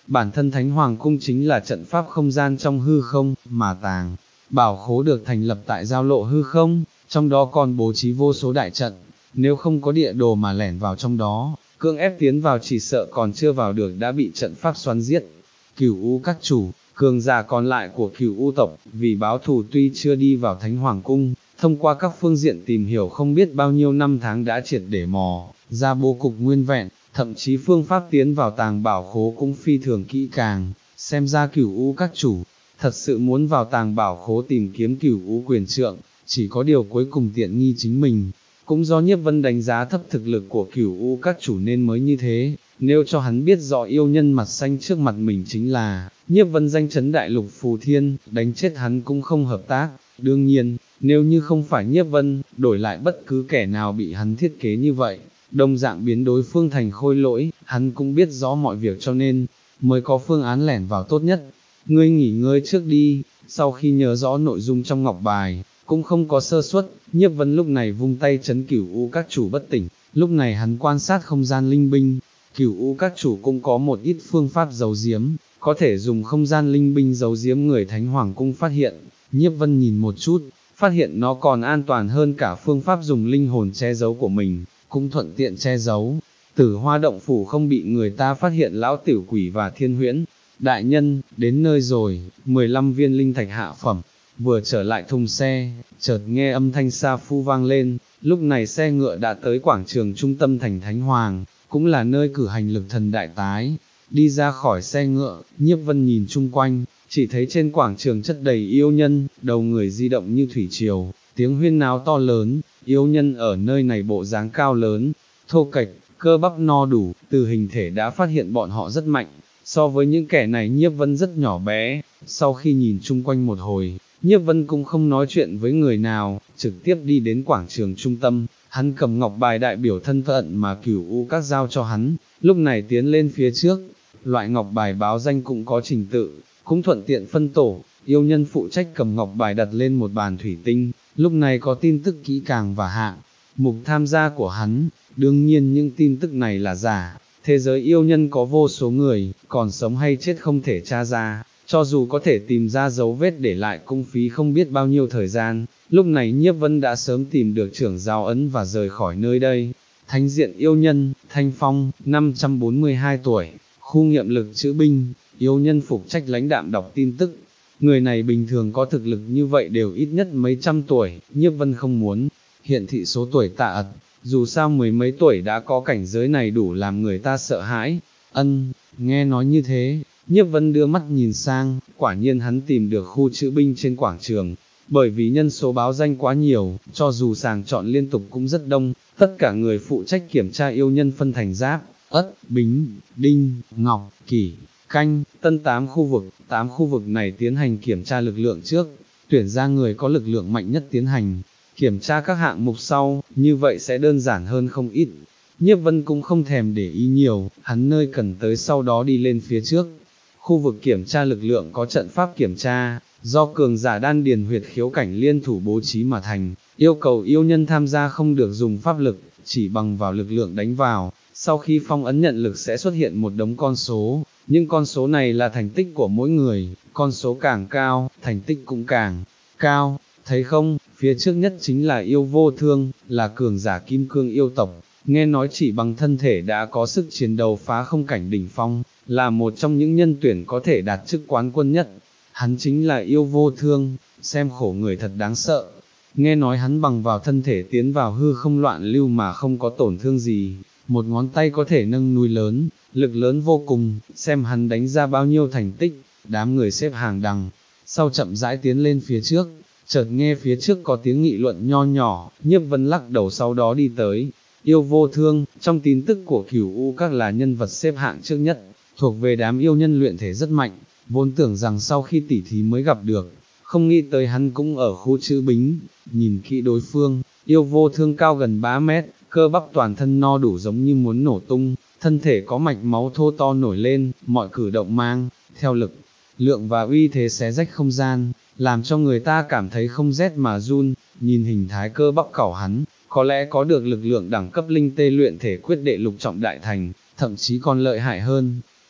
bản thân Thánh Hoàng Cung chính là trận pháp không gian trong hư không, mà tàng bảo khố được thành lập tại giao lộ hư không, trong đó còn bố trí vô số đại trận, nếu không có địa đồ mà lẻn vào trong đó, cưỡng ép tiến vào chỉ sợ còn chưa vào được đã bị trận pháp xoắn giết. Cửu U các chủ, cường giả còn lại của Cửu U tộc, vì báo thù tuy chưa đi vào Thánh Hoàng Cung, thông qua các phương diện tìm hiểu không biết bao nhiêu năm tháng đã triệt để mò ra bố cục nguyên vẹn, thậm chí phương pháp tiến vào tàng bảo khố cũng phi thường kỹ càng, xem ra Cửu U các chủ, thật sự muốn vào tàng bảo khố tìm kiếm Cửu U quyền trượng, chỉ có điều cuối cùng tiện nghi chính mình. Cũng do Nhiếp Vân đánh giá thấp thực lực của Cửu U các chủ nên mới như thế, nếu cho hắn biết rõ yêu nhân mặt xanh trước mặt mình chính là Nhiếp Vân danh chấn đại lục Phù Thiên, đánh chết hắn cũng không hợp tác. Đương nhiên, nếu như không phải Nhiếp Vân, đổi lại bất cứ kẻ nào bị hắn thiết kế như vậy, đồng dạng biến đối phương thành khôi lỗi, hắn cũng biết rõ mọi việc cho nên, mới có phương án lẻn vào tốt nhất. Ngươi nghỉ ngơi trước đi, sau khi nhớ rõ nội dung trong ngọc bài, cũng không có sơ suất, Nhiếp Vân lúc này vung tay chấn Cửu U các chủ bất tỉnh, lúc này hắn quan sát không gian linh binh, Cửu U các chủ cũng có một ít phương pháp giấu giếm, có thể dùng không gian linh binh giấu giếm người Thánh Hoàng Cung phát hiện. Nhiếp Vân nhìn một chút, phát hiện nó còn an toàn hơn cả phương pháp dùng linh hồn che giấu của mình, cũng thuận tiện che giấu. Tử Hoa động phủ không bị người ta phát hiện lão tiểu quỷ và thiên huyễn. Đại nhân, đến nơi rồi, mười lăm viên linh thạch hạ phẩm. Vừa trở lại thùng xe, chợt nghe âm thanh sa phu vang lên, lúc này xe ngựa đã tới quảng trường trung tâm thành Thánh Hoàng, cũng là nơi cử hành lực thần đại tái. Đi ra khỏi xe ngựa, Nhiếp Vân nhìn chung quanh, chỉ thấy trên quảng trường chất đầy yêu nhân, đầu người di động như thủy triều, tiếng huyên náo to lớn, yêu nhân ở nơi này bộ dáng cao lớn, thô kệch, cơ bắp no đủ, từ hình thể đã phát hiện bọn họ rất mạnh, so với những kẻ này Nhiếp Vân rất nhỏ bé. Sau khi nhìn chung quanh một hồi, Nhiếp Vân cũng không nói chuyện với người nào, trực tiếp đi đến quảng trường trung tâm, hắn cầm ngọc bài đại biểu thân phận mà Cửu U các giao cho hắn, lúc này tiến lên phía trước, loại ngọc bài báo danh cũng có trình tự, cũng thuận tiện phân tổ, yêu nhân phụ trách cầm ngọc bài đặt lên một bàn thủy tinh, lúc này có tin tức kỹ càng và hạng mục tham gia của hắn, đương nhiên những tin tức này là giả, thế giới yêu nhân có vô số người, còn sống hay chết không thể tra ra, cho dù có thể tìm ra dấu vết để lại cũng phí không biết bao nhiêu thời gian. Lúc này Nhiếp Vân đã sớm tìm được trưởng giao ấn và rời khỏi nơi đây. Thánh diện yêu nhân, Thanh Phong, năm trăm bốn mươi hai tuổi, khu nghiệm lực chữ binh, yêu nhân phục trách lãnh đạm đọc tin tức. Người này bình thường có thực lực như vậy đều ít nhất mấy trăm tuổi, Nhiếp Vân không muốn hiện thị số tuổi tạ ật, dù sao mười mấy tuổi đã có cảnh giới này đủ làm người ta sợ hãi. Ân, nghe nói như thế, Nhiếp Vân đưa mắt nhìn sang, quả nhiên hắn tìm được khu chữ binh trên quảng trường, bởi vì nhân số báo danh quá nhiều, cho dù sàng chọn liên tục cũng rất đông, tất cả người phụ trách kiểm tra yêu nhân phân thành giáp, ất, bính, đinh, ngọc, kỷ, canh, tân tám khu vực, tám khu vực này tiến hành kiểm tra lực lượng trước, tuyển ra người có lực lượng mạnh nhất tiến hành kiểm tra các hạng mục sau, như vậy sẽ đơn giản hơn không ít. Nhiếp Vân cũng không thèm để ý nhiều, hắn nơi cần tới sau đó đi lên phía trước. Khu vực kiểm tra lực lượng có trận pháp kiểm tra, do cường giả đan điền huyệt khiếu cảnh liên thủ bố trí mà thành, yêu cầu yêu nhân tham gia không được dùng pháp lực, chỉ bằng vào lực lượng đánh vào. Sau khi phong ấn nhận lực sẽ xuất hiện một đống con số, những con số này là thành tích của mỗi người, con số càng cao, thành tích cũng càng cao. Thấy không, phía trước nhất chính là yêu vô thương, là cường giả kim cương yêu tộc, nghe nói chỉ bằng thân thể đã có sức chiến đấu phá không cảnh đỉnh phong, là một trong những nhân tuyển có thể đạt chức quán quân nhất. Hắn chính là yêu vô thương, xem khổ người thật đáng sợ. Nghe nói hắn bằng vào thân thể tiến vào hư không loạn lưu mà không có tổn thương gì, một ngón tay có thể nâng núi lớn, lực lớn vô cùng, xem hắn đánh ra bao nhiêu thành tích. Đám người xếp hàng đằng sau chậm rãi tiến lên phía trước. Chợt nghe phía trước có tiếng nghị luận nho nhỏ, Nhiếp Vân lắc đầu sau đó đi tới. Yêu vô thương, trong tin tức của Cửu U các là nhân vật xếp hạng trước nhất, thuộc về đám yêu nhân luyện thể rất mạnh, vốn tưởng rằng sau khi tỉ thí mới gặp được, không nghĩ tới hắn cũng ở khu chữ bính. Nhìn kỹ đối phương, yêu vô thương cao gần ba mét, cơ bắp toàn thân no đủ giống như muốn nổ tung, thân thể có mạch máu thô to nổi lên, mọi cử động mang theo lực lượng và uy thế xé rách không gian, làm cho người ta cảm thấy không rét mà run. Nhìn hình thái cơ bắp cẩu hắn, có lẽ có được lực lượng đẳng cấp linh tê luyện thể quyết đệ lục trọng đại thành, thậm chí còn lợi hại hơn.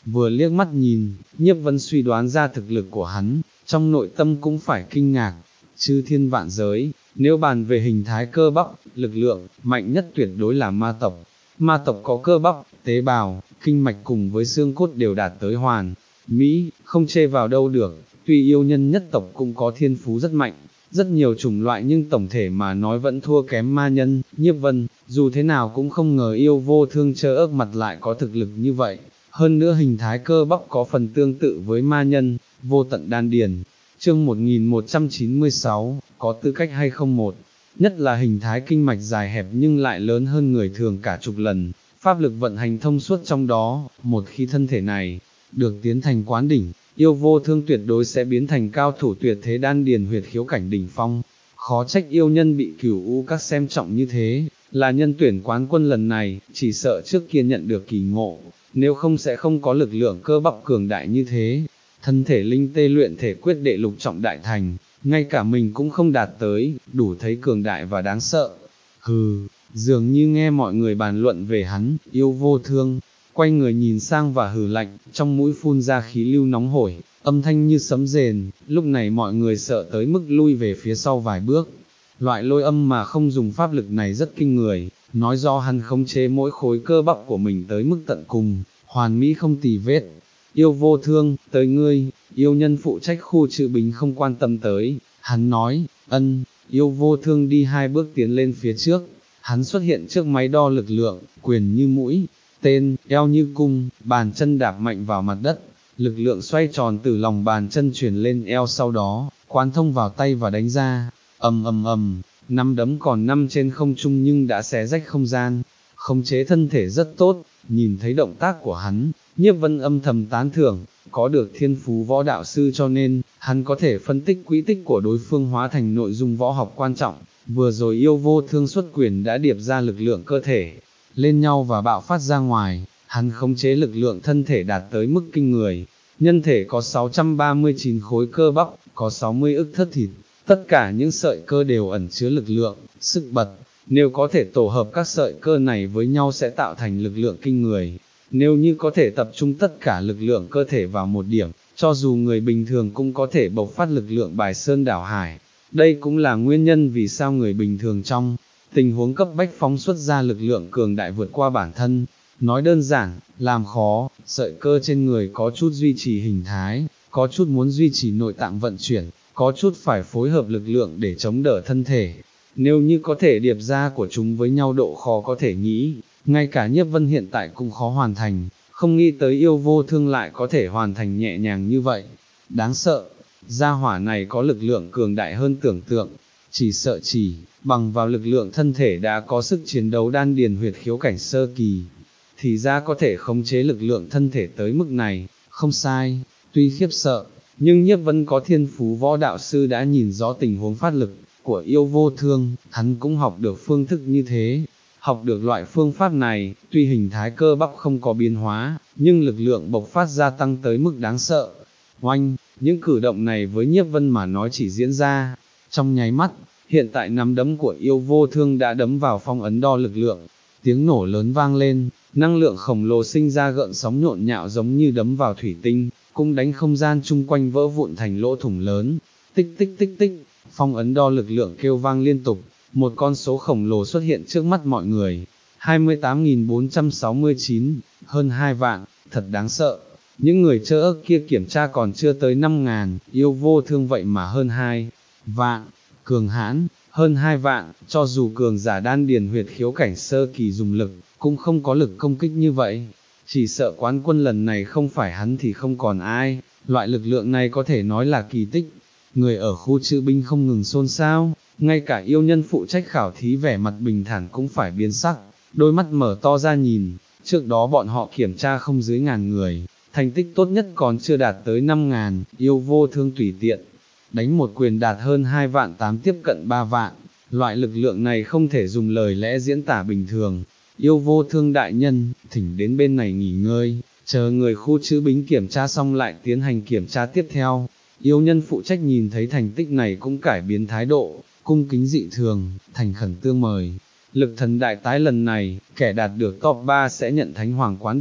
vừa liếc mắt nhìn, Nhiếp Vân suy đoán ra thực lực của hắn, trong nội tâm cũng phải kinh ngạc, chư thiên vạn giới, nếu bàn về hình thái cơ bắp, lực lượng, mạnh nhất tuyệt đối là ma tộc. Ma tộc có cơ bắp, tế bào, kinh mạch cùng với xương cốt đều đạt tới hoàn mỹ, không chê vào đâu được, tuy yêu nhân nhất tộc cũng có thiên phú rất mạnh, rất nhiều chủng loại nhưng tổng thể mà nói vẫn thua kém ma nhân. Nhiếp Vân, dù thế nào cũng không ngờ Yêu Vô Thương Chơ Ức mặt lại có thực lực như vậy, hơn nữa hình thái cơ bắp có phần tương tự với ma nhân, vô tận đan điền. Chương một nghìn một trăm chín mươi sáu, có tư cách hay không một, nhất là hình thái kinh mạch dài hẹp nhưng lại lớn hơn người thường cả chục lần, pháp lực vận hành thông suốt trong đó, một khi thân thể này được tiến thành quán đỉnh, Yêu Vô Thương tuyệt đối sẽ biến thành cao thủ tuyệt thế đan điền huyệt khiếu cảnh đỉnh phong. Khó trách yêu nhân bị Cửu U các xem trọng như thế, là nhân tuyển quán quân lần này, chỉ sợ trước kia nhận được kỳ ngộ, nếu không sẽ không có lực lượng cơ bắp cường đại như thế. Thân thể linh tê luyện thể quyết đệ lục trọng đại thành, ngay cả mình cũng không đạt tới, đủ thấy cường đại và đáng sợ. Hừ, dường như nghe mọi người bàn luận về hắn, Yêu Vô Thương quay người nhìn sang và hừ lạnh, trong mũi phun ra khí lưu nóng hổi, âm thanh như sấm rền, lúc này mọi người sợ tới mức lui về phía sau vài bước. Loại lôi âm mà không dùng pháp lực này rất kinh người, nói rõ hắn khống chế mỗi khối cơ bắp của mình tới mức tận cùng, hoàn mỹ không tì vết. Yêu Vô Thương, tới ngươi, yêu nhân phụ trách khu trữ bính không quan tâm tới, hắn nói, ân. Yêu Vô Thương đi hai bước tiến lên phía trước, hắn xuất hiện trước máy đo lực lượng, quyền như mũi tên, eo như cung, bàn chân đạp mạnh vào mặt đất, lực lượng xoay tròn từ lòng bàn chân chuyển lên eo, sau đó quán thông vào tay và đánh ra, ầm ầm ầm, năm đấm còn nằm trên không trung nhưng đã xé rách không gian, khống chế thân thể rất tốt. Nhìn thấy động tác của hắn, Nhiếp Vân âm thầm tán thưởng, có được thiên phú võ đạo sư cho nên, hắn có thể phân tích quỹ tích của đối phương hóa thành nội dung võ học quan trọng. Vừa rồi Yêu Vô Thương xuất quyền đã điệp ra lực lượng cơ thể lên nhau và bạo phát ra ngoài, hắn khống chế lực lượng thân thể đạt tới mức kinh người. Nhân thể có sáu trăm ba mươi chín khối cơ bắp, có sáu mươi ức thất thịt, tất cả những sợi cơ đều ẩn chứa lực lượng, sức bật. Nếu có thể tổ hợp các sợi cơ này với nhau sẽ tạo thành lực lượng kinh người. Nếu như có thể tập trung tất cả lực lượng cơ thể vào một điểm, cho dù người bình thường cũng có thể bộc phát lực lượng bài sơn đảo hải. Đây cũng là nguyên nhân vì sao người bình thường trong tình huống cấp bách phóng xuất ra lực lượng cường đại vượt qua bản thân. Nói đơn giản, làm khó, sợi cơ trên người có chút duy trì hình thái, có chút muốn duy trì nội tạng vận chuyển, có chút phải phối hợp lực lượng để chống đỡ thân thể. Nếu như có thể điệp ra của chúng với nhau độ khó có thể nghĩ, ngay cả Nhiếp Vân hiện tại cũng khó hoàn thành, không nghĩ tới Yêu Vô Thương lại có thể hoàn thành nhẹ nhàng như vậy. Đáng sợ, gia hỏa này có lực lượng cường đại hơn tưởng tượng, chỉ sợ chỉ bằng vào lực lượng thân thể đã có sức chiến đấu đan điền huyệt khiếu cảnh sơ kỳ, thì ra có thể khống chế lực lượng thân thể tới mức này. Không sai, tuy khiếp sợ, nhưng Nhiếp Vân có thiên phú võ đạo sư đã nhìn rõ tình huống phát lực của Yêu Vô Thương, hắn cũng học được phương thức như thế. Học được loại phương pháp này, tuy hình thái cơ bắp không có biến hóa, nhưng lực lượng bộc phát gia tăng tới mức đáng sợ. Oanh, những cử động này với Nhiếp Vân mà nói chỉ diễn ra trong nháy mắt, hiện tại nắm đấm của Yêu Vô Thương đã đấm vào phong ấn đo lực lượng. Tiếng nổ lớn vang lên, năng lượng khổng lồ sinh ra gợn sóng nhộn nhạo giống như đấm vào thủy tinh, cũng đánh không gian chung quanh vỡ vụn thành lỗ thủng lớn. Tích tích tích tích, phong ấn đo lực lượng kêu vang liên tục, một con số khổng lồ xuất hiện trước mắt mọi người, hai mươi tám nghìn bốn trăm sáu mươi chín, hơn hai vạn, thật đáng sợ. Những người chơ ức kia kiểm tra còn chưa tới năm ngàn, Yêu Vô Thương vậy mà hơn hai vạn, cường hãn, hơn hai vạn, cho dù cường giả đan điền huyệt khiếu cảnh sơ kỳ dùng lực, cũng không có lực công kích như vậy. Chỉ sợ quán quân lần này không phải hắn thì không còn ai, loại lực lượng này có thể nói là kỳ tích. Người ở khu trữ binh không ngừng xôn xao, ngay cả yêu nhân phụ trách khảo thí vẻ mặt bình thản cũng phải biến sắc, đôi mắt mở to ra nhìn. Trước đó bọn họ kiểm tra không dưới ngàn người, thành tích tốt nhất còn chưa đạt tới năm ngàn, Yêu Vô Thương tùy tiện đánh một quyền đạt hơn hai vạn tám, tiếp cận ba vạn, loại lực lượng này không thể dùng lời lẽ diễn tả bình thường. Yêu Vô Thương đại nhân, thỉnh đến bên này nghỉ ngơi, chờ người khu trữ binh kiểm tra xong lại tiến hành kiểm tra tiếp theo. Yêu nhân phụ trách nhìn thấy thành tích này cũng cải biến thái độ, cung kính dị thường, thành khẩn tương mời. Lực thần đại tái lần này, kẻ đạt được top ba sẽ nhận Thánh Hoàng quán đỉnh,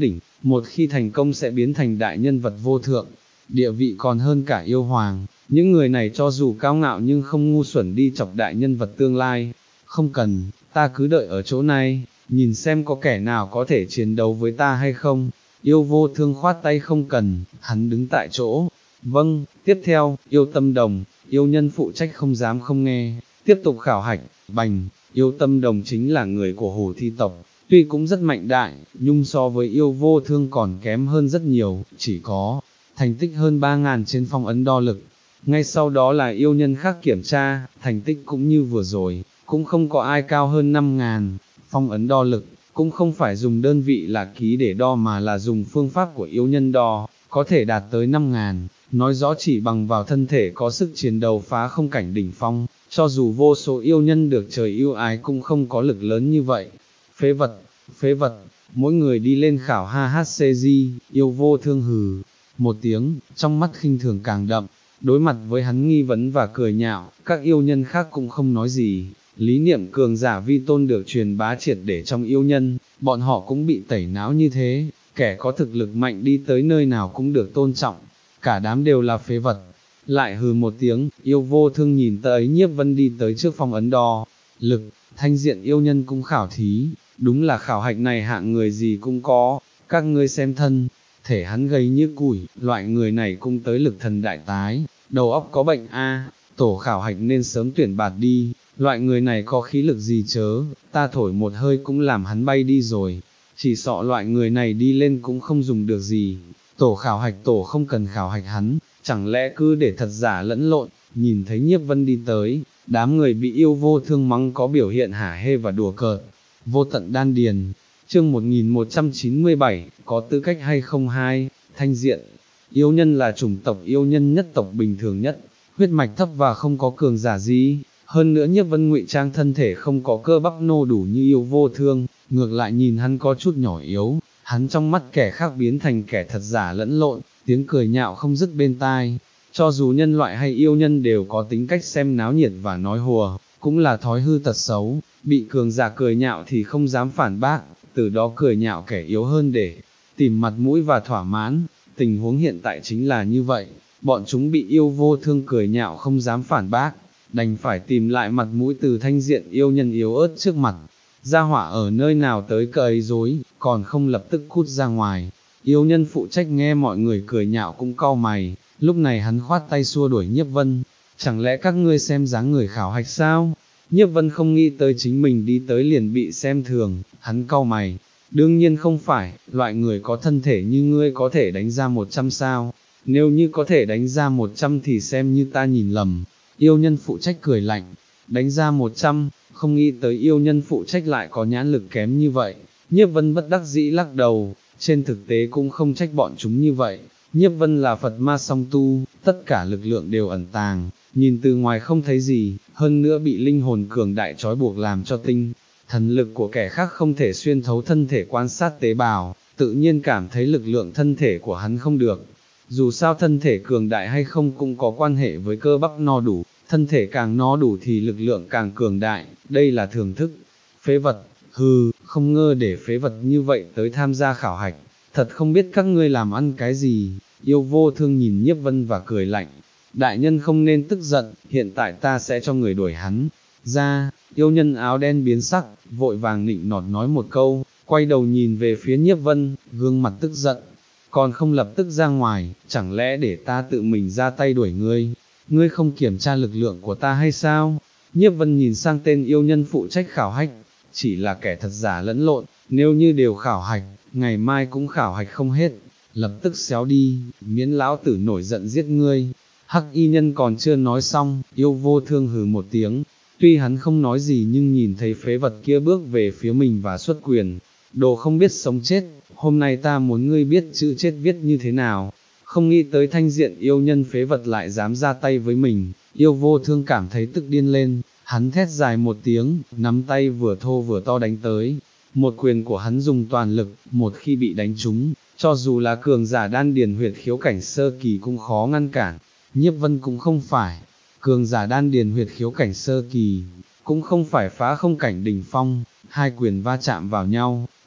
một khi thành công sẽ biến thành đại nhân vật vô thượng, địa vị còn hơn cả yêu hoàng. Những người này cho dù cao ngạo nhưng không ngu xuẩn đi chọc đại nhân vật tương lai. Không cần, ta cứ đợi ở chỗ này, nhìn xem có kẻ nào có thể chiến đấu với ta hay không. Yêu vô thương khoát tay không cần, hắn đứng tại chỗ. Vâng, tiếp theo, yêu tâm đồng, yêu nhân phụ trách không dám không nghe, tiếp tục khảo hạch. Bành, yêu tâm đồng chính là người của Hồ Thi tộc, tuy cũng rất mạnh đại, nhưng so với yêu vô thương còn kém hơn rất nhiều, chỉ có thành tích hơn ba ngàn trên phong ấn đo lực. Ngay sau đó là yêu nhân khác kiểm tra, thành tích cũng như vừa rồi, cũng không có ai cao hơn năm ngàn, phong ấn đo lực, cũng không phải dùng đơn vị là ký để đo mà là dùng phương pháp của yêu nhân đo, có thể đạt tới năm ngàn, nói rõ chỉ bằng vào thân thể có sức chiến đấu phá không cảnh đỉnh phong, cho dù vô số yêu nhân được trời yêu ái cũng không có lực lớn như vậy. Phế vật, phế vật, mỗi người đi lên khảo ha hát xê giê, yêu vô thương hừ, một tiếng, trong mắt khinh thường càng đậm. Đối mặt với hắn nghi vấn và cười nhạo, các yêu nhân khác cũng không nói gì. Lý niệm cường giả vi tôn được truyền bá triệt để trong yêu nhân, bọn họ cũng bị tẩy não như thế, kẻ có thực lực mạnh đi tới nơi nào cũng được tôn trọng, cả đám đều là phế vật. Lại hừ một tiếng, yêu vô thương nhìn tới Nhiếp Vân đi tới trước phong ấn đo lực, thanh diện yêu nhân cũng khảo thí, đúng là khảo hạch này hạng người gì cũng có, các ngươi xem thân, thể hắn gầy như củi, loại người này cũng tới lực thần đại tái, đầu óc có bệnh a, tổ khảo hạch nên sớm tuyển bạt đi, loại người này có khí lực gì chớ, ta thổi một hơi cũng làm hắn bay đi rồi, chỉ sợ loại người này đi lên cũng không dùng được gì, tổ khảo hạch tổ không cần khảo hạch hắn, chẳng lẽ cứ để thật giả lẫn lộn. Nhìn thấy Nhiếp Vân đi tới, đám người bị yêu vô thương mắng có biểu hiện hả hê và đùa cợt. Vô tận đan điền, chương một nghìn một trăm chín mươi bảy, có tư cách hay không hai, thanh diện. Yêu nhân là chủng tộc yêu nhân nhất tộc bình thường nhất, huyết mạch thấp và không có cường giả gì, hơn nữa Nhiếp Vân ngụy trang thân thể không có cơ bắp nô đủ như yêu vô thương, ngược lại nhìn hắn có chút nhỏ yếu, hắn trong mắt kẻ khác biến thành kẻ thật giả lẫn lộn, tiếng cười nhạo không dứt bên tai. Cho dù nhân loại hay yêu nhân đều có tính cách xem náo nhiệt và nói hùa, cũng là thói hư tật xấu, bị cường giả cười nhạo thì không dám phản bác, từ đó cười nhạo kẻ yếu hơn để tìm mặt mũi và thỏa mãn. Tình huống hiện tại chính là như vậy, bọn chúng bị yêu vô thương cười nhạo không dám phản bác, đành phải tìm lại mặt mũi từ thanh diện yêu nhân yếu ớt trước mặt. Gia hỏa ở nơi nào tới cấy rối, còn không lập tức cút ra ngoài. Yêu nhân phụ trách nghe mọi người cười nhạo cũng cau mày, lúc này hắn khoát tay xua đuổi Nhiếp Vân, chẳng lẽ các ngươi xem dáng người khảo hạch sao? Nhiếp Vân không nghĩ tới chính mình đi tới liền bị xem thường, hắn cau mày, đương nhiên không phải, loại người có thân thể như ngươi có thể đánh ra một trăm sao, nếu như có thể đánh ra một trăm thì xem như ta nhìn lầm. Yêu nhân phụ trách cười lạnh, đánh ra một trăm, không nghĩ tới yêu nhân phụ trách lại có nhãn lực kém như vậy. Nhiếp Vân bất đắc dĩ lắc đầu, trên thực tế cũng không trách bọn chúng như vậy. Nhiếp Vân là Phật ma song tu, tất cả lực lượng đều ẩn tàng, nhìn từ ngoài không thấy gì, hơn nữa bị linh hồn cường đại trói buộc làm cho tinh thần lực của kẻ khác không thể xuyên thấu thân thể quan sát tế bào, tự nhiên cảm thấy lực lượng thân thể của hắn không được. Dù sao thân thể cường đại hay không cũng có quan hệ với cơ bắp no đủ, thân thể càng no đủ thì lực lượng càng cường đại, đây là thường thức. Phế vật, hừ, không ngờ để phế vật như vậy tới tham gia khảo hạch, thật không biết các ngươi làm ăn cái gì. Yêu vô thương nhìn Nhiếp Vân và cười lạnh, đại nhân không nên tức giận, hiện tại ta sẽ cho người đuổi hắn ra. Yêu nhân áo đen biến sắc, vội vàng nịnh nọt nói một câu, quay đầu nhìn về phía Nhiếp Vân, gương mặt tức giận, còn không lập tức ra ngoài, chẳng lẽ để ta tự mình ra tay đuổi ngươi, ngươi không kiểm tra lực lượng của ta hay sao? Nhiếp Vân nhìn sang tên yêu nhân phụ trách khảo hạch, chỉ là kẻ thật giả lẫn lộn, nếu như đều khảo hạch, ngày mai cũng khảo hạch không hết, lập tức xéo đi, miễn lão tử nổi giận giết ngươi. Hắc y nhân còn chưa nói xong, yêu vô thương hừ một tiếng, tuy hắn không nói gì nhưng nhìn thấy phế vật kia bước về phía mình và xuất quyền, đồ không biết sống chết, hôm nay ta muốn ngươi biết chữ chết viết như thế nào. Không nghĩ tới thanh diện yêu nhân phế vật lại dám ra tay với mình, yêu vô thương cảm thấy tức điên lên, hắn thét dài một tiếng, nắm tay vừa thô vừa to đánh tới. Một quyền của hắn dùng toàn lực, một khi bị đánh trúng, cho dù là cường giả đan điền huyệt khiếu cảnh sơ kỳ cũng khó ngăn cản. Nhiếp Vân cũng không phải cường giả đan điền huyệt khiếu cảnh sơ kỳ, cũng không phải phá không cảnh đỉnh phong, hai quyền va chạm vào nhau,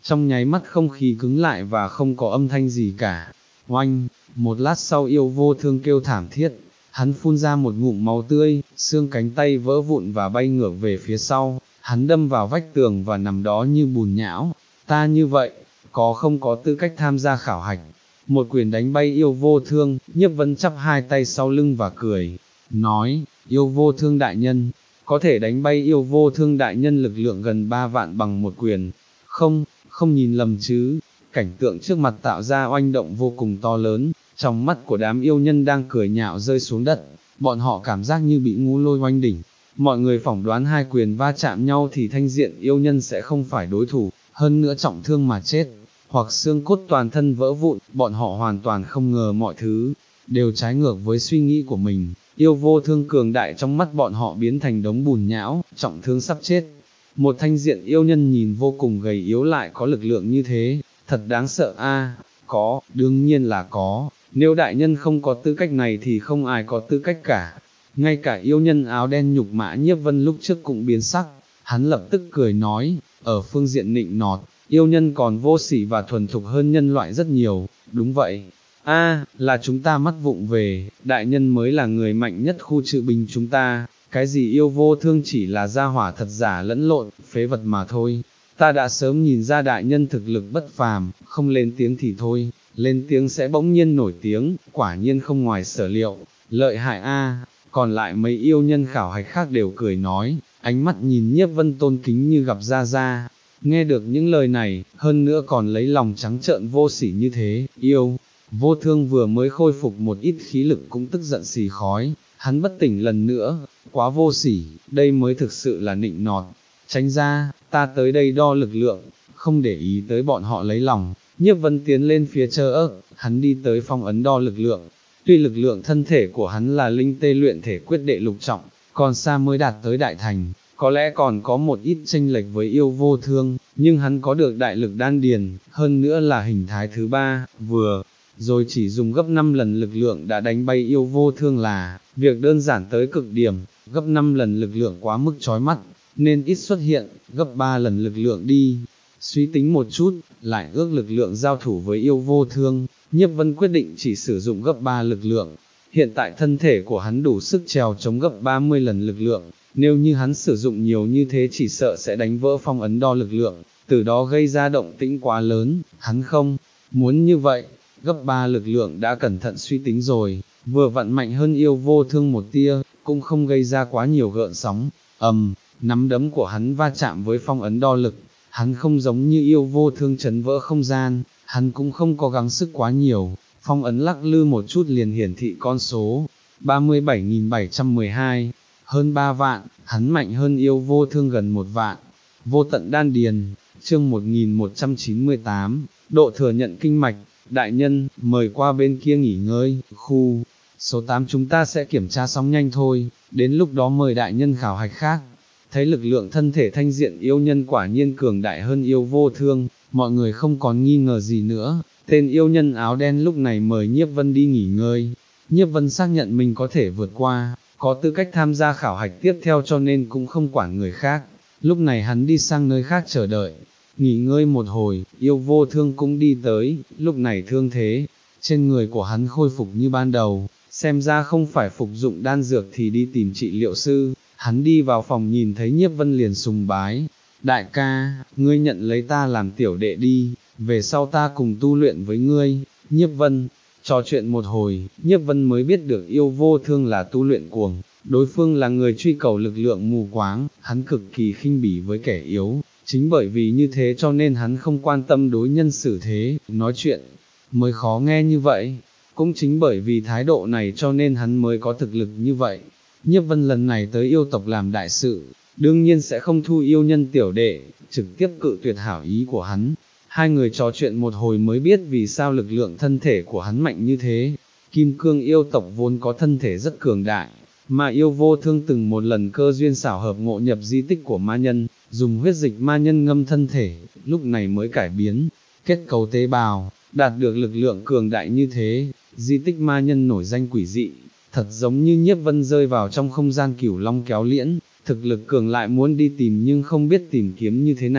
trong nháy mắt không khí cứng lại và không có âm thanh gì cả. Oanh, một lát sau Yêu Vô Thương kêu thảm thiết, hắn phun ra một ngụm máu tươi, xương cánh tay vỡ vụn và bay ngược về phía sau, hắn đâm vào vách tường và nằm đó như bùn nhão. Ta như vậy, có không có tư cách tham gia khảo hạch? Một quyền đánh bay Yêu Vô Thương, Nhiếp Vân chắp hai tay sau lưng và cười, nói, Yêu Vô Thương đại nhân, có thể đánh bay Yêu Vô Thương đại nhân lực lượng gần ba vạn bằng một quyền, không, không nhìn lầm chứ. Cảnh tượng trước mặt tạo ra oanh động vô cùng to lớn, trong mắt của đám yêu nhân đang cười nhạo rơi xuống đất, bọn họ cảm giác như bị ngũ lôi oanh đỉnh. Mọi người phỏng đoán hai quyền va chạm nhau thì thanh diện yêu nhân sẽ không phải đối thủ, hơn nữa trọng thương mà chết, hoặc xương cốt toàn thân vỡ vụn. Bọn họ hoàn toàn không ngờ mọi thứ đều trái ngược với suy nghĩ của mình. Yêu Vô Thương cường đại trong mắt bọn họ biến thành đống bùn nhão, trọng thương sắp chết. Một thanh diện yêu nhân nhìn vô cùng gầy yếu lại có lực lượng như thế, thật đáng sợ a. Có, đương nhiên là có, nếu đại nhân không có tư cách này thì không ai có tư cách cả. Ngay cả yêu nhân áo đen nhục mã Nhiếp Vân lúc trước cũng biến sắc, hắn lập tức cười nói, ở phương diện nịnh nọt, yêu nhân còn vô sỉ và thuần thục hơn nhân loại rất nhiều. Đúng vậy, a, là chúng ta mắt vụng về, đại nhân mới là người mạnh nhất khu trự binh chúng ta, cái gì Yêu Vô Thương chỉ là gia hỏa thật giả lẫn lộn, phế vật mà thôi. Ta đã sớm nhìn ra đại nhân thực lực bất phàm, không lên tiếng thì thôi, lên tiếng sẽ bỗng nhiên nổi tiếng, quả nhiên không ngoài sở liệu, lợi hại a. Còn lại mấy yêu nhân khảo hạch khác đều cười nói, ánh mắt nhìn Nhiếp Vân tôn kính như gặp Gia Gia. Nghe được những lời này, hơn nữa còn lấy lòng trắng trợn vô sỉ như thế, Yêu Vô Thương vừa mới khôi phục một ít khí lực cũng tức giận xì khói, hắn bất tỉnh lần nữa, quá vô sỉ, đây mới thực sự là nịnh nọt. Tránh ra, ta tới đây đo lực lượng, không để ý tới bọn họ lấy lòng. Nhiếp Vân tiến lên phía Trơ Ức, hắn đi tới phong ấn đo lực lượng. Tuy lực lượng thân thể của hắn là linh tê luyện thể quyết đệ lục trọng, còn xa mới đạt tới đại thành, có lẽ còn có một ít chênh lệch với Yêu Vô Thương, nhưng hắn có được đại lực đan điền, hơn nữa là hình thái thứ ba, vừa rồi chỉ dùng gấp năm lần lực lượng đã đánh bay Yêu Vô Thương là việc đơn giản tới cực điểm. Gấp năm lần lực lượng quá mức chói mắt, nên ít xuất hiện, gấp ba lần lực lượng đi. Suy tính một chút, lại ước lực lượng giao thủ với Yêu Vô Thương, Nhiếp Vân quyết định chỉ sử dụng gấp ba lực lượng. Hiện tại thân thể của hắn đủ sức trèo chống gấp ba mươi lần lực lượng, nếu như hắn sử dụng nhiều như thế chỉ sợ sẽ đánh vỡ phong ấn đo lực lượng, từ đó gây ra động tĩnh quá lớn, hắn không muốn như vậy. Gấp ba lực lượng đã cẩn thận suy tính rồi, vừa vặn mạnh hơn Yêu Vô Thương một tia, cũng không gây ra quá nhiều gợn sóng. Ầm, nắm đấm của hắn va chạm với phong ấn đo lực, hắn không giống như Yêu Vô Thương chấn vỡ không gian, hắn cũng không có gắng sức quá nhiều, phong ấn lắc lư một chút liền hiển thị con số, ba mươi bảy nghìn bảy trăm mười hai, hơn ba vạn, hắn mạnh hơn Yêu Vô Thương gần một vạn. Vô tận đan điền, chương một nghìn một trăm chín mươi tám, độ thừa nhận kinh mạch. Đại nhân, mời qua bên kia nghỉ ngơi, khu số tám chúng ta sẽ kiểm tra xong nhanh thôi, đến lúc đó mời đại nhân khảo hạch khác. Thấy lực lượng thân thể thanh diện yêu nhân quả nhiên cường đại hơn Yêu Vô Thương, mọi người không còn nghi ngờ gì nữa. Tên yêu nhân áo đen lúc này mời Nhiếp Vân đi nghỉ ngơi. Nhiếp Vân xác nhận mình có thể vượt qua, có tư cách tham gia khảo hạch tiếp theo cho nên cũng không quản người khác. Lúc này hắn đi sang nơi khác chờ đợi. Nghỉ ngơi một hồi, Yêu Vô Thương cũng đi tới, lúc này thương thế trên người của hắn khôi phục như ban đầu, xem ra không phải phục dụng đan dược thì đi tìm trị liệu sư. Hắn đi vào phòng nhìn thấy Nhiếp Vân liền sùng bái, đại ca, ngươi nhận lấy ta làm tiểu đệ đi, về sau ta cùng tu luyện với ngươi. Nhiếp Vân trò chuyện một hồi, Nhiếp Vân mới biết được Yêu Vô Thương là tu luyện cuồng, đối phương là người truy cầu lực lượng mù quáng, hắn cực kỳ khinh bỉ với kẻ yếu. Chính bởi vì như thế cho nên hắn không quan tâm đối nhân xử thế, nói chuyện mới khó nghe như vậy. Cũng chính bởi vì thái độ này cho nên hắn mới có thực lực như vậy. Nhiếp Vân lần này tới yêu tộc làm đại sự, đương nhiên sẽ không thu yêu nhân tiểu đệ, trực tiếp cự tuyệt hảo ý của hắn. Hai người trò chuyện một hồi mới biết vì sao lực lượng thân thể của hắn mạnh như thế. Kim Cương yêu tộc vốn có thân thể rất cường đại, mà Yêu Vô Thương từng một lần cơ duyên xảo hợp ngộ nhập di tích của ma nhân, dùng huyết dịch ma nhân ngâm thân thể, lúc này mới cải biến kết cấu tế bào, đạt được lực lượng cường đại như thế. Di tích ma nhân nổi danh quỷ dị, thật giống như Nhiếp Vân rơi vào trong không gian cửu long kéo liễn, thực lực cường lại muốn đi tìm nhưng không biết tìm kiếm như thế nào,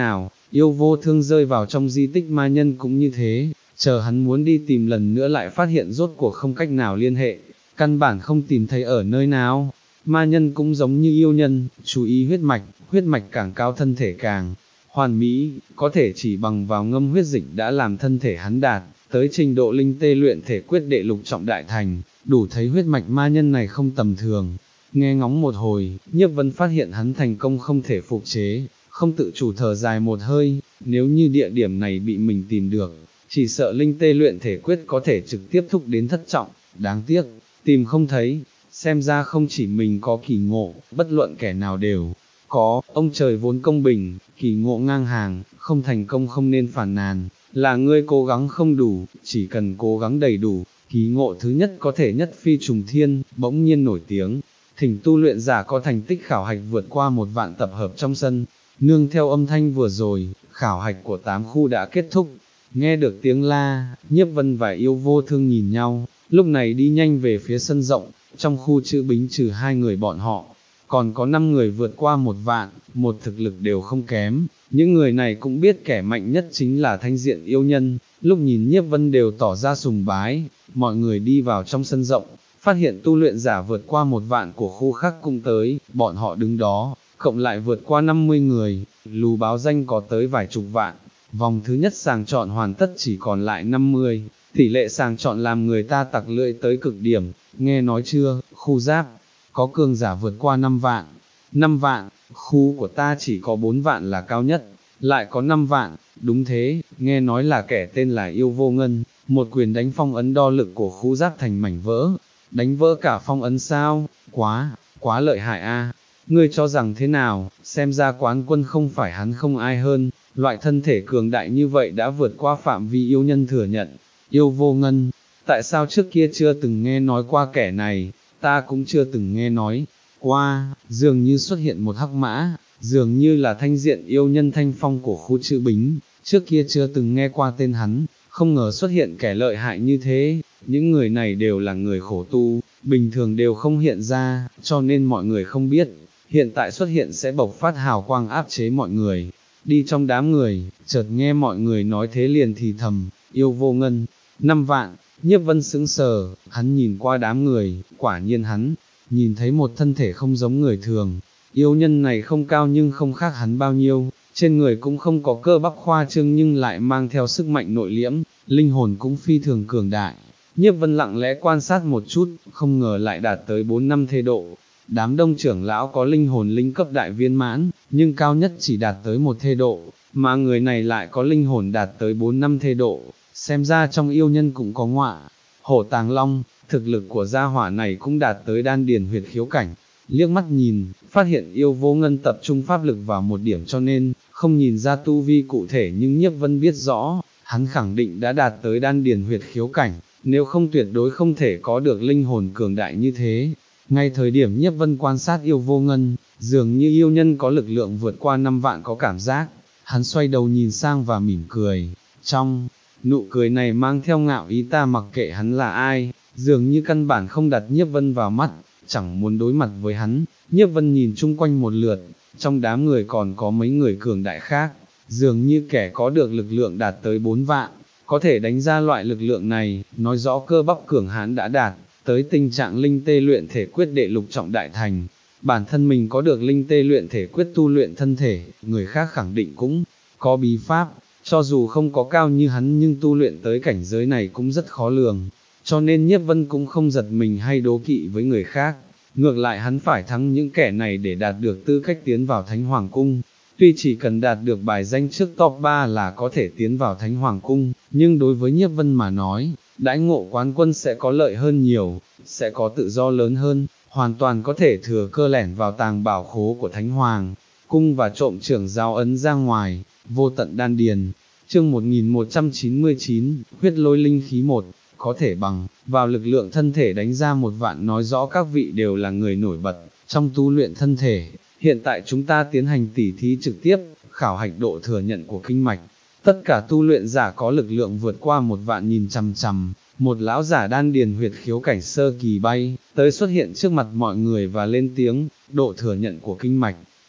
Yêu vô thương rơi vào trong di tích ma nhân cũng như thế, chờ hắn muốn đi tìm lần nữa lại phát hiện rốt cuộc không cách nào liên hệ, căn bản không tìm thấy ở nơi nào. Ma nhân cũng giống như yêu nhân, chú ý huyết mạch, huyết mạch càng cao thân thể càng hoàn mỹ, có thể chỉ bằng vào ngâm huyết dịch đã làm thân thể hắn đạt tới trình độ linh tê luyện thể quyết đệ lục trọng đại thành, đủ thấy huyết mạch ma nhân này không tầm thường. Nghe ngóng một hồi, Nhiếp Vân phát hiện hắn thành công không thể phục chế, không tự chủ thở dài một hơi, nếu như địa điểm này bị mình tìm được, chỉ sợ linh tê luyện thể quyết có thể trực tiếp thúc đến thất trọng, đáng tiếc, tìm không thấy, xem ra không chỉ mình có kỳ ngộ, bất luận kẻ nào đều có, ông trời vốn công bình, kỳ ngộ ngang hàng, không thành công không nên phản nàn, là ngươi cố gắng không đủ, chỉ cần cố gắng đầy đủ, kỳ ngộ thứ nhất có thể nhất phi trùng thiên, bỗng nhiên nổi tiếng. Thỉnh tu luyện giả có thành tích khảo hạch vượt qua một vạn tập hợp trong sân, nương theo âm thanh vừa rồi, khảo hạch của tám khu đã kết thúc, nghe được tiếng la, Nhiếp Vân và Yêu Vô Thương nhìn nhau, lúc này đi nhanh về phía sân rộng, trong khu chữ bính trừ hai người bọn họ, còn có năm người vượt qua một vạn, một thực lực đều không kém, những người này cũng biết kẻ mạnh nhất chính là thanh diện yêu nhân, lúc nhìn Nhiếp Vân đều tỏ ra sùng bái, mọi người đi vào trong sân rộng, phát hiện tu luyện giả vượt qua một vạn của khu khác cũng tới, bọn họ đứng đó, cộng lại vượt qua năm mươi người, lù báo danh có tới vài chục vạn, vòng thứ nhất sàng chọn hoàn tất chỉ còn lại năm mươi, tỷ lệ sàng chọn làm người ta tặc lưỡi tới cực điểm, nghe nói chưa, khu giáp, có cường giả vượt qua năm vạn, năm vạn, khu của ta chỉ có bốn vạn là cao nhất, lại có năm vạn, đúng thế, nghe nói là kẻ tên là Yêu Vô Ngân, một quyền đánh phong ấn đo lực của khu giáp thành mảnh vỡ, đánh vỡ cả phong ấn sao, quá, quá lợi hại a. Ngươi cho rằng thế nào, xem ra quán quân không phải hắn không ai hơn, loại thân thể cường đại như vậy đã vượt qua phạm vi yêu nhân thừa nhận. Yêu Vô Ngân, tại sao trước kia chưa từng nghe nói qua kẻ này, ta cũng chưa từng nghe nói qua, dường như xuất hiện một hắc mã, dường như là thanh diện yêu nhân Thanh Phong của khu chữ bính, trước kia chưa từng nghe qua tên hắn, không ngờ xuất hiện kẻ lợi hại như thế, những người này đều là người khổ tu, bình thường đều không hiện ra, cho nên mọi người không biết, hiện tại xuất hiện sẽ bộc phát hào quang áp chế mọi người. Đi trong đám người, chợt nghe mọi người nói thế liền thì thầm, Yêu Vô Ngân, năm vạn, Nhiếp Vân sững sờ, hắn nhìn qua đám người, quả nhiên hắn, nhìn thấy một thân thể không giống người thường, yêu nhân này không cao nhưng không khác hắn bao nhiêu, trên người cũng không có cơ bắp khoa trương nhưng lại mang theo sức mạnh nội liễm, linh hồn cũng phi thường cường đại. Nhiếp Vân lặng lẽ quan sát một chút, không ngờ lại đạt tới bốn năm thê độ. Đám đông trưởng lão có linh hồn linh cấp đại viên mãn, nhưng cao nhất chỉ đạt tới một thê độ, mà người này lại có linh hồn đạt tới bốn năm thê độ, xem ra trong yêu nhân cũng có ngọa. Hổ Tàng Long, thực lực của gia hỏa này cũng đạt tới đan điền huyệt khiếu cảnh, liếc mắt nhìn, phát hiện Yêu Vô Ngân tập trung pháp lực vào một điểm cho nên, không nhìn ra tu vi cụ thể nhưng Nhiếp Vân biết rõ, hắn khẳng định đã đạt tới đan điền huyệt khiếu cảnh, nếu không tuyệt đối không thể có được linh hồn cường đại như thế. Ngay thời điểm Nhiếp Vân quan sát Yêu Vô Ngân, dường như yêu nhân có lực lượng vượt qua năm vạn có cảm giác, hắn xoay đầu nhìn sang và mỉm cười, trong nụ cười này mang theo ngạo ý ta mặc kệ hắn là ai, dường như căn bản không đặt Nhiếp Vân vào mắt, chẳng muốn đối mặt với hắn. Nhiếp Vân nhìn chung quanh một lượt, trong đám người còn có mấy người cường đại khác, dường như kẻ có được lực lượng đạt tới bốn vạn, có thể đánh ra loại lực lượng này, nói rõ cơ bắp cường hãn đã đạt tới tình trạng linh tê luyện thể quyết đệ lục trọng đại thành. Bản thân mình có được linh tê luyện thể quyết tu luyện thân thể, người khác khẳng định cũng có bí pháp, cho dù không có cao như hắn nhưng tu luyện tới cảnh giới này cũng rất khó lường, cho nên Nhiếp Vân cũng không giật mình hay đố kỵ với người khác, ngược lại hắn phải thắng những kẻ này để đạt được tư cách tiến vào Thánh Hoàng Cung. Tuy chỉ cần đạt được bài danh trước top ba là có thể tiến vào Thánh Hoàng Cung, nhưng đối với Nhiếp Vân mà nói, đãi ngộ quán quân sẽ có lợi hơn nhiều, sẽ có tự do lớn hơn, hoàn toàn có thể thừa cơ lẻn vào tàng bảo khố của Thánh Hoàng Cung và trộm trưởng giáo ấn ra ngoài. Vô tận đan điền, chương một nghìn một trăm chín mươi chín, huyết lôi linh khí một, có thể bằng vào lực lượng thân thể đánh ra một vạn, nói rõ các vị đều là người nổi bật trong tu luyện thân thể. Hiện tại chúng ta tiến hành tỉ thí trực tiếp, khảo hạch độ thừa nhận của kinh mạch. Tất cả tu luyện giả có lực lượng vượt qua một vạn nhìn chằm chằm, một lão giả đan điền huyệt khiếu cảnh sơ kỳ bay tới xuất hiện trước mặt mọi người và lên tiếng, độ thừa nhận của kinh mạch.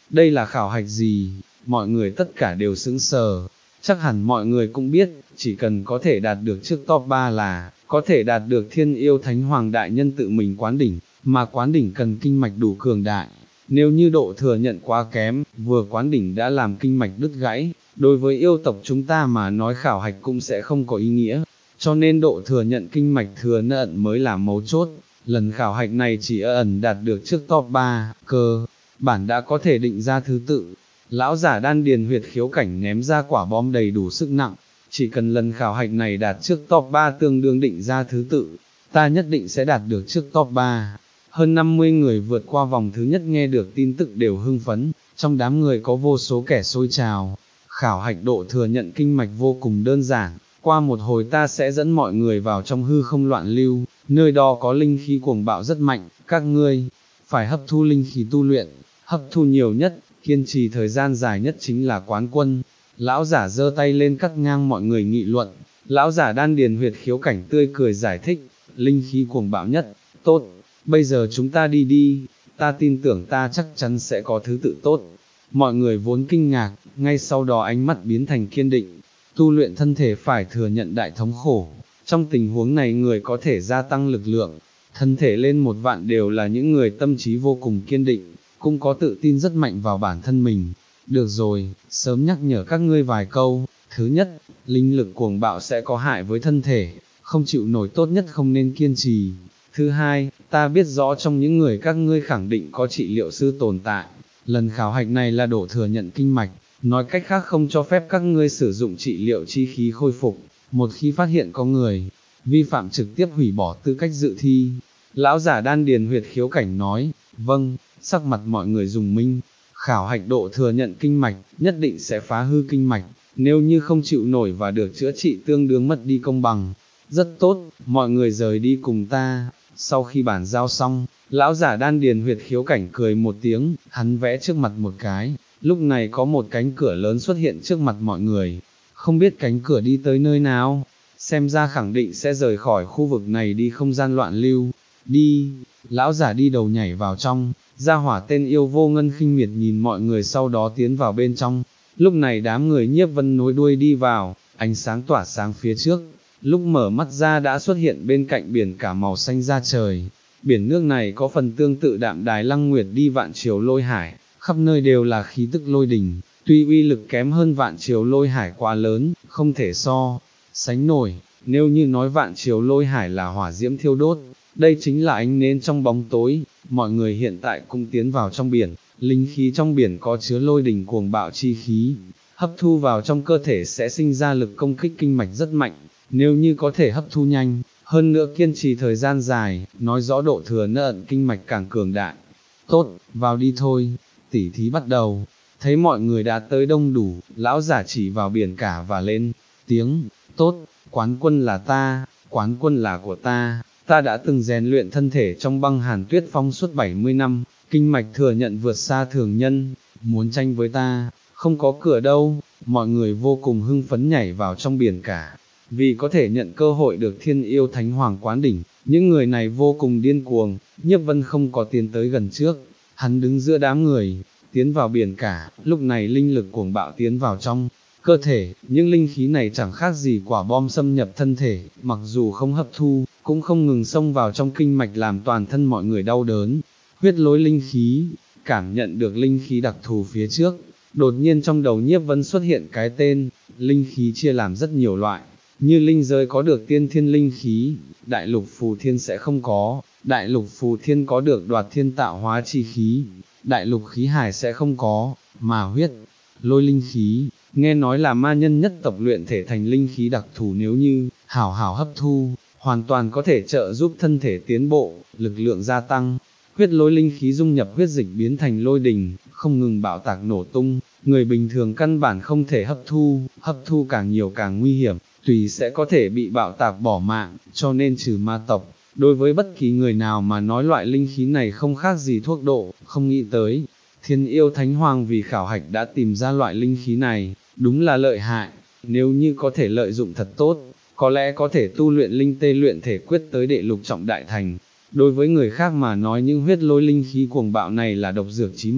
đây là khảo hạch gì? Mọi người tất cả đều sững sờ, chắc hẳn mọi người cũng biết, chỉ cần có thể đạt được trước top ba là, có thể đạt được thiên yêu thánh hoàng đại nhân tự mình quán đỉnh, mà quán đỉnh cần kinh mạch đủ cường đại. Nếu như độ thừa nhận quá kém, vừa quán đỉnh đã làm kinh mạch đứt gãy, đối với yêu tộc chúng ta mà nói khảo hạch cũng sẽ không có ý nghĩa, cho nên độ thừa nhận kinh mạch thừa nhận mới là mấu chốt. Lần khảo hạch này chỉ ẩn đạt được trước top ba, cơ bản đã có thể định ra thứ tự. Lão giả đan điền huyệt khiếu cảnh ném ra quả bom đầy đủ sức nặng, chỉ cần lần khảo hạch này đạt trước top ba tương đương định ra thứ tự, ta nhất định sẽ đạt được trước top ba. Hơn năm mươi người vượt qua vòng thứ nhất nghe được tin tức đều hưng phấn, trong đám người có vô số kẻ sôi trào. Khảo hạch độ thừa nhận kinh mạch vô cùng đơn giản, qua một hồi ta sẽ dẫn mọi người vào trong hư không loạn lưu, nơi đó có linh khí cuồng bạo rất mạnh, các ngươi phải hấp thu linh khí tu luyện, hấp thu nhiều nhất, kiên trì thời gian dài nhất chính là quán quân. Lão giả giơ tay lên cắt ngang mọi người nghị luận, lão giả đan điền huyệt khiếu cảnh tươi cười giải thích, linh khí cuồng bạo nhất, tốt, bây giờ chúng ta đi đi, ta tin tưởng ta chắc chắn sẽ có thứ tự tốt. Mọi người vốn kinh ngạc, ngay sau đó ánh mắt biến thành kiên định, tu luyện thân thể phải thừa nhận đại thống khổ, trong tình huống này người có thể gia tăng lực lượng, thân thể lên một vạn đều là những người tâm trí vô cùng kiên định, cũng có tự tin rất mạnh vào bản thân mình. Được rồi, sớm nhắc nhở các ngươi vài câu, thứ nhất, linh lực cuồng bạo sẽ có hại với thân thể, không chịu nổi tốt nhất không nên kiên trì. Thứ hai, ta biết rõ trong những người các ngươi khẳng định có trị liệu sư tồn tại, lần khảo hạch này là độ thừa nhận kinh mạch, nói cách khác không cho phép các ngươi sử dụng trị liệu chi khí khôi phục, một khi phát hiện có người vi phạm trực tiếp hủy bỏ tư cách dự thi. Lão giả đan điền huyệt khiếu cảnh nói, vâng, sắc mặt mọi người rùng minh, khảo hạch độ thừa nhận kinh mạch, nhất định sẽ phá hư kinh mạch, nếu như không chịu nổi và được chữa trị tương đương mất đi công bằng. Rất tốt, mọi người rời đi cùng ta. Sau khi bản giao xong, lão giả đan điền huyệt khiếu cảnh cười một tiếng, hắn vẽ trước mặt một cái, lúc này có một cánh cửa lớn xuất hiện trước mặt mọi người, không biết cánh cửa đi tới nơi nào, xem ra khẳng định sẽ rời khỏi khu vực này đi không gian loạn lưu. Đi, lão giả đi đầu nhảy vào trong, gia hỏa tên yêu vô ngân khinh miệt nhìn mọi người sau đó tiến vào bên trong. Lúc này đám người Nhiếp Vân nối đuôi đi vào, ánh sáng tỏa sáng phía trước, lúc mở mắt ra đã xuất hiện bên cạnh biển cả màu xanh da trời. Biển nước này có phần tương tự đạm đài Lăng Nguyệt đi vạn triều lôi hải, khắp nơi đều là khí tức lôi đình, tuy uy lực kém hơn vạn triều lôi hải quá lớn, không thể so sánh nổi. Nếu như nói vạn triều lôi hải là hỏa diễm thiêu đốt, đây chính là ánh nến trong bóng tối. Mọi người hiện tại cũng tiến vào trong biển, linh khí trong biển có chứa lôi đình cuồng bạo chi khí, hấp thu vào trong cơ thể sẽ sinh ra lực công kích kinh mạch rất mạnh, nếu như có thể hấp thu nhanh, hơn nữa kiên trì thời gian dài, nói rõ độ thừa nhận kinh mạch càng cường đại. Tốt, vào đi thôi, tỉ thí bắt đầu. Thấy mọi người đã tới đông đủ, lão giả chỉ vào biển cả và lên tiếng, tốt, quán quân là ta, quán quân là của ta. Ta đã từng rèn luyện thân thể trong băng hàn tuyết phong suốt bảy mươi năm, kinh mạch thừa nhận vượt xa thường nhân, muốn tranh với ta, không có cửa đâu. Mọi người vô cùng hưng phấn nhảy vào trong biển cả, vì có thể nhận cơ hội được thiên yêu thánh hoàng quán đỉnh, những người này vô cùng điên cuồng. Nhiếp Vân không có tiến tới gần trước, hắn đứng giữa đám người, tiến vào biển cả, lúc này linh lực cuồng bạo tiến vào trong cơ thể, những linh khí này chẳng khác gì quả bom xâm nhập thân thể, mặc dù không hấp thu, cũng không ngừng xông vào trong kinh mạch làm toàn thân mọi người đau đớn. Huyết lối linh khí, cảm nhận được linh khí đặc thù phía trước, đột nhiên trong đầu Nhiếp Vân xuất hiện cái tên. Linh khí chia làm rất nhiều loại, như linh giới có được tiên thiên linh khí, đại lục phù thiên sẽ không có, đại lục phù thiên có được đoạt thiên tạo hóa chi khí, đại lục khí hải sẽ không có, mà huyết lôi linh khí, nghe nói là ma nhân nhất tộc luyện thể thành linh khí đặc thù, nếu như hảo hảo hấp thu, hoàn toàn có thể trợ giúp thân thể tiến bộ, lực lượng gia tăng. Huyết lôi linh khí dung nhập huyết dịch biến thành lôi đình, không ngừng bạo tạc nổ tung, người bình thường căn bản không thể hấp thu, hấp thu càng nhiều càng nguy hiểm, tùy sẽ có thể bị bạo tạc bỏ mạng, cho nên trừ ma tộc, đối với bất kỳ người nào mà nói loại linh khí này không khác gì thuốc độ. Không nghĩ tới, thiên yêu thánh hoàng vì khảo hạch đã tìm ra loại linh khí này, đúng là lợi hại, nếu như có thể lợi dụng thật tốt, có lẽ có thể tu luyện linh tê luyện thể quyết tới đệ lục trọng đại thành. Đối với người khác mà nói những huyết lôi linh khí cuồng bạo này là độc dược chí mạng,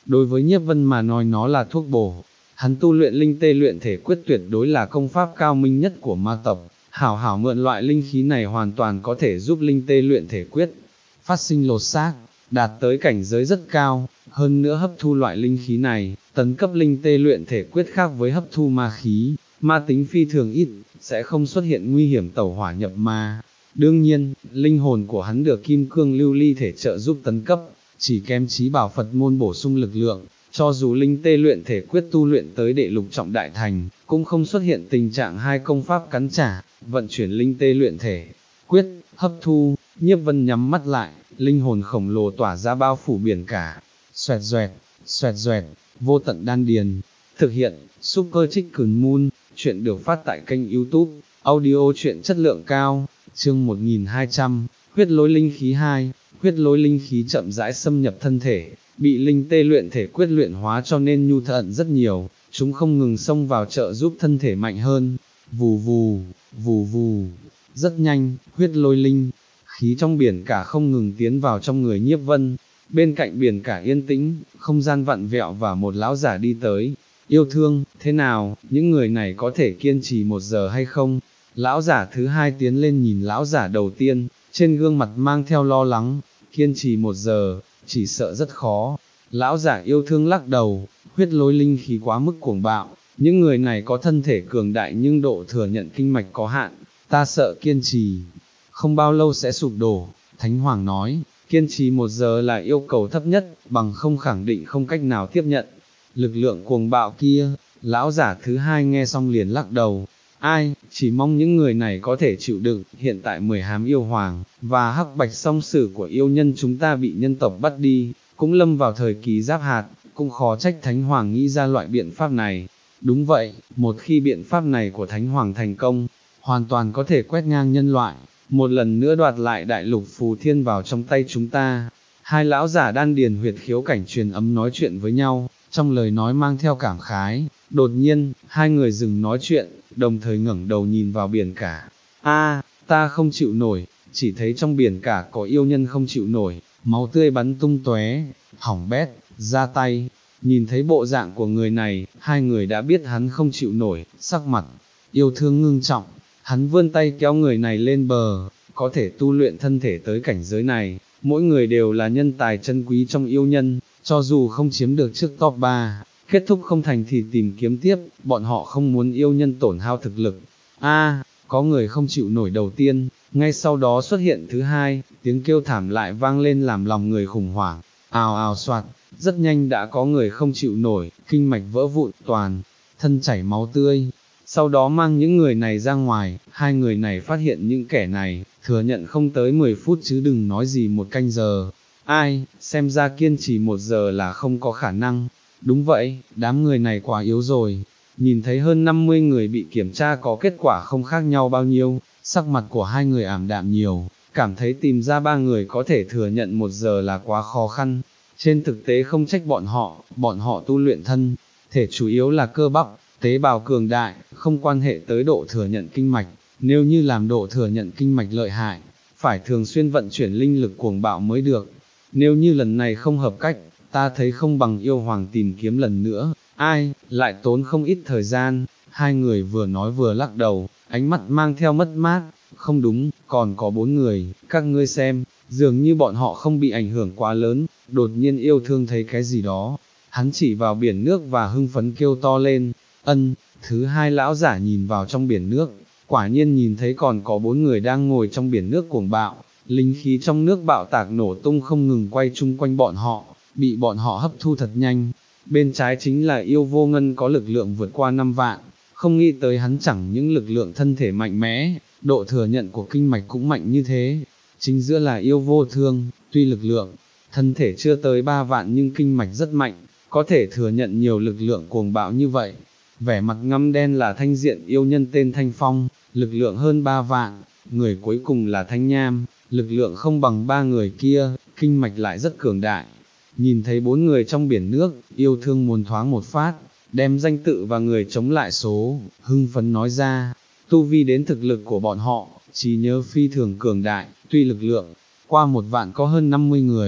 đối với Nhiếp Vân mà nói nó là thuốc bổ. Hắn tu luyện linh tê luyện thể quyết tuyệt đối là công pháp cao minh nhất của ma tộc, hảo hảo mượn loại linh khí này hoàn toàn có thể giúp linh tê luyện thể quyết phát sinh lột xác, đạt tới cảnh giới rất cao, hơn nữa hấp thu loại linh khí này, tấn cấp linh tê luyện thể quyết khác với hấp thu ma khí, ma tính phi thường ít, sẽ không xuất hiện nguy hiểm tẩu hỏa nhập ma. Đương nhiên, linh hồn của hắn được kim cương lưu ly thể trợ giúp tấn cấp, chỉ kém chí bảo Phật môn bổ sung lực lượng, cho dù linh tê luyện thể quyết tu luyện tới đệ lục trọng đại thành, cũng không xuất hiện tình trạng hai công pháp cắn trả, vận chuyển linh tê luyện thể quyết, hấp thu. Nhiếp Vân nhắm mắt lại, linh hồn khổng lồ tỏa ra bao phủ biển cả, xoẹt xoẹt, xoẹt xoẹt, vô tận đan điền. Thực hiện, Super Chicken Moon, chuyện được phát tại kênh YouTube, audio truyện chất lượng cao, chương một nghìn hai trăm, huyết lối linh khí hai, huyết lối linh khí chậm rãi xâm nhập thân thể, bị linh tê luyện thể quyết luyện hóa cho nên nhu thận rất nhiều, chúng không ngừng xông vào trợ giúp thân thể mạnh hơn, vù vù, vù vù, rất nhanh, huyết lôi linh khí trong biển cả không ngừng tiến vào trong người Nhiếp Vân. Bên cạnh biển cả yên tĩnh, không gian vặn vẹo và một lão giả đi tới. Yêu thương, thế nào, những người này có thể kiên trì một giờ hay không? Lão giả thứ hai tiến lên nhìn lão giả đầu tiên, trên gương mặt mang theo lo lắng, kiên trì một giờ, chỉ sợ rất khó. Lão giả yêu thương lắc đầu, huyết lôi linh khí quá mức cuồng bạo, những người này có thân thể cường đại nhưng độ thừa nhận kinh mạch có hạn, ta sợ kiên trì không bao lâu sẽ sụp đổ. Thánh Hoàng nói, kiên trì một giờ là yêu cầu thấp nhất, bằng không khẳng định không cách nào tiếp nhận. Lực lượng cuồng bạo kia, lão giả thứ hai nghe xong liền lắc đầu, ai, chỉ mong những người này có thể chịu đựng. Hiện tại mười hám yêu hoàng, và hắc bạch song sử của yêu nhân chúng ta bị nhân tộc bắt đi, cũng lâm vào thời kỳ giáp hạt, cũng khó trách Thánh Hoàng nghĩ ra loại biện pháp này. Đúng vậy, một khi biện pháp này của Thánh Hoàng thành công, hoàn toàn có thể quét ngang nhân loại, một lần nữa đoạt lại đại lục phù thiên vào trong tay chúng ta. Hai lão giả đan điền huyệt khiếu cảnh truyền âm nói chuyện với nhau, trong lời nói mang theo cảm khái. Đột nhiên, hai người dừng nói chuyện, đồng thời ngẩng đầu nhìn vào biển cả. A, ta không chịu nổi, chỉ thấy trong biển cả có yêu nhân không chịu nổi, máu tươi bắn tung tóe, hỏng bét, ra tay. Nhìn thấy bộ dạng của người này, hai người đã biết hắn không chịu nổi, sắc mặt yêu thương ngưng trọng. Hắn vươn tay kéo người này lên bờ, có thể tu luyện thân thể tới cảnh giới này, mỗi người đều là nhân tài chân quý trong yêu nhân, cho dù không chiếm được trước top ba, kết thúc không thành thì tìm kiếm tiếp, bọn họ không muốn yêu nhân tổn hao thực lực. A, có người không chịu nổi đầu tiên, ngay sau đó xuất hiện thứ hai, tiếng kêu thảm lại vang lên làm lòng người khủng hoảng, ào ào soạt, rất nhanh đã có người không chịu nổi, kinh mạch vỡ vụn, toàn thân chảy máu tươi. Sau đó mang những người này ra ngoài, hai người này phát hiện những kẻ này, thừa nhận không tới mười phút chứ đừng nói gì một canh giờ. Ai, xem ra kiên trì một giờ là không có khả năng. Đúng vậy, đám người này quá yếu rồi. Nhìn thấy hơn năm mươi người bị kiểm tra có kết quả không khác nhau bao nhiêu, sắc mặt của hai người ảm đạm nhiều, cảm thấy tìm ra ba người có thể thừa nhận một giờ là quá khó khăn. Trên thực tế không trách bọn họ, bọn họ tu luyện thân thể chủ yếu là cơ bắp, tế bào cường đại, không quan hệ tới độ thừa nhận kinh mạch. Nếu như làm độ thừa nhận kinh mạch lợi hại, phải thường xuyên vận chuyển linh lực cuồng bạo mới được. Nếu như lần này không hợp cách, ta thấy không bằng yêu hoàng tìm kiếm lần nữa. Ai, lại tốn không ít thời gian. Hai người vừa nói vừa lắc đầu, ánh mắt mang theo mất mát. Không đúng, còn có bốn người, các ngươi xem, dường như bọn họ không bị ảnh hưởng quá lớn. Đột nhiên yêu thương thấy cái gì đó, hắn chỉ vào biển nước và hưng phấn kêu to lên. Ân, thứ hai lão giả nhìn vào trong biển nước, quả nhiên nhìn thấy còn có bốn người đang ngồi trong biển nước cuồng bạo, linh khí trong nước bạo tạc nổ tung không ngừng quay chung quanh bọn họ, bị bọn họ hấp thu thật nhanh. Bên trái chính là yêu vô ngân có lực lượng vượt qua năm vạn, không nghĩ tới hắn chẳng những lực lượng thân thể mạnh mẽ, độ thừa nhận của kinh mạch cũng mạnh như thế. Chính giữa là yêu vô thương, tuy lực lượng thân thể chưa tới ba vạn nhưng kinh mạch rất mạnh, có thể thừa nhận nhiều lực lượng cuồng bạo như vậy. Vẻ mặt ngăm đen là thanh diện yêu nhân tên Thanh Phong, lực lượng hơn ba vạn, người cuối cùng là Thanh Nham, lực lượng không bằng ba người kia, kinh mạch lại rất cường đại. Nhìn thấy bốn người trong biển nước, yêu thương muốn thoáng một phát, đem danh tự và người chống lại số, hưng phấn nói ra, tu vi đến thực lực của bọn họ, trí nhớ phi thường cường đại, tuy lực lượng, qua một vạn có hơn năm mươi người,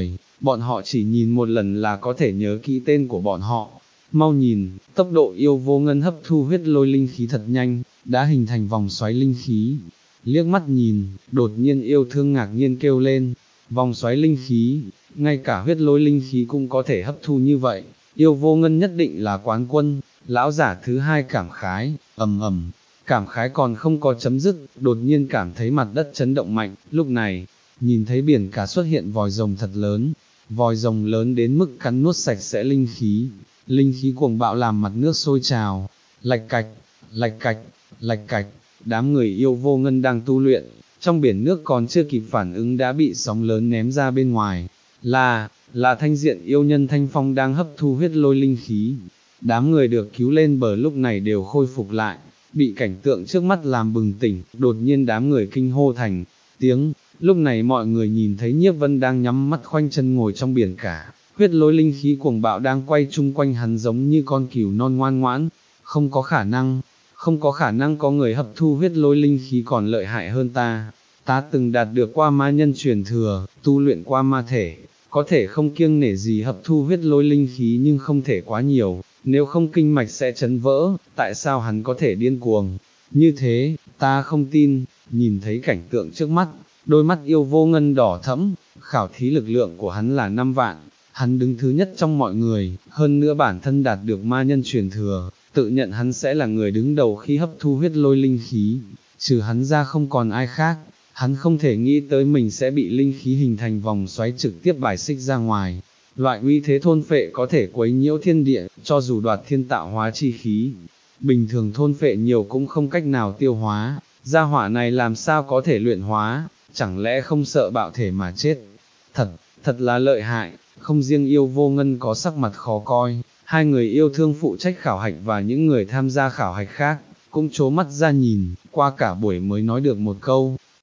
bọn họ chỉ nhìn một lần là có thể nhớ kỹ tên của bọn họ. Mau nhìn, tốc độ yêu vô ngân hấp thu huyết lôi linh khí thật nhanh, đã hình thành vòng xoáy linh khí. Liếc mắt nhìn, đột nhiên yêu thương ngạc nhiên kêu lên, vòng xoáy linh khí, ngay cả huyết lôi linh khí cũng có thể hấp thu như vậy, yêu vô ngân nhất định là quán quân. Lão giả thứ hai cảm khái, ầm ầm, cảm khái còn không có chấm dứt, đột nhiên cảm thấy mặt đất chấn động mạnh, lúc này, nhìn thấy biển cả xuất hiện vòi rồng thật lớn, vòi rồng lớn đến mức cắn nuốt sạch sẽ linh khí, linh khí cuồng bạo làm mặt nước sôi trào, lạch cạch, lạch cạch, lạch cạch, đám người yêu vô ngân đang tu luyện, trong biển nước còn chưa kịp phản ứng đã bị sóng lớn ném ra bên ngoài, là, là Thanh Diện yêu nhân Thanh Phong đang hấp thu huyết lôi linh khí. Đám người được cứu lên bờ lúc này đều khôi phục lại, bị cảnh tượng trước mắt làm bừng tỉnh, đột nhiên đám người kinh hô thành tiếng. Lúc này mọi người nhìn thấy Nhiếp Vân đang nhắm mắt khoanh chân ngồi trong biển cả, huyết lôi linh khí cuồng bạo đang quay chung quanh hắn giống như con cừu non ngoan ngoãn. Không có khả năng, không có khả năng có người hấp thu huyết lôi linh khí còn lợi hại hơn ta. Ta từng đạt được qua ma nhân truyền thừa, tu luyện qua ma thể, có thể không kiêng nể gì hấp thu huyết lôi linh khí nhưng không thể quá nhiều, nếu không kinh mạch sẽ chấn vỡ. Tại sao hắn có thể điên cuồng như thế, ta không tin. Nhìn thấy cảnh tượng trước mắt, đôi mắt yêu vô ngân đỏ thẫm, khảo thí lực lượng của hắn là năm vạn, hắn đứng thứ nhất trong mọi người, hơn nữa bản thân đạt được ma nhân truyền thừa, tự nhận hắn sẽ là người đứng đầu khi hấp thu huyết lôi linh khí, trừ hắn ra không còn ai khác. Hắn không thể nghĩ tới mình sẽ bị linh khí hình thành vòng xoáy trực tiếp bài xích ra ngoài. Loại uy thế thôn phệ có thể quấy nhiễu thiên địa, cho dù đoạt thiên tạo hóa chi khí, bình thường thôn phệ nhiều cũng không cách nào tiêu hóa, gia hỏa này làm sao có thể luyện hóa, chẳng lẽ không sợ bạo thể mà chết. Thật, thật là lợi hại, không riêng yêu vô ngân có sắc mặt khó coi, hai người yêu thương phụ trách khảo hạch và những người tham gia khảo hạch khác, cũng trố mắt ra nhìn, qua cả buổi mới nói được một câu,